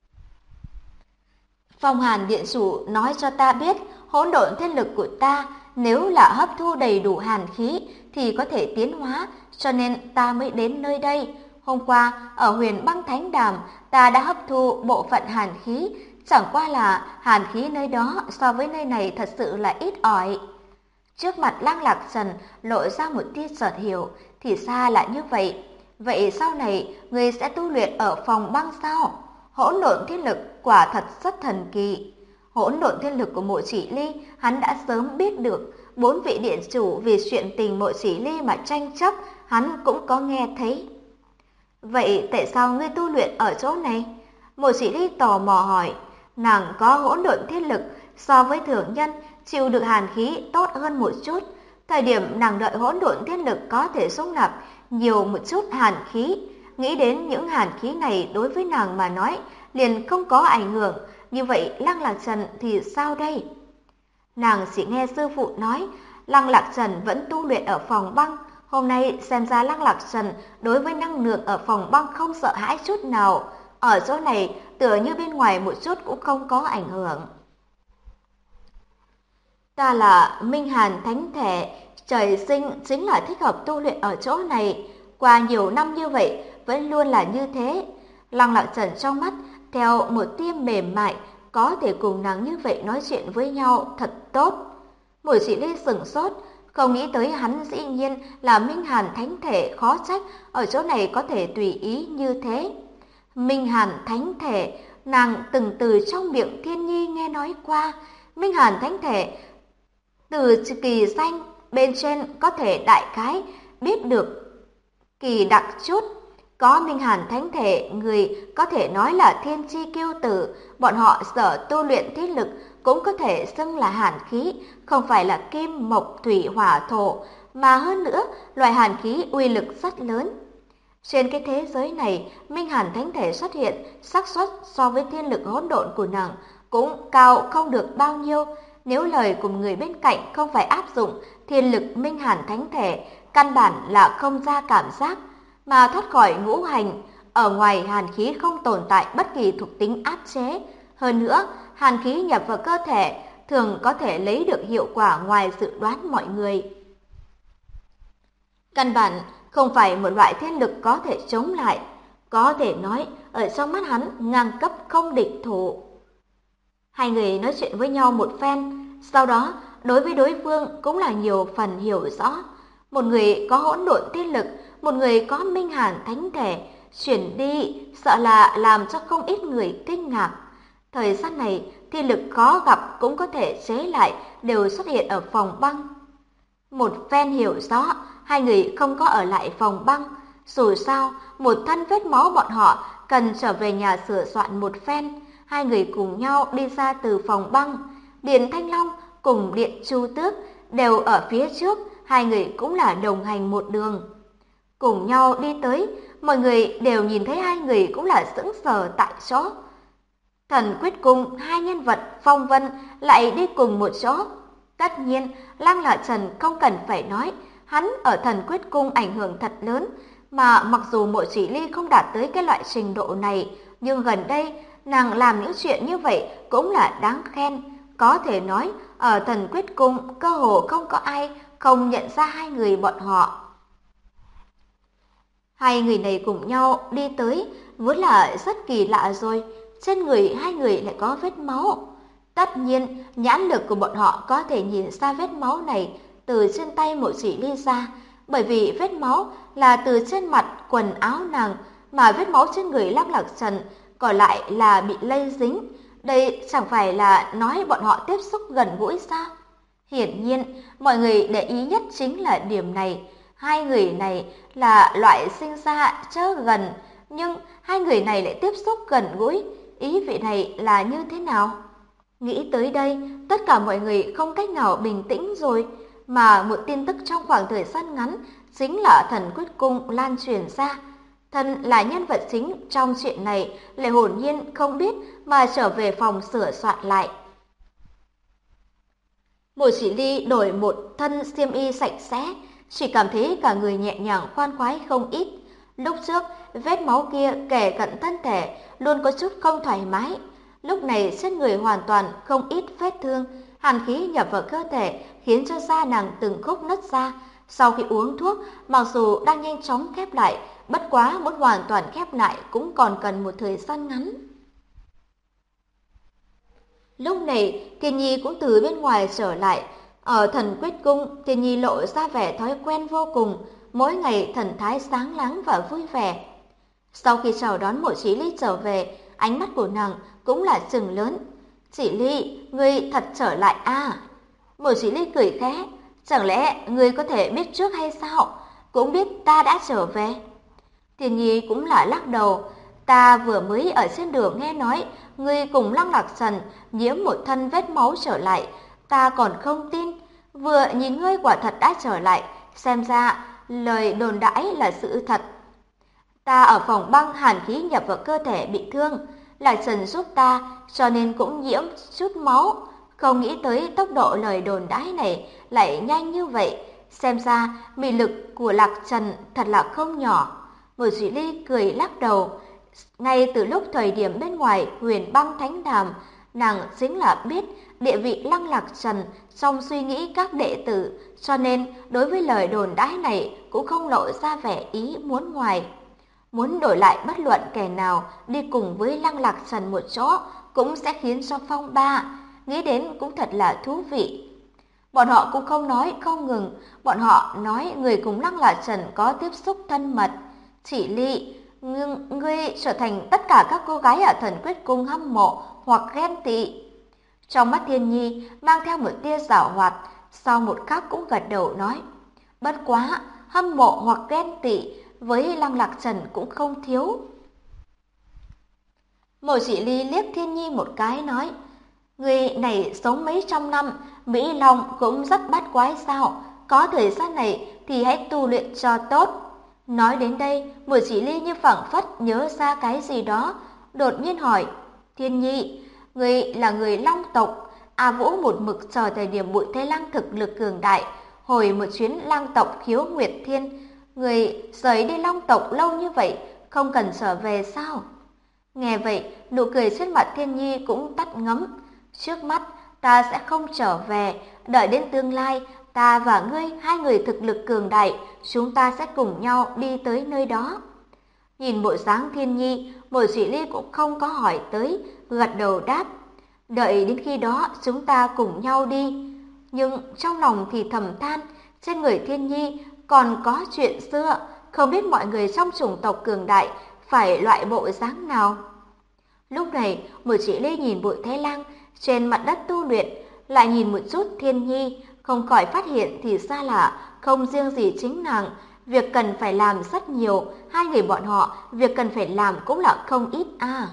[SPEAKER 2] Phong Hàn Điện Chủ nói cho ta biết, hỗn độn thiên lực của ta nếu là hấp thu đầy đủ hàn khí thì có thể tiến hóa, cho nên ta mới đến nơi đây. Hôm qua ở Huyền Băng Thánh Đàm ta đã hấp thu bộ phận hàn khí, chẳng qua là hàn khí nơi đó so với nơi này thật sự là ít ỏi. Trước mặt Lăng Lạc Trần lộ ra một tia chợt hiểu, thì ra là như vậy. Vậy sau này ngươi sẽ tu luyện ở phòng băng sao? Hỗn độn thiên lực quả thật rất thần kỳ. Hỗn độn thiên lực của Mộ Chỉ Ly hắn đã sớm biết được, 4 vị điện chủ vì chuyện tình Mộ Chỉ Ly mà tranh chấp, hắn cũng có nghe thấy. Vậy tại sao ngươi tu luyện ở chỗ này? Mộ Chỉ Ly tò mò hỏi. Nàng có hỗn độn thiên lực, so với thường nhân chịu được hàn khí tốt hơn một chút. Thời điểm nàng đợi hỗn độn thiên lực có thể dung nạp nhiều một chút hàn khí, nghĩ đến những hàn khí này đối với nàng mà nói liền không có ảnh hưởng. Như vậy Lăng Lạc Trần thì sao đây? Nàng chỉ nghe sư phụ nói Lăng Lạc Trần vẫn tu luyện ở phòng băng. Hôm nay xem ra Lăng Lạc Trần đối với năng lượng ở phòng băng không sợ hãi chút nào. Ở chỗ này tựa như bên ngoài một chút cũng không có ảnh hưởng. Ta là Minh Hàn Thánh Thể, trời sinh chính là thích hợp tu luyện ở chỗ này. Qua nhiều năm như vậy vẫn luôn là như thế. Lăng Lạc Trần trong mắt theo một tia mềm mại, có thể cùng nàng như vậy nói chuyện với nhau thật tốt. Mộ Chỉ Ly sửng sốt, không nghĩ tới hắn dĩ nhiên là Minh Hàn Thánh Thể, khó trách ở chỗ này có thể tùy ý như thế. Minh Hàn Thánh Thể, nàng từng từ trong miệng Thiên Nhi nghe nói qua. Minh Hàn Thánh Thể từ kỳ danh bên trên có thể đại khái biết được kỳ đặc chút. Có Minh Hàn thánh thể, người có thể nói là thiên chi kiêu tử, bọn họ sở tu luyện thiên lực cũng có thể xưng là hàn khí, không phải là kim, mộc, thủy, hỏa, thổ, mà hơn nữa, loại hàn khí uy lực rất lớn. Trên cái thế giới này, Minh Hàn thánh thể xuất hiện, xác suất so với thiên lực hỗn độn của nàng cũng cao không được bao nhiêu. Nếu lời của người bên cạnh không phải áp dụng thiên lực Minh Hàn thánh thể, căn bản là không ra cảm giác, mà thoát khỏi ngũ hành. Ở ngoài hàn khí không tồn tại bất kỳ thuộc tính áp chế. Hơn nữa, hàn khí nhập vào cơ thể thường có thể lấy được hiệu quả ngoài dự đoán mọi người. Căn bản không phải một loại thiên lực có thể chống lại. Có thể nói, ở trong mắt hắn ngang cấp không địch thủ. Hai người nói chuyện với nhau một phen, sau đó đối với đối phương cũng là nhiều phần hiểu rõ. Một người có hỗn độn thiên lực, một người có Minh Hàn thánh thể, chuyển đi sợ là làm cho không ít người kinh ngạc. Thời gian này, thiên lực khó gặp cũng có thể chế lại đều xuất hiện ở phòng băng. Một phen hiểu rõ, hai người không có ở lại phòng băng. Dù sao, một thân vết máu bọn họ cần trở về nhà sửa soạn một phen. Hai người cùng nhau đi ra từ phòng băng. Điện Thanh Long cùng Điện Chu Tước đều ở phía trước, hai người cũng là đồng hành một đường. Cùng nhau đi tới, mọi người đều nhìn thấy hai người cũng là sững sờ tại chỗ. Thần Quyết Cung, hai nhân vật phong vân lại đi cùng một chỗ. Tất nhiên, Lăng Lạc Trần không cần phải nói, hắn ở Thần Quyết Cung ảnh hưởng thật lớn, mà mặc dù Mộ Chỉ Ly không đạt tới cái loại trình độ này, nhưng gần đây nàng làm những chuyện như vậy cũng là đáng khen. Có thể nói, ở Thần Quyết Cung cơ hồ không có ai không nhận ra hai người bọn họ. Hai người này cùng nhau đi tới, vốn là rất kỳ lạ rồi. Trên người hai người lại có vết máu. Tất nhiên, nhãn lực của bọn họ có thể nhìn ra vết máu này từ trên tay Mộ Chỉ Ly ra, bởi vì vết máu là từ trên mặt quần áo nàng, mà vết máu trên người Lăng Lạc Trần còn lại là bị lây dính. Đây chẳng phải là nói bọn họ tiếp xúc gần gũi sao? Hiển nhiên, mọi người để ý nhất chính là điểm này. Hai người này là loại sinh ra chớ gần, nhưng hai người này lại tiếp xúc gần gũi. Ý vị này là như thế nào? Nghĩ tới đây, tất cả mọi người không cách nào bình tĩnh rồi, mà một tin tức trong khoảng thời gian ngắn chính là Thần Quyết Cung lan truyền ra. Thần là nhân vật chính trong chuyện này, lại hồn nhiên không biết mà trở về phòng sửa soạn lại. Mộ Chỉ Ly đổi một thân xiêm y sạch sẽ, chỉ cảm thấy cả người nhẹ nhàng khoan khoái không ít. Lúc trước, vết máu kia kề cận thân thể, luôn có chút không thoải mái. Lúc này trên người hoàn toàn không ít vết thương, hàn khí nhập vào cơ thể khiến cho da nàng từng khúc nứt ra. Sau khi uống thuốc, mặc dù đang nhanh chóng khép lại, bất quá muốn hoàn toàn khép lại cũng còn cần một thời gian ngắn. Lúc này, Thiên Nhi cũng từ bên ngoài trở lại. Ở Thần Quyết Cung, Thiên Nhi lộ ra vẻ thói quen vô cùng, mỗi ngày thần thái sáng láng và vui vẻ. Sau khi chào đón Mộ Chỉ Ly trở về, ánh mắt của nàng cũng là trừng lớn. Chỉ Ly, ngươi thật trở lại à? Mộ Chỉ Ly cười khẽ, chẳng lẽ ngươi có thể biết trước hay sao? Cũng biết ta đã trở về. Thiên Nhi cũng là lắc đầu, ta vừa mới ở trên đường nghe nói ngươi cùng Lăng Lạc Trần nhiễm một thân vết máu trở lại, ta còn không tin. Vừa nhìn ngươi quả thật đã trở lại, xem ra lời đồn đãi là sự thật. Ta ở phòng băng hàn khí nhập vào cơ thể bị thương, Lạc Trần giúp ta cho nên cũng nhiễm chút máu. Không nghĩ tới tốc độ lời đồn đãi này lại nhanh như vậy, xem ra mị lực của Lạc Trần thật là không nhỏ. Mộ Chỉ Ly cười lắc đầu. Ngay từ lúc thời điểm bên ngoài Huyền Băng Thánh Đàm, nàng chính là biết địa vị Lăng Lạc Trần trong suy nghĩ các đệ tử, cho nên đối với lời đồn đãi này cũng không lộ ra vẻ ý muốn ngoài. Muốn đổi lại bất luận kẻ nào đi cùng với Lăng Lạc Trần một chỗ cũng sẽ khiến cho phong ba. Nghĩ đến cũng thật là thú vị. Bọn họ cũng không nói không ngừng, bọn họ nói người cùng Lăng Lạc Trần có tiếp xúc thân mật. Chỉ Ly, ngươi trở thành tất cả các cô gái ở Thần Quyết Cung hâm mộ hoặc ghen tị. Trong mắt Thiên Nhi mang theo một tia giảo hoạt, sau một khắc cũng gật đầu nói, bất quá, hâm mộ hoặc ghen tị với Lăng Lạc Trần cũng không thiếu. Mộ Chỉ Ly liếc Thiên Nhi một cái nói, người này sống mấy trăm năm, Mỹ Long cũng rất bắt quái sao, có thời gian này thì hãy tu luyện cho tốt. Nói đến đây, Mộ Chỉ Ly như phảng phất nhớ ra cái gì đó, đột nhiên hỏi, Thiên Nhi, người là người Long tộc, A Vũ một mực chờ thời điểm Bụi Thế Lăng thực lực cường đại, hồi một chuyến lang tộc khiếu Nguyệt Thiên, người rời đi Long tộc lâu như vậy, không cần trở về sao? Nghe vậy, nụ cười trên mặt Thiên Nhi cũng tắt ngấm. Trước mắt, ta sẽ không trở về, đợi đến tương lai, ta và ngươi, hai người thực lực cường đại, chúng ta sẽ cùng nhau đi tới nơi đó. Nhìn bộ dáng Thiên Nhi, Mộ Chỉ Ly cũng không có hỏi tới, gật đầu đáp. Đợi đến khi đó chúng ta cùng nhau đi. Nhưng trong lòng thì thầm than, trên người Thiên Nhi còn có chuyện xưa, không biết mọi người trong chủng tộc cường đại phải loại bộ dáng nào. Lúc này, Mộ Chỉ Ly nhìn Bụi Thế Lăng trên mặt đất tu luyện, lại nhìn một chút Thiên Nhi, không khỏi phát hiện thì ra là không riêng gì chính nàng, việc cần phải làm rất nhiều, hai người bọn họ việc cần phải làm cũng là không ít à.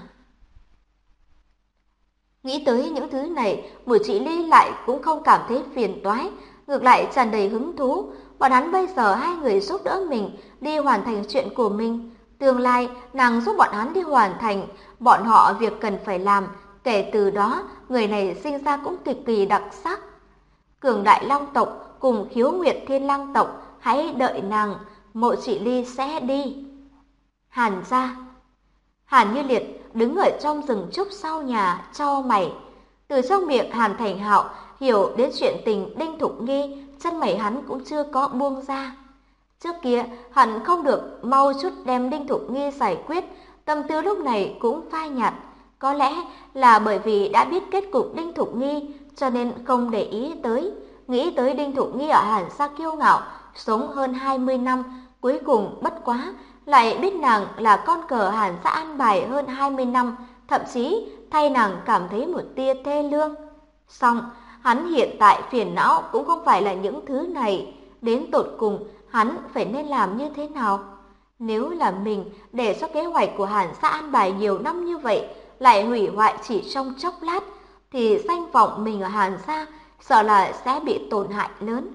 [SPEAKER 2] Nghĩ tới những thứ này, Mộ Chỉ Ly lại cũng không cảm thấy phiền toái, ngược lại tràn đầy hứng thú. Bọn hắn bây giờ hai người giúp đỡ mình đi hoàn thành chuyện của mình. Tương lai, nàng giúp bọn hắn đi hoàn thành bọn họ việc cần phải làm. Kể từ đó, người này sinh ra cũng cực kỳ đặc sắc. Cường đại Long tộc cùng khiếu Nguyệt Thiên Lăng tộc, hãy đợi nàng, Mộ Chỉ Ly sẽ đi. Hàn gia. Hàn Như Liệt đứng ở trong rừng trúc sau nhà, chau mày. Từ trong miệng Hàn Thành Hạo hiểu đến chuyện tình Đinh Thục Nghi, chân mày hắn cũng chưa có buông ra. Trước kia, hắn không được mau chút đem Đinh Thục Nghi giải quyết, tâm tư lúc này cũng phai nhạt. Có lẽ là bởi vì đã biết kết cục Đinh Thục Nghi, cho nên không để ý tới. Nghĩ tới Đinh Thục Nghi ở Hàn gia kiêu ngạo, sống hơn 20 năm, cuối cùng bất quá lại biết nàng là con cờ Hàn gia an bài hơn 20 năm, thậm chí thay nàng cảm thấy một tia thê lương. Song, hắn hiện tại phiền não cũng không phải là những thứ này, đến tột cùng hắn phải nên làm như thế nào? Nếu là mình để cho kế hoạch của Hàn gia an bài nhiều năm như vậy lại hủy hoại chỉ trong chốc lát, thì danh vọng mình ở Hàn gia sợ là sẽ bị tổn hại lớn.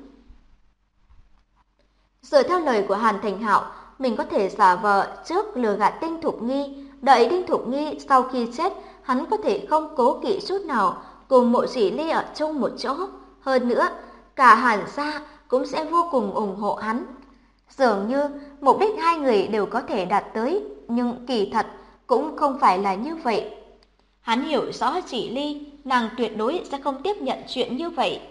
[SPEAKER 2] Dựa theo lời của Hàn Thành Hạo, mình có thể giả vờ trước lừa gạt Đinh Thục Nghi, đợi Đinh Thục Nghi sau khi chết, hắn có thể không cố kỵ chút nào cùng Mộ Chỉ Ly ở chung một chỗ. Hơn nữa, cả Hàn gia cũng sẽ vô cùng ủng hộ hắn. Dường như mục đích hai người đều có thể đạt tới, nhưng kỳ thật cũng không phải là như vậy. Hắn hiểu rõ Chỉ Ly, nàng tuyệt đối sẽ không tiếp nhận chuyện như vậy.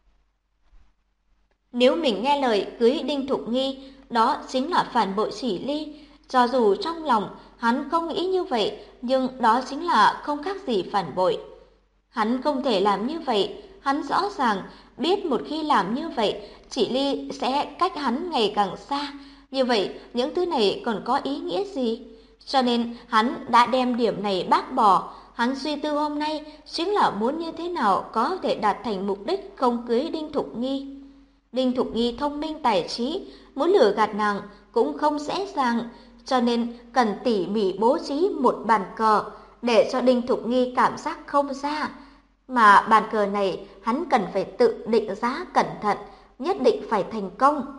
[SPEAKER 2] Nếu mình nghe lời cưới Đinh Thục Nghi, đó chính là phản bội Chỉ Ly. Cho dù trong lòng hắn không nghĩ như vậy, nhưng đó chính là không khác gì phản bội. Hắn không thể làm như vậy, hắn rõ ràng biết một khi làm như vậy, Chỉ Ly sẽ cách hắn ngày càng xa. Như vậy, những thứ này còn có ý nghĩa gì? Cho nên hắn đã đem điểm này bác bỏ. Hắn suy tư hôm nay chính là muốn như thế nào có thể đạt thành mục đích không cưới Đinh Thục Nghi. Đinh Thục Nghi thông minh tài trí, muốn lừa gạt nàng cũng không dễ dàng, cho nên cần tỉ mỉ bố trí một bàn cờ để cho Đinh Thục Nghi cảm giác không ra. Mà bàn cờ này hắn cần phải tự định giá cẩn thận, nhất định phải thành công.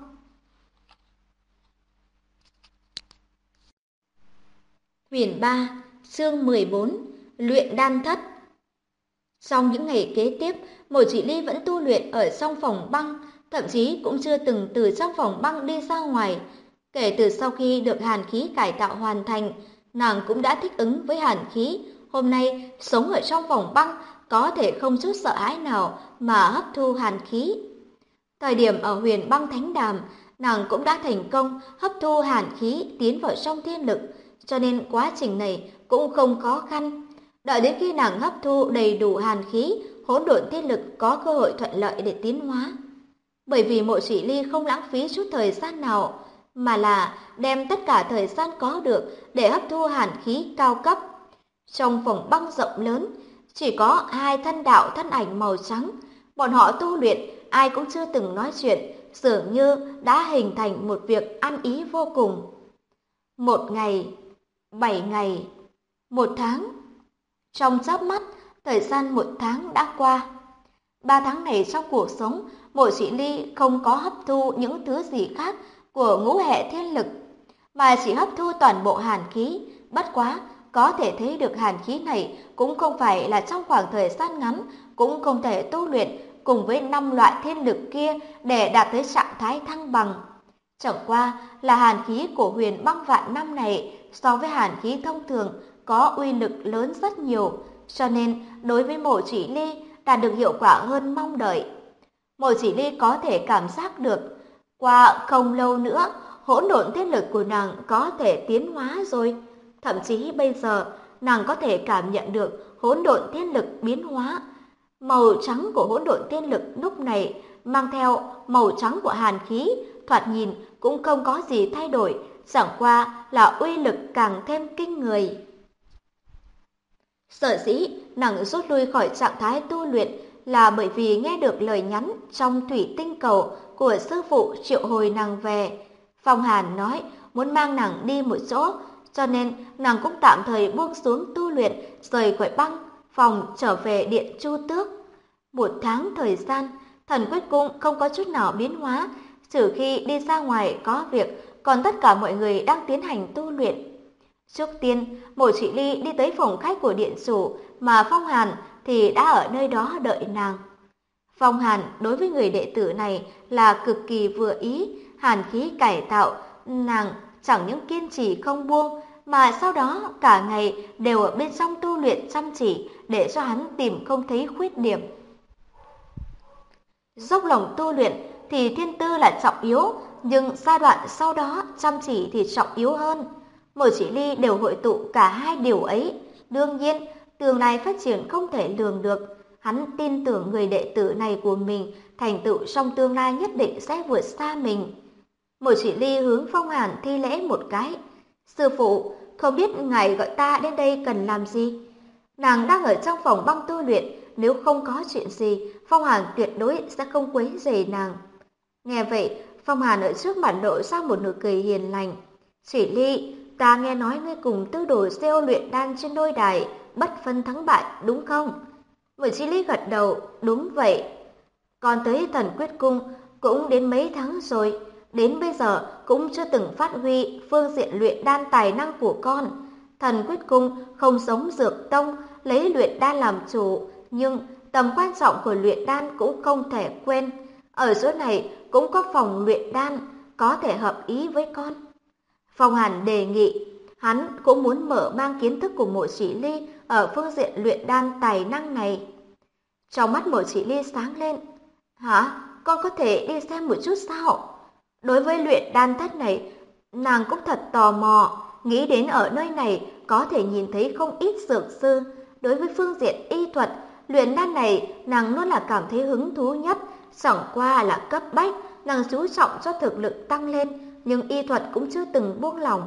[SPEAKER 2] Huyền 3, chương 14, luyện đan thất. Trong những ngày kế tiếp, Mộ Chỉ Ly vẫn tu luyện ở trong phòng băng, thậm chí cũng chưa từng từ trong phòng băng đi ra ngoài. Kể từ sau khi được hàn khí cải tạo hoàn thành, nàng cũng đã thích ứng với hàn khí. Hôm nay, sống ở trong phòng băng, có thể không chút sợ hãi nào mà hấp thu hàn khí. Thời điểm ở Huyền Băng Thánh Đàm, nàng cũng đã thành công hấp thu hàn khí tiến vào trong thiên lực, cho nên quá trình này cũng không khó khăn. Đợi đến khi nàng hấp thu đầy đủ hàn khí, hỗn độn thiên lực có cơ hội thuận lợi để tiến hóa. Bởi vì Mộ Chỉ Ly không lãng phí chút thời gian nào, mà là đem tất cả thời gian có được để hấp thu hàn khí cao cấp. Trong phòng băng rộng lớn, chỉ có hai thân đạo thân ảnh màu trắng, bọn họ tu luyện, ai cũng chưa từng nói chuyện, dường như đã hình thành một việc ăn ý vô cùng. 1 ngày, 7 ngày, 1 tháng. Trong chớp mắt, thời gian 1 tháng đã qua. 3 tháng này trong cuộc sống, Mộ Chỉ Ly không có hấp thu những thứ gì khác của ngũ hệ thiên lực, mà chỉ hấp thu toàn bộ hàn khí. Bất quá, có thể thấy được hàn khí này cũng không phải là trong khoảng thời gian ngắn, cũng không thể tu luyện cùng với 5 loại thiên lực kia để đạt tới trạng thái thăng bằng. Chẳng qua là hàn khí của Huyền Băng Vạn Năm này so với hàn khí thông thường có uy lực lớn rất nhiều, cho nên đối với Mộ Chỉ Ly đạt được hiệu quả hơn mong đợi. Mộ Chỉ Ly có thể cảm giác được, qua không lâu nữa, hỗn độn thiên lực của nàng có thể tiến hóa rồi. Thậm chí bây giờ, nàng có thể cảm nhận được hỗn độn thiên lực biến hóa. Màu trắng của hỗn độn thiên lực lúc này mang theo màu trắng của hàn khí, thoạt nhìn cũng không có gì thay đổi, chẳng qua là uy lực càng thêm kinh người. Sở dĩ nàng rút lui khỏi trạng thái tu luyện là bởi vì nghe được lời nhắn trong thủy tinh cầu của sư phụ triệu hồi nàng về. Phong Hàn nói muốn mang nàng đi một chỗ, cho nên nàng cũng tạm thời buông xuống tu luyện, rời khỏi băng phòng trở về Điện Chu Tước. 1 tháng thời gian, Thần Quyết Cung không có chút nào biến hóa, trừ khi đi ra ngoài có việc, còn tất cả mọi người đang tiến hành tu luyện. Trước tiên, Mộ Chỉ Ly đi tới phòng khách của điện chủ, mà Phong Hàn thì đã ở nơi đó đợi nàng. Phong Hàn đối với người đệ tử này là cực kỳ vừa ý, hàn khí cải tạo, nàng chẳng những kiên trì không buông, mà sau đó cả ngày đều ở bên trong tu luyện chăm chỉ để cho hắn tìm không thấy khuyết điểm. Dốc lòng tu luyện thì thiên tư là trọng yếu, nhưng giai đoạn sau đó chăm chỉ thì trọng yếu hơn. Mộ Chỉ Ly đều hội tụ cả hai điều ấy. Đương nhiên, tương lai phát triển không thể lường được. Hắn tin tưởng người đệ tử này của mình thành tựu trong tương lai nhất định sẽ vượt xa mình. Mộ Chỉ Ly hướng Phong Hàn thi lễ một cái. Sư phụ, không biết ngài gọi ta đến đây cần làm gì? Nàng đang ở trong phòng băng tu luyện, nếu không có chuyện gì, Phong Hàn tuyệt đối sẽ không quấy rầy nàng. Nghe vậy, Phong Hàn ở trước mặt lộ ra một nụ cười hiền lành. Chỉ Ly, ta nghe nói ngươi cùng Tư Đồ Siêu luyện đan trên đôi đài, bất phân thắng bại, đúng không? Mộ Chỉ Ly gật đầu, đúng vậy. Còn tới Thần Quyết Cung cũng đến mấy tháng rồi, đến bây giờ cũng chưa từng phát huy phương diện luyện đan tài năng của con. Thần Quyết Cung không giống Dược Tông, lấy luyện đan làm chủ, nhưng tầm quan trọng của luyện đan cũng không thể quên. Ở chỗ này cũng có phòng luyện đan, có thể hợp ý với con. Phong Hàn đề nghị, hắn cũng muốn mở mang kiến thức của Mộ Chỉ Ly ở phương diện luyện đan tài năng này. Trong mắt Mộ Chỉ Ly sáng lên, hả? Con có thể đi xem một chút sao? Đối với luyện đan thất này, nàng cũng thật tò mò, nghĩ đến ở nơi này có thể nhìn thấy không ít dược sư. Đối với phương diện y thuật, luyện đan này nàng luôn là cảm thấy hứng thú nhất, chẳng qua là cấp bách, nàng chú trọng cho thực lực tăng lên, nhưng y thuật cũng chưa từng buông lỏng.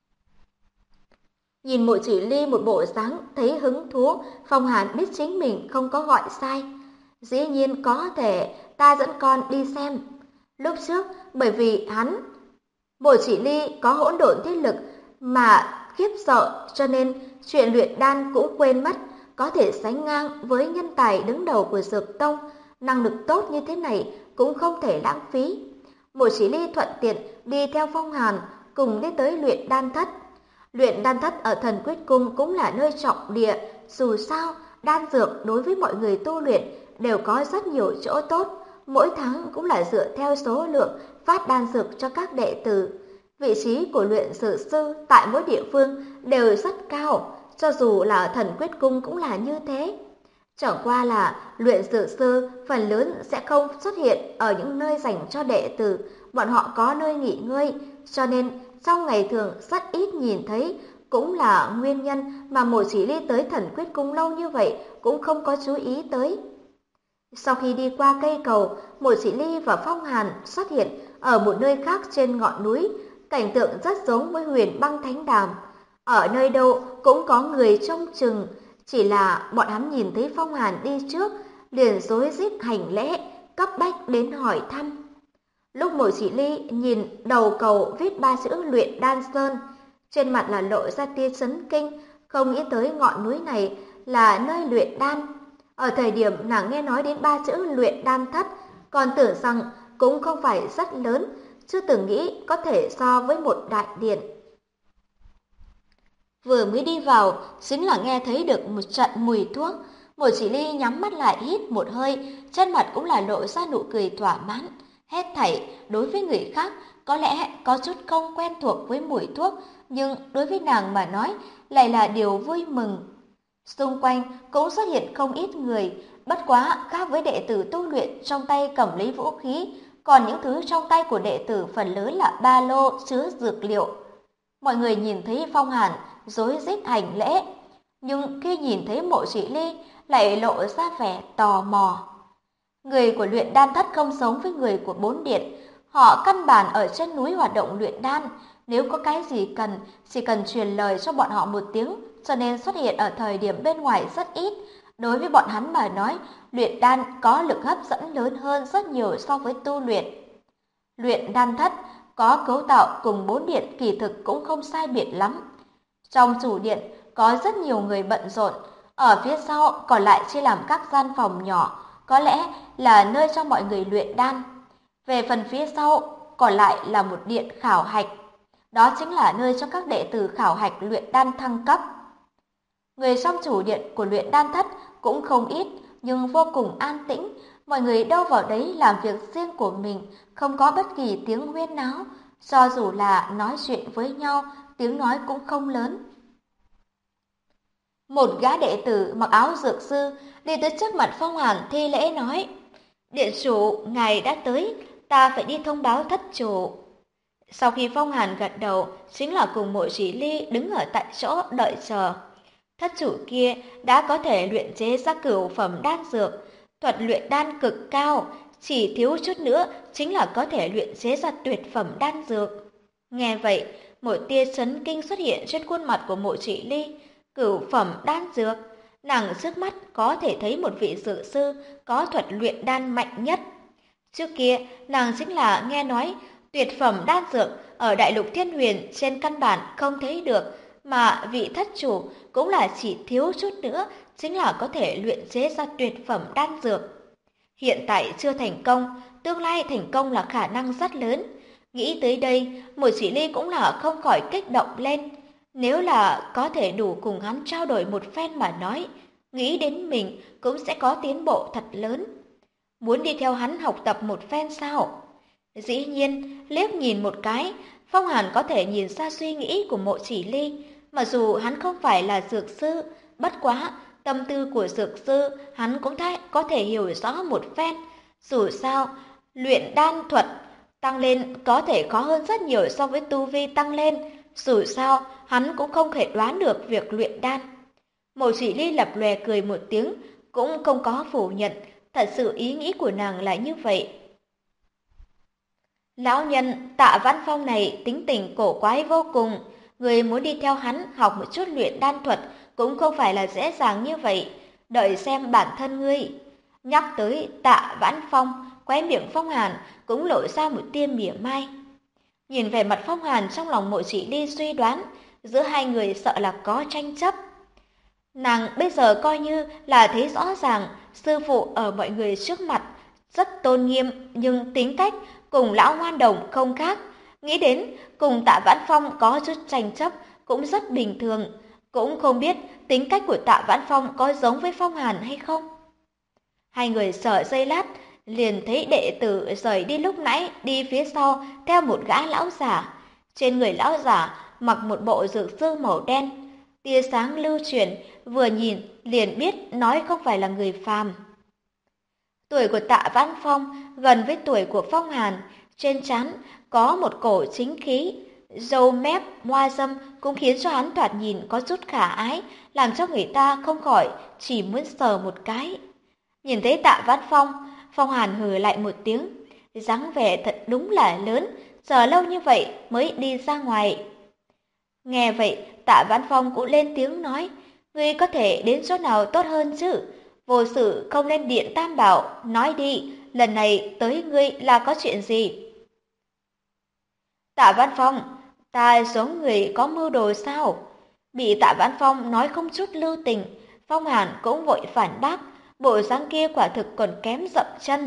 [SPEAKER 2] Nhìn Mộ Chỉ Ly một bộ dáng thấy hứng thú, Phong Hàn biết chính mình không có gọi sai. Dĩ nhiên có thể, ta dẫn con đi xem. Lúc trước, bởi vì Mộ Chỉ Ly có hỗn độn thiết lực mà khiếp sợ, cho nên chuyện luyện đan cũng quên mất, có thể sánh ngang với nhân tài đứng đầu của Dược Tông. Năng lực tốt như thế này cũng không thể lãng phí. Mộ Chỉ Ly thuận tiện đi theo Phong Hàn cùng đi tới luyện đan thất. Luyện đan thất ở Thần Quyết Cung cũng là nơi trọng địa, dù sao đan dược đối với mọi người tu luyện đều có rất nhiều chỗ tốt, mỗi tháng cũng là dựa theo số lượng phát đan dược cho các đệ tử. Vị trí của luyện dược sư tại mỗi địa phương đều rất cao, cho dù là Thần Quyết Cung cũng là như thế. Chẳng qua là luyện dược sư phần lớn sẽ không xuất hiện ở những nơi dành cho đệ tử, bọn họ có nơi nghỉ ngơi, cho nên trong ngày thường rất ít nhìn thấy, cũng là nguyên nhân mà Mộ Chỉ Ly tới Thần Quyết Cung lâu như vậy cũng không có chú ý tới. Sau khi đi qua cây cầu, Mộ Chỉ Ly và Phong Hàn xuất hiện ở một nơi khác trên ngọn núi, cảnh tượng rất giống với Huyền Băng Thánh Đàm. Ở nơi đâu cũng có người trông chừng, chỉ là bọn hắn nhìn thấy Phong Hàn đi trước, liền rối rít hành lễ, cấp bách đến hỏi thăm. Lúc Mộ Chỉ Ly nhìn đầu cầu viết 3 chữ Luyện Đan Sơn, trên mặt là lộ ra tia chấn kinh, không nghĩ tới ngọn núi này là nơi luyện đan. Ở thời điểm nàng nghe nói đến 3 chữ Luyện Đan Thất, còn tưởng rằng cũng không phải rất lớn, chưa từng nghĩ có thể so với một đại điện. Vừa mới đi vào, chính là nghe thấy được một trận mùi thuốc. Mộ Chỉ Ly nhắm mắt lại hít một hơi, trên mặt cũng là lộ ra nụ cười thỏa mãn. Hết thảy đối với người khác có lẽ có chút không quen thuộc với mùi thuốc, nhưng đối với nàng mà nói lại là điều vui mừng. Xung quanh cũng xuất hiện không ít người, bất quá khác với đệ tử tu luyện trong tay cầm lấy vũ khí, còn những thứ trong tay của đệ tử phần lớn là ba lô chứa dược liệu. Mọi người nhìn thấy Phong Hàn rối rít hành lễ, nhưng khi nhìn thấy Mộ Chỉ Ly lại lộ ra vẻ tò mò. Người của luyện đan thất không giống với người của bốn điện, họ căn bản ở trên núi hoạt động luyện đan, nếu có cái gì cần chỉ cần truyền lời cho bọn họ một tiếng, cho nên xuất hiện ở thời điểm bên ngoài rất ít. Đối với bọn hắn mà nói, luyện đan có lực hấp dẫn lớn hơn rất nhiều so với tu luyện. Luyện đan thất có cấu tạo cùng bốn điện kỳ thực cũng không sai biệt lắm. Trong chủ điện có rất nhiều người bận rộn, ở phía sau còn lại chia làm các gian phòng nhỏ, có lẽ là nơi cho mọi người luyện đan. Về phần phía sau còn lại là một điện khảo hạch, đó chính là nơi cho các đệ tử khảo hạch luyện đan thăng cấp. Người trong chủ điện của luyện đan thất cũng không ít, nhưng vô cùng an tĩnh, mọi người đâu vào đấy làm việc riêng của mình, không có bất kỳ tiếng huyên náo, cho dù là nói chuyện với nhau, tiếng nói cũng không lớn. Một gã đệ tử mặc áo dược sư đi tới trước mặt Phong Hàn thi lễ nói: "Điện chủ, ngài đã tới, ta phải đi thông báo thất chủ." Sau khi Phong Hàn gật đầu, chính là cùng Mộ Chỉ Ly đứng ở tại chỗ đợi chờ. Thất chủ kia đã có thể luyện chế ra cửu phẩm đan dược, thuật luyện đan cực cao, chỉ thiếu chút nữa chính là có thể luyện chế ra tuyệt phẩm đan dược. Nghe vậy, một tia chấn kinh xuất hiện trên khuôn mặt của Mộ Chỉ Ly. Cửu phẩm đan dược, nàng trước mắt có thể thấy một vị dược sư có thuật luyện đan mạnh nhất. Trước kia, nàng chính là nghe nói tuyệt phẩm đan dược ở Đại Lục Thiên Huyền trên căn bản không thấy được, mà vị thất chủ cũng là chỉ thiếu chút nữa chính là có thể luyện chế ra tuyệt phẩm đan dược. Hiện tại chưa thành công, tương lai thành công là khả năng rất lớn. Nghĩ tới đây, Mộ Chỉ Ly cũng là không khỏi kích động lên. Nếu là có thể đủ cùng hắn trao đổi một phen mà nói, nghĩ đến mình cũng sẽ có tiến bộ thật lớn. Muốn đi theo hắn học tập một phen sao? Dĩ nhiên, liếc nhìn một cái, Phong Hàn có thể nhìn ra suy nghĩ của Mộ Chỉ Ly. Mặc dù hắn không phải là dược sư, bất quá tâm tư của dược sư hắn cũng có thể hiểu rõ một phen. Dù sao, luyện đan thuật tăng lên có thể khó hơn rất nhiều so với tu vi tăng lên. Dù sao, hắn cũng không thể đoán được việc luyện đan. Mộ Chỉ Ly lập lòe cười một tiếng, cũng không có phủ nhận, thật sự ý nghĩ của nàng là như vậy. Lão nhân Tạ Văn Phong này tính tình cổ quái vô cùng, người muốn đi theo hắn học một chút luyện đan thuật cũng không phải là dễ dàng như vậy, đợi xem bản thân ngươi. Nhắc tới Tạ Vãn Phong, khóe miệng Phong Hàn cũng lộ ra một tia mỉa mai. Nhìn về mặt Phong Hàn, trong lòng Mộ Chỉ Ly suy đoán giữa hai người sợ là có tranh chấp. Nàng bây giờ coi như là thấy rõ ràng sư phụ ở mọi người trước mặt rất tôn nghiêm, nhưng tính cách cùng lão ngoan đồng không khác. Nghĩ đến cùng Tạ Vãn Phong có chút tranh chấp cũng rất bình thường, cũng không biết tính cách của Tạ Vãn Phong có giống với Phong Hàn hay không. Hai người sợ giây lát, liền thấy đệ tử rời đi lúc nãy đi phía sau theo một gã lão giả. Trên người lão giả mặc một bộ dược sư màu đen, tia sáng lưu chuyển, vừa nhìn liền biết nói không phải là người phàm. Tuổi của Tạ Vãn Phong gần với tuổi của Phong Hàn, trên trán có một cổ chính khí, râu mép hoa râm cũng khiến cho hắn thoạt nhìn có chút khả ái, làm cho người ta không khỏi chỉ muốn sờ một cái. Nhìn thấy Tạ Vãn Phong, Phong Hàn hừ lại một tiếng, dáng vẻ thật đúng là lớn, chờ lâu như vậy mới đi ra ngoài. Nghe vậy, Tạ Vãn Phong cũng lên tiếng nói, ngươi có thể đến chỗ nào tốt hơn chứ? Vô sự không lên điện Tam Bảo, nói đi, lần này tới ngươi là có chuyện gì? Tạ Văn Phong, ta giống người có mưu đồ sao? Bị Tạ Văn Phong nói không chút lưu tình, Phong Hàn cũng vội phản bác, bộ dáng kia quả thực còn kém dậm chân.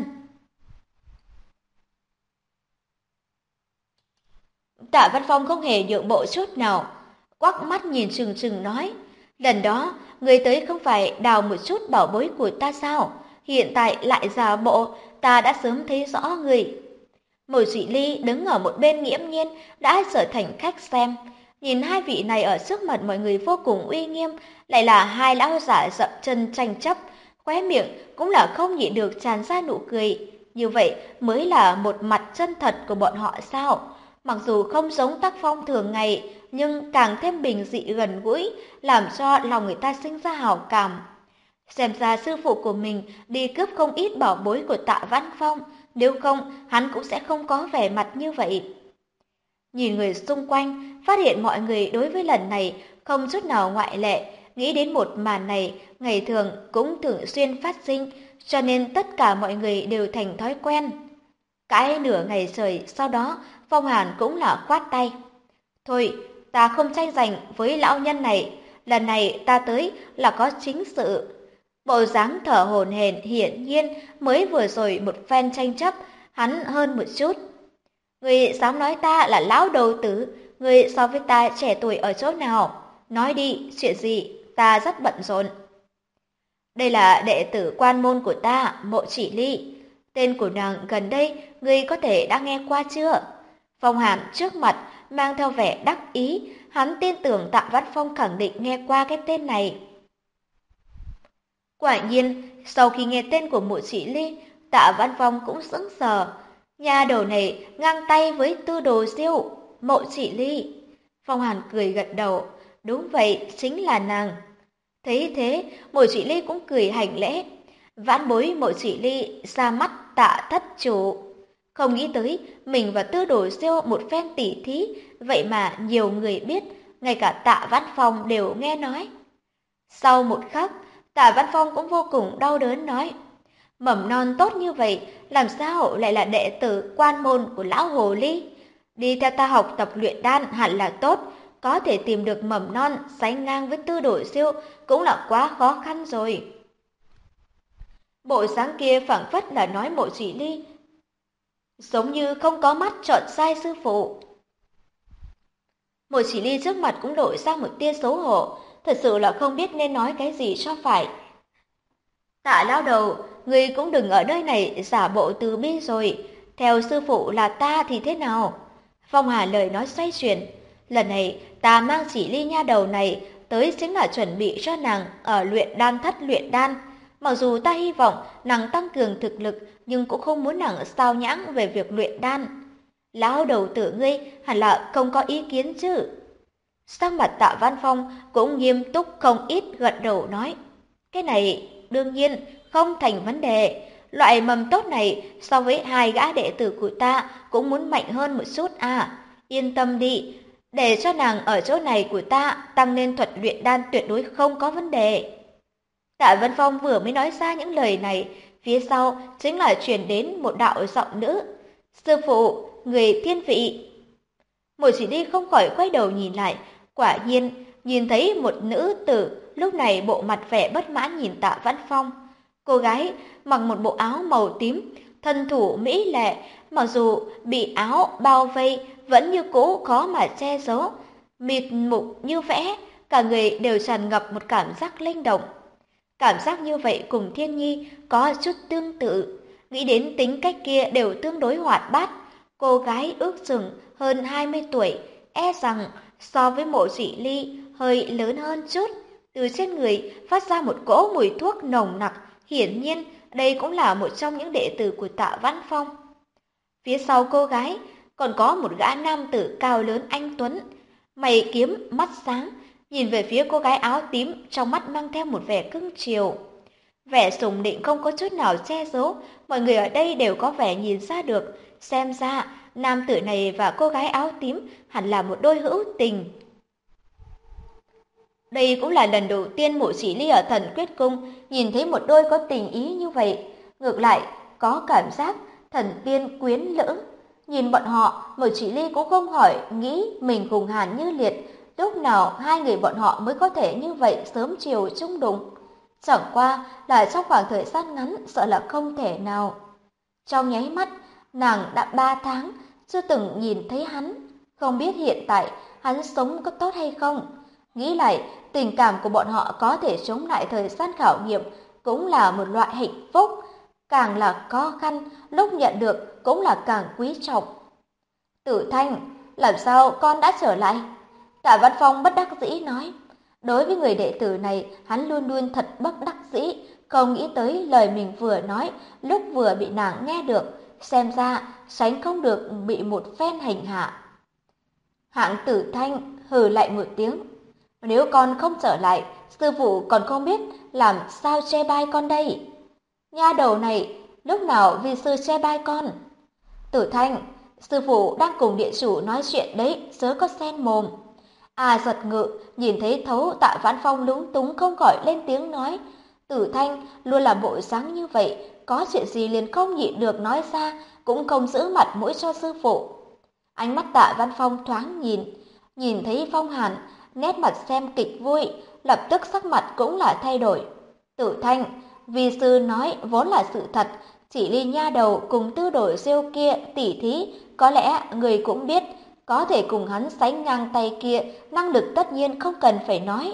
[SPEAKER 2] Tạ Văn Phong không hề nhượng bộ chút nào, quắc mắt nhìn trừng trừng nói, lần đó người tới không phải đào một chút bảo bối của ta sao? Hiện tại lại giả bộ, ta đã sớm thấy rõ người. Mộ Chỉ Ly đứng ở một bên nghiễm nhiên đã trở thành khách xem, nhìn hai vị này ở trước mặt mọi người vô cùng uy nghiêm, lại là hai lão giả dậm chân tranh chấp, khóe miệng cũng là không nhịn được tràn ra nụ cười. Như vậy mới là một mặt chân thật của bọn họ sao? Mặc dù không giống tác phong thường ngày, nhưng càng thêm bình dị gần gũi, làm cho lòng người ta sinh ra hảo cảm. Xem ra sư phụ của mình đi cướp không ít bảo bối của Tạ Văn Phong, nếu không hắn cũng sẽ không có vẻ mặt như vậy. Nhìn người xung quanh, phát hiện mọi người đối với lần này không chút nào ngoại lệ, nghĩ đến một màn này ngày thường cũng thường xuyên phát sinh, cho nên tất cả mọi người đều thành thói quen. Cãi nửa ngày trời, sau đó Phong Hàn cũng là khoát tay. Thôi, ta không tranh giành với lão nhân này, lần này ta tới là có chính sự. Bộ dáng thở hổn hển hiển nhiên mới vừa rồi một phen tranh chấp, hắn hơn một chút. Người dám nói ta là lão đầu tử, người so với ta trẻ tuổi ở chỗ nào? Nói đi, chuyện gì, ta rất bận rộn. Đây là đệ tử quan môn của ta, Mộ Chỉ Ly. Tên của nàng gần đây, ngươi có thể đã nghe qua chưa? Phong Hàn trước mặt mang theo vẻ đắc ý, hắn tin tưởng Tạ Văn Phong khẳng định nghe qua cái tên này. Quả nhiên, sau khi nghe tên của Mộ Chỉ Ly, Tạ Văn Phong cũng sững sờ. Nhà đầu này ngang tay với Tư Đồ Diêu, Mộ Chỉ Ly. Phong Hàn cười gật đầu, đúng vậy, chính là nàng. Thấy thế, Mộ Chỉ Ly cũng cười hành lễ. Vãn bối Mộ Chỉ Ly ra mắt Tạ thất chủ. Không nghĩ tới mình và Tư Đồ Diêu một phen tỉ thí, vậy mà nhiều người biết, ngay cả Tạ Văn Phong đều nghe nói. Sau một khắc, Tạ Văn Phong cũng vô cùng đau đớn nói, mầm non tốt như vậy, làm sao lại là đệ tử quan môn của lão hồ ly? Đi theo ta học tập luyện đan hẳn là tốt, có thể tìm được mầm non sánh ngang với Tư Đồ Diêu cũng là quá khó khăn rồi. Bộ dáng kia phảng phất là nói Mộ Chỉ Ly giống như không có mắt chọn sai sư phụ. Mộ Chỉ Ly trước mặt cũng lộ ra một tia xấu hổ, thật sự là không biết nên nói cái gì cho phải. Tạ lão đầu, ngươi cũng đừng ở nơi này giả bộ từ bi rồi, theo sư phụ là ta thì thế nào? Phong Hà lời nói xoay chuyển, lần này ta mang Chỉ Ly nha đầu này tới chính là chuẩn bị cho nàng ở luyện đan thất luyện đan. Mặc dù ta hy vọng nàng tăng cường thực lực, nhưng cũng không muốn nàng sao nhãng về việc luyện đan. Lão đầu tử ngươi hẳn là không có ý kiến chứ? Sắc mặt Tạ Văn Phong cũng nghiêm túc không ít gật đầu nói. Cái này đương nhiên không thành vấn đề. Loại mầm tốt này so với hai gã đệ tử của ta cũng muốn mạnh hơn một chút à. Yên tâm đi, để cho nàng ở chỗ này của ta tăng lên thuật luyện đan tuyệt đối không có vấn đề. Tạ Văn Phong vừa mới nói ra những lời này, phía sau chính là truyền đến một đạo giọng nữ. Sư phụ, người thiên vị. Mộ Chỉ Ly không khỏi quay đầu nhìn lại, quả nhiên nhìn thấy một nữ tử lúc này bộ mặt vẻ bất mãn nhìn Tạ Văn Phong. Cô gái mặc một bộ áo màu tím, thân thủ mỹ lệ, mặc dù bị áo bao vây vẫn như cũ khó mà che giấu, mịt mục như vẽ, cả người đều tràn ngập một cảm giác linh động. Cảm giác như vậy cùng Thiên Nhi có chút tương tự, nghĩ đến tính cách kia đều tương đối hoạt bát. Cô gái ước chừng hơn 20 tuổi, e rằng so với Mộ Chỉ Ly hơi lớn hơn chút. Từ trên người phát ra một cỗ mùi thuốc nồng nặc, hiển nhiên đây cũng là một trong những đệ tử của Tạ Văn Phong. Phía sau cô gái còn có một gã nam tử cao lớn anh tuấn, mày kiếm mắt sáng, nhìn về phía cô gái áo tím, trong mắt mang theo một vẻ cưng chiều. Vẻ sùng định không có chút nào che giấu, mọi người ở đây đều có vẻ nhìn ra được, xem ra nam tử này và cô gái áo tím hẳn là một đôi hữu tình. Đây cũng là lần đầu tiên Mộ Chỉ Ly ở Thần Quyết Cung nhìn thấy một đôi có tình ý như vậy. Ngược lại, có cảm giác thần tiên quyến lữ. Nhìn bọn họ, Mộc Chỉ Ly cũng không hỏi nghĩ mình cùng Hàn Như Liệt lúc nào hai người bọn họ mới có thể như vậy sớm chiều chung đụng. Chẳng qua là trong khoảng thời gian ngắn sợ là không thể nào. Trong nháy mắt, nàng đã 3 tháng chưa từng nhìn thấy hắn, không biết hiện tại hắn sống có tốt hay không. Nghĩ lại, tình cảm của bọn họ có thể chống lại thời gian khảo nghiệm cũng là một loại hạnh phúc, càng là khó khăn, lúc nhận được cũng là càng quý trọng. Tử Thanh, làm sao con đã trở lại? Tạ Văn Phong bất đắc dĩ nói. Đối với người đệ tử này, hắn luôn luôn thật bất đắc dĩ, không nghĩ tới lời mình vừa nói, lúc vừa bị nàng nghe được, xem ra tránh không được bị một phen hành hạ. Hạng Tử Thanh hừ lại một tiếng. Nếu con không trở lại, sư phụ còn không biết làm sao chê bai con đây. Nha đầu này, lúc nào vì sư chê bai con? Tử Thanh, sư phụ đang cùng địa chủ nói chuyện đấy, chớ có xen mồm. Giật ngự, nhìn thấy thấu Tạ Vãn Phong lúng túng không khỏi lên tiếng nói. Tử Thanh luôn là bộ dáng như vậy, có chuyện gì liền không nhịn được nói ra, cũng không giữ mặt mũi cho sư phụ. Ánh mắt Tạ Văn Phong thoáng nhìn thấy Phong Hàn, nét mặt xem kịch vui, lập tức sắc mặt cũng là thay đổi. Tử Thanh, vì sư nói vốn là sự thật, chỉ Ly nha đầu cùng Tư Đồ Diêu kia tỉ thí, có lẽ người cũng biết, có thể cùng hắn sánh ngang tay kia, năng lực tất nhiên không cần phải nói.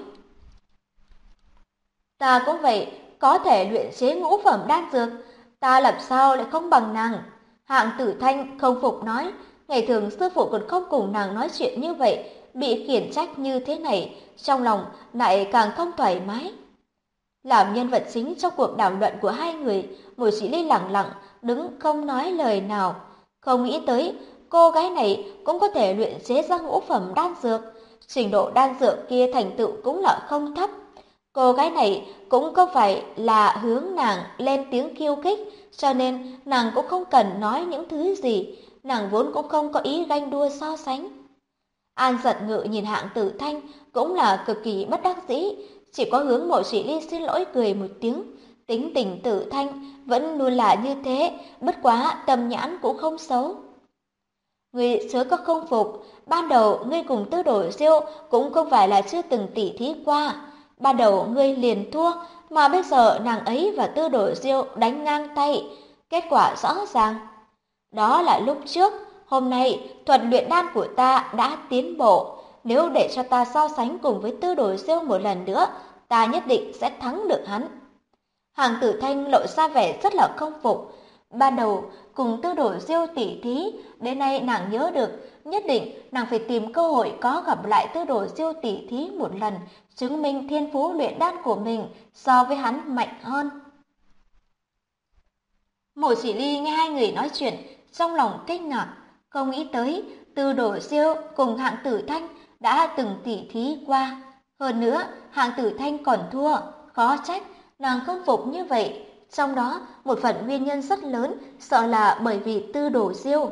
[SPEAKER 2] Ta cũng vậy, có thể luyện chế ngũ phẩm đan dược, ta làm sao lại không bằng nàng? Hạng Tử Thanh không phục nói, ngày thường sư phụ còn không cùng nàng nói chuyện như vậy, bị khiển trách như thế này, trong lòng lại càng không thoải mái. Làm nhân vật chính trong cuộc đàm luận của hai người, Mộ Chỉ Ly lặng lặng đứng không nói lời nào, không nghĩ tới cô gái này cũng có thể luyện chế ra ngũ phẩm đan dược, trình độ đan dược kia thành tựu cũng là không thấp. Cô gái này cũng không phải là hướng nàng lên tiếng khiêu khích, cho nên nàng cũng không cần nói những thứ gì, nàng vốn cũng không có ý ganh đua so sánh. An Giật Ngự nhìn Hạng Tử Thanh cũng là cực kỳ bất đắc dĩ, chỉ có hướng Mộ Chỉ Ly xin lỗi cười một tiếng. Tính tình Tử Thanh vẫn luôn là như thế, bất quá tâm nhãn cũng không xấu. Ngươi chớ có không phục, ban đầu ngươi cùng Tư Đồ Diêu cũng không phải là chưa từng tỉ thí qua. Ban đầu ngươi liền thua, mà bây giờ nàng ấy và Tư Đồ Diêu đánh ngang tay, kết quả rõ ràng. Đó là lúc trước, hôm nay thuật luyện đan của ta đã tiến bộ, nếu để cho ta so sánh cùng với Tư Đồ Diêu một lần nữa, ta nhất định sẽ thắng được hắn. Hạng Tử Thanh lộ ra vẻ rất là không phục. Ban đầu cùng Tư Đồ Diêu tỉ thí, đến nay nàng nhớ được, nhất định nàng phải tìm cơ hội có gặp lại Tư Đồ Diêu tỉ thí một lần, chứng minh thiên phú luyện đan của mình so với hắn mạnh hơn. Mộ Chỉ Ly nghe hai người nói chuyện, trong lòng kinh ngạc, không nghĩ tới Tư Đồ Diêu cùng Hạng Tử Thanh đã từng tỉ thí qua. Hơn nữa, Hạng Tử Thanh còn thua, khó trách nàng không phục như vậy. Trong đó, một phần nguyên nhân rất lớn sợ là bởi vì Tư Đồ Diêu.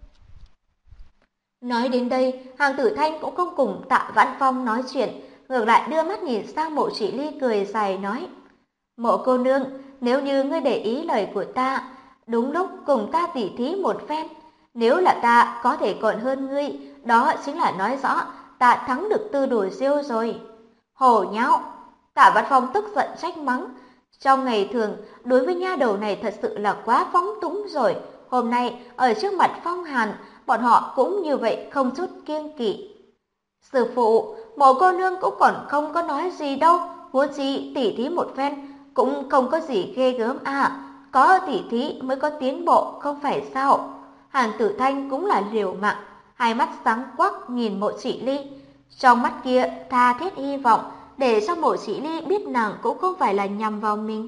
[SPEAKER 2] Nói đến đây, Hạng Tử Thanh cũng không cùng Tạ Vãn Phong nói chuyện, ngược lại đưa mắt nhìn sang Mộ Chỉ Ly cười dài nói. Mộ cô nương, nếu như ngươi để ý lời của ta, đúng lúc cùng ta tỉ thí một phen, nếu là ta có thể còn hơn ngươi, đó chính là nói rõ ta thắng được Tư Đồ Diêu rồi. Hồ nháo! Tạ Vãn Phong tức giận trách mắng. Trong ngày thường, đối với nha đầu này thật sự là quá phóng túng rồi. Hôm nay, ở trước mặt Phong Hàn, bọn họ cũng như vậy không chút kiêng kỵ. Sư phụ, Mộ cô nương cũng còn không có nói gì đâu, huống chi tỉ thí một phen, cũng không có gì ghê gớm có tỉ thí mới có tiến bộ, không phải sao? Hàn Tử Thanh cũng là liều mạng, hai mắt sáng quắc nhìn Mộ Chỉ Ly. Trong mắt kia tha thiết hy vọng, để cho Mộ Chỉ Ly biết nàng cũng không phải là nhằm vào mình.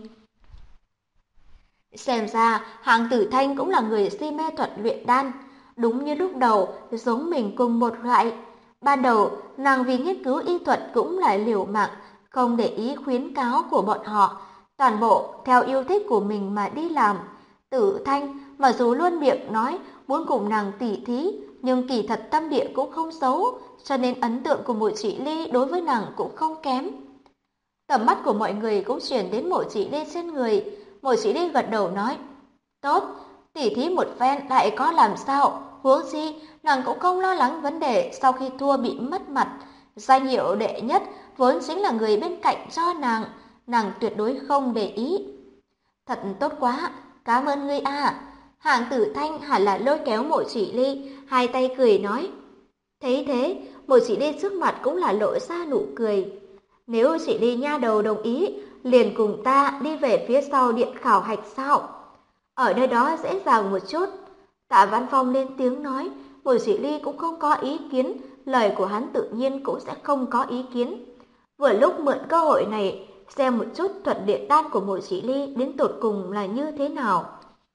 [SPEAKER 2] Xem ra, Hạng Tử Thanh cũng là người si mê thuật luyện đan, đúng như lúc đầu, giống mình cùng một loại. Ban đầu, nàng vì nghiên cứu y thuật cũng là liều mạng, không để ý khuyến cáo của bọn họ, toàn bộ theo yêu thích của mình mà đi làm. Tử Thanh, mặc dù luôn miệng nói muốn cùng nàng tỉ thí, nhưng kỳ thật tâm địa cũng không xấu, cho nên ấn tượng của Mộ Chỉ Ly đối với nàng cũng không kém. Tầm mắt của mọi người cũng chuyển đến Mộ Chỉ Ly trên người. Mộ Chỉ Ly gật đầu nói, Tốt, tỉ thí một phen lại có làm sao, huống chi nàng cũng không lo lắng vấn đề sau khi thua bị mất mặt. Danh hiệu đệ nhất vốn chính là người bên cạnh cho nàng tuyệt đối không để ý. Thật tốt quá, cảm ơn ngươi a. Hạng Tử Thanh hẳn là lôi kéo Mộ Chỉ Ly, hai tay cười nói. Thấy thế, Mộ Chỉ Ly trước mặt cũng là lộ ra nụ cười. Nếu Chỉ Ly nha đầu đồng ý, liền cùng ta đi về phía sau điện khảo hạch sao? Ở nơi đó dễ dàng một chút. Tạ Văn Phong lên tiếng nói, Mộ Chỉ Ly cũng không có ý kiến, lời của hắn tự nhiên cũng sẽ không có ý kiến. Vừa lúc mượn cơ hội này, xem một chút thuật luyện đan của Mộ Chỉ Ly đến tột cùng là như thế nào.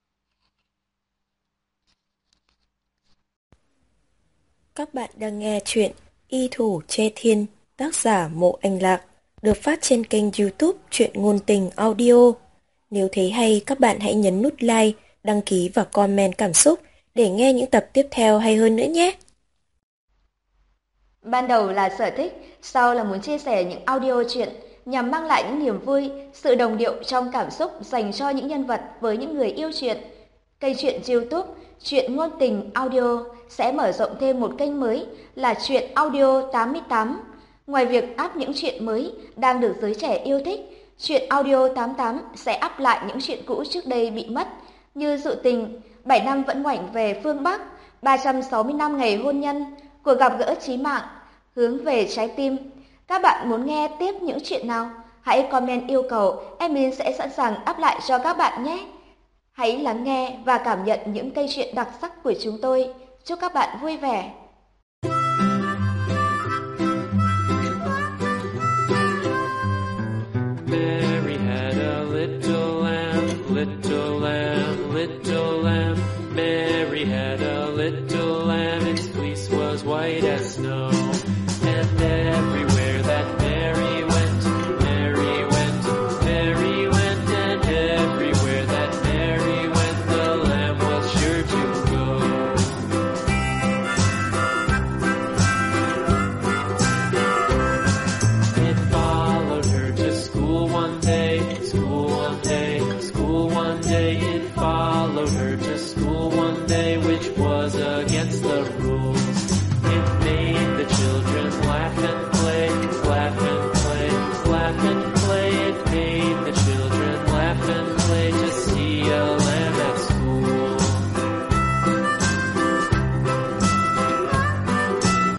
[SPEAKER 1] Các bạn đang nghe chuyện Y Thủ Che Thiên, tác giả Mộ Anh Lạc, được phát trên kênh YouTube Truyện Ngôn Tình Audio. Nếu thấy hay, các bạn hãy nhấn nút like, đăng ký và comment cảm xúc để nghe những tập tiếp theo hay hơn nữa nhé.
[SPEAKER 2] Ban đầu là sở thích, sau là muốn chia sẻ những audio truyện nhằm mang lại những niềm vui, sự đồng điệu trong cảm xúc dành cho những nhân vật với những người yêu truyện. Kênh truyện YouTube Truyện Ngôn Tình Audio sẽ mở rộng thêm một kênh mới là Truyện Audio 88. Ngoài việc up những truyện mới đang được giới trẻ yêu thích, Truyện Audio 88 sẽ up lại những truyện cũ trước đây bị mất như Dự Tình, 7 năm vẫn ngoảnh về phương Bắc, 360 năm ngày hôn nhân, Cuộc gặp gỡ chí mạng, Hướng về trái tim. Các bạn muốn nghe tiếp những chuyện nào? Hãy comment yêu cầu, Emin sẽ sẵn sàng up lại cho các bạn nhé. Hãy lắng nghe và cảm nhận những cây truyện đặc sắc của chúng tôi. Chúc các bạn vui vẻ.
[SPEAKER 4] Mary had a little lamb, little lamb, little lamb. Mary had a little lamb.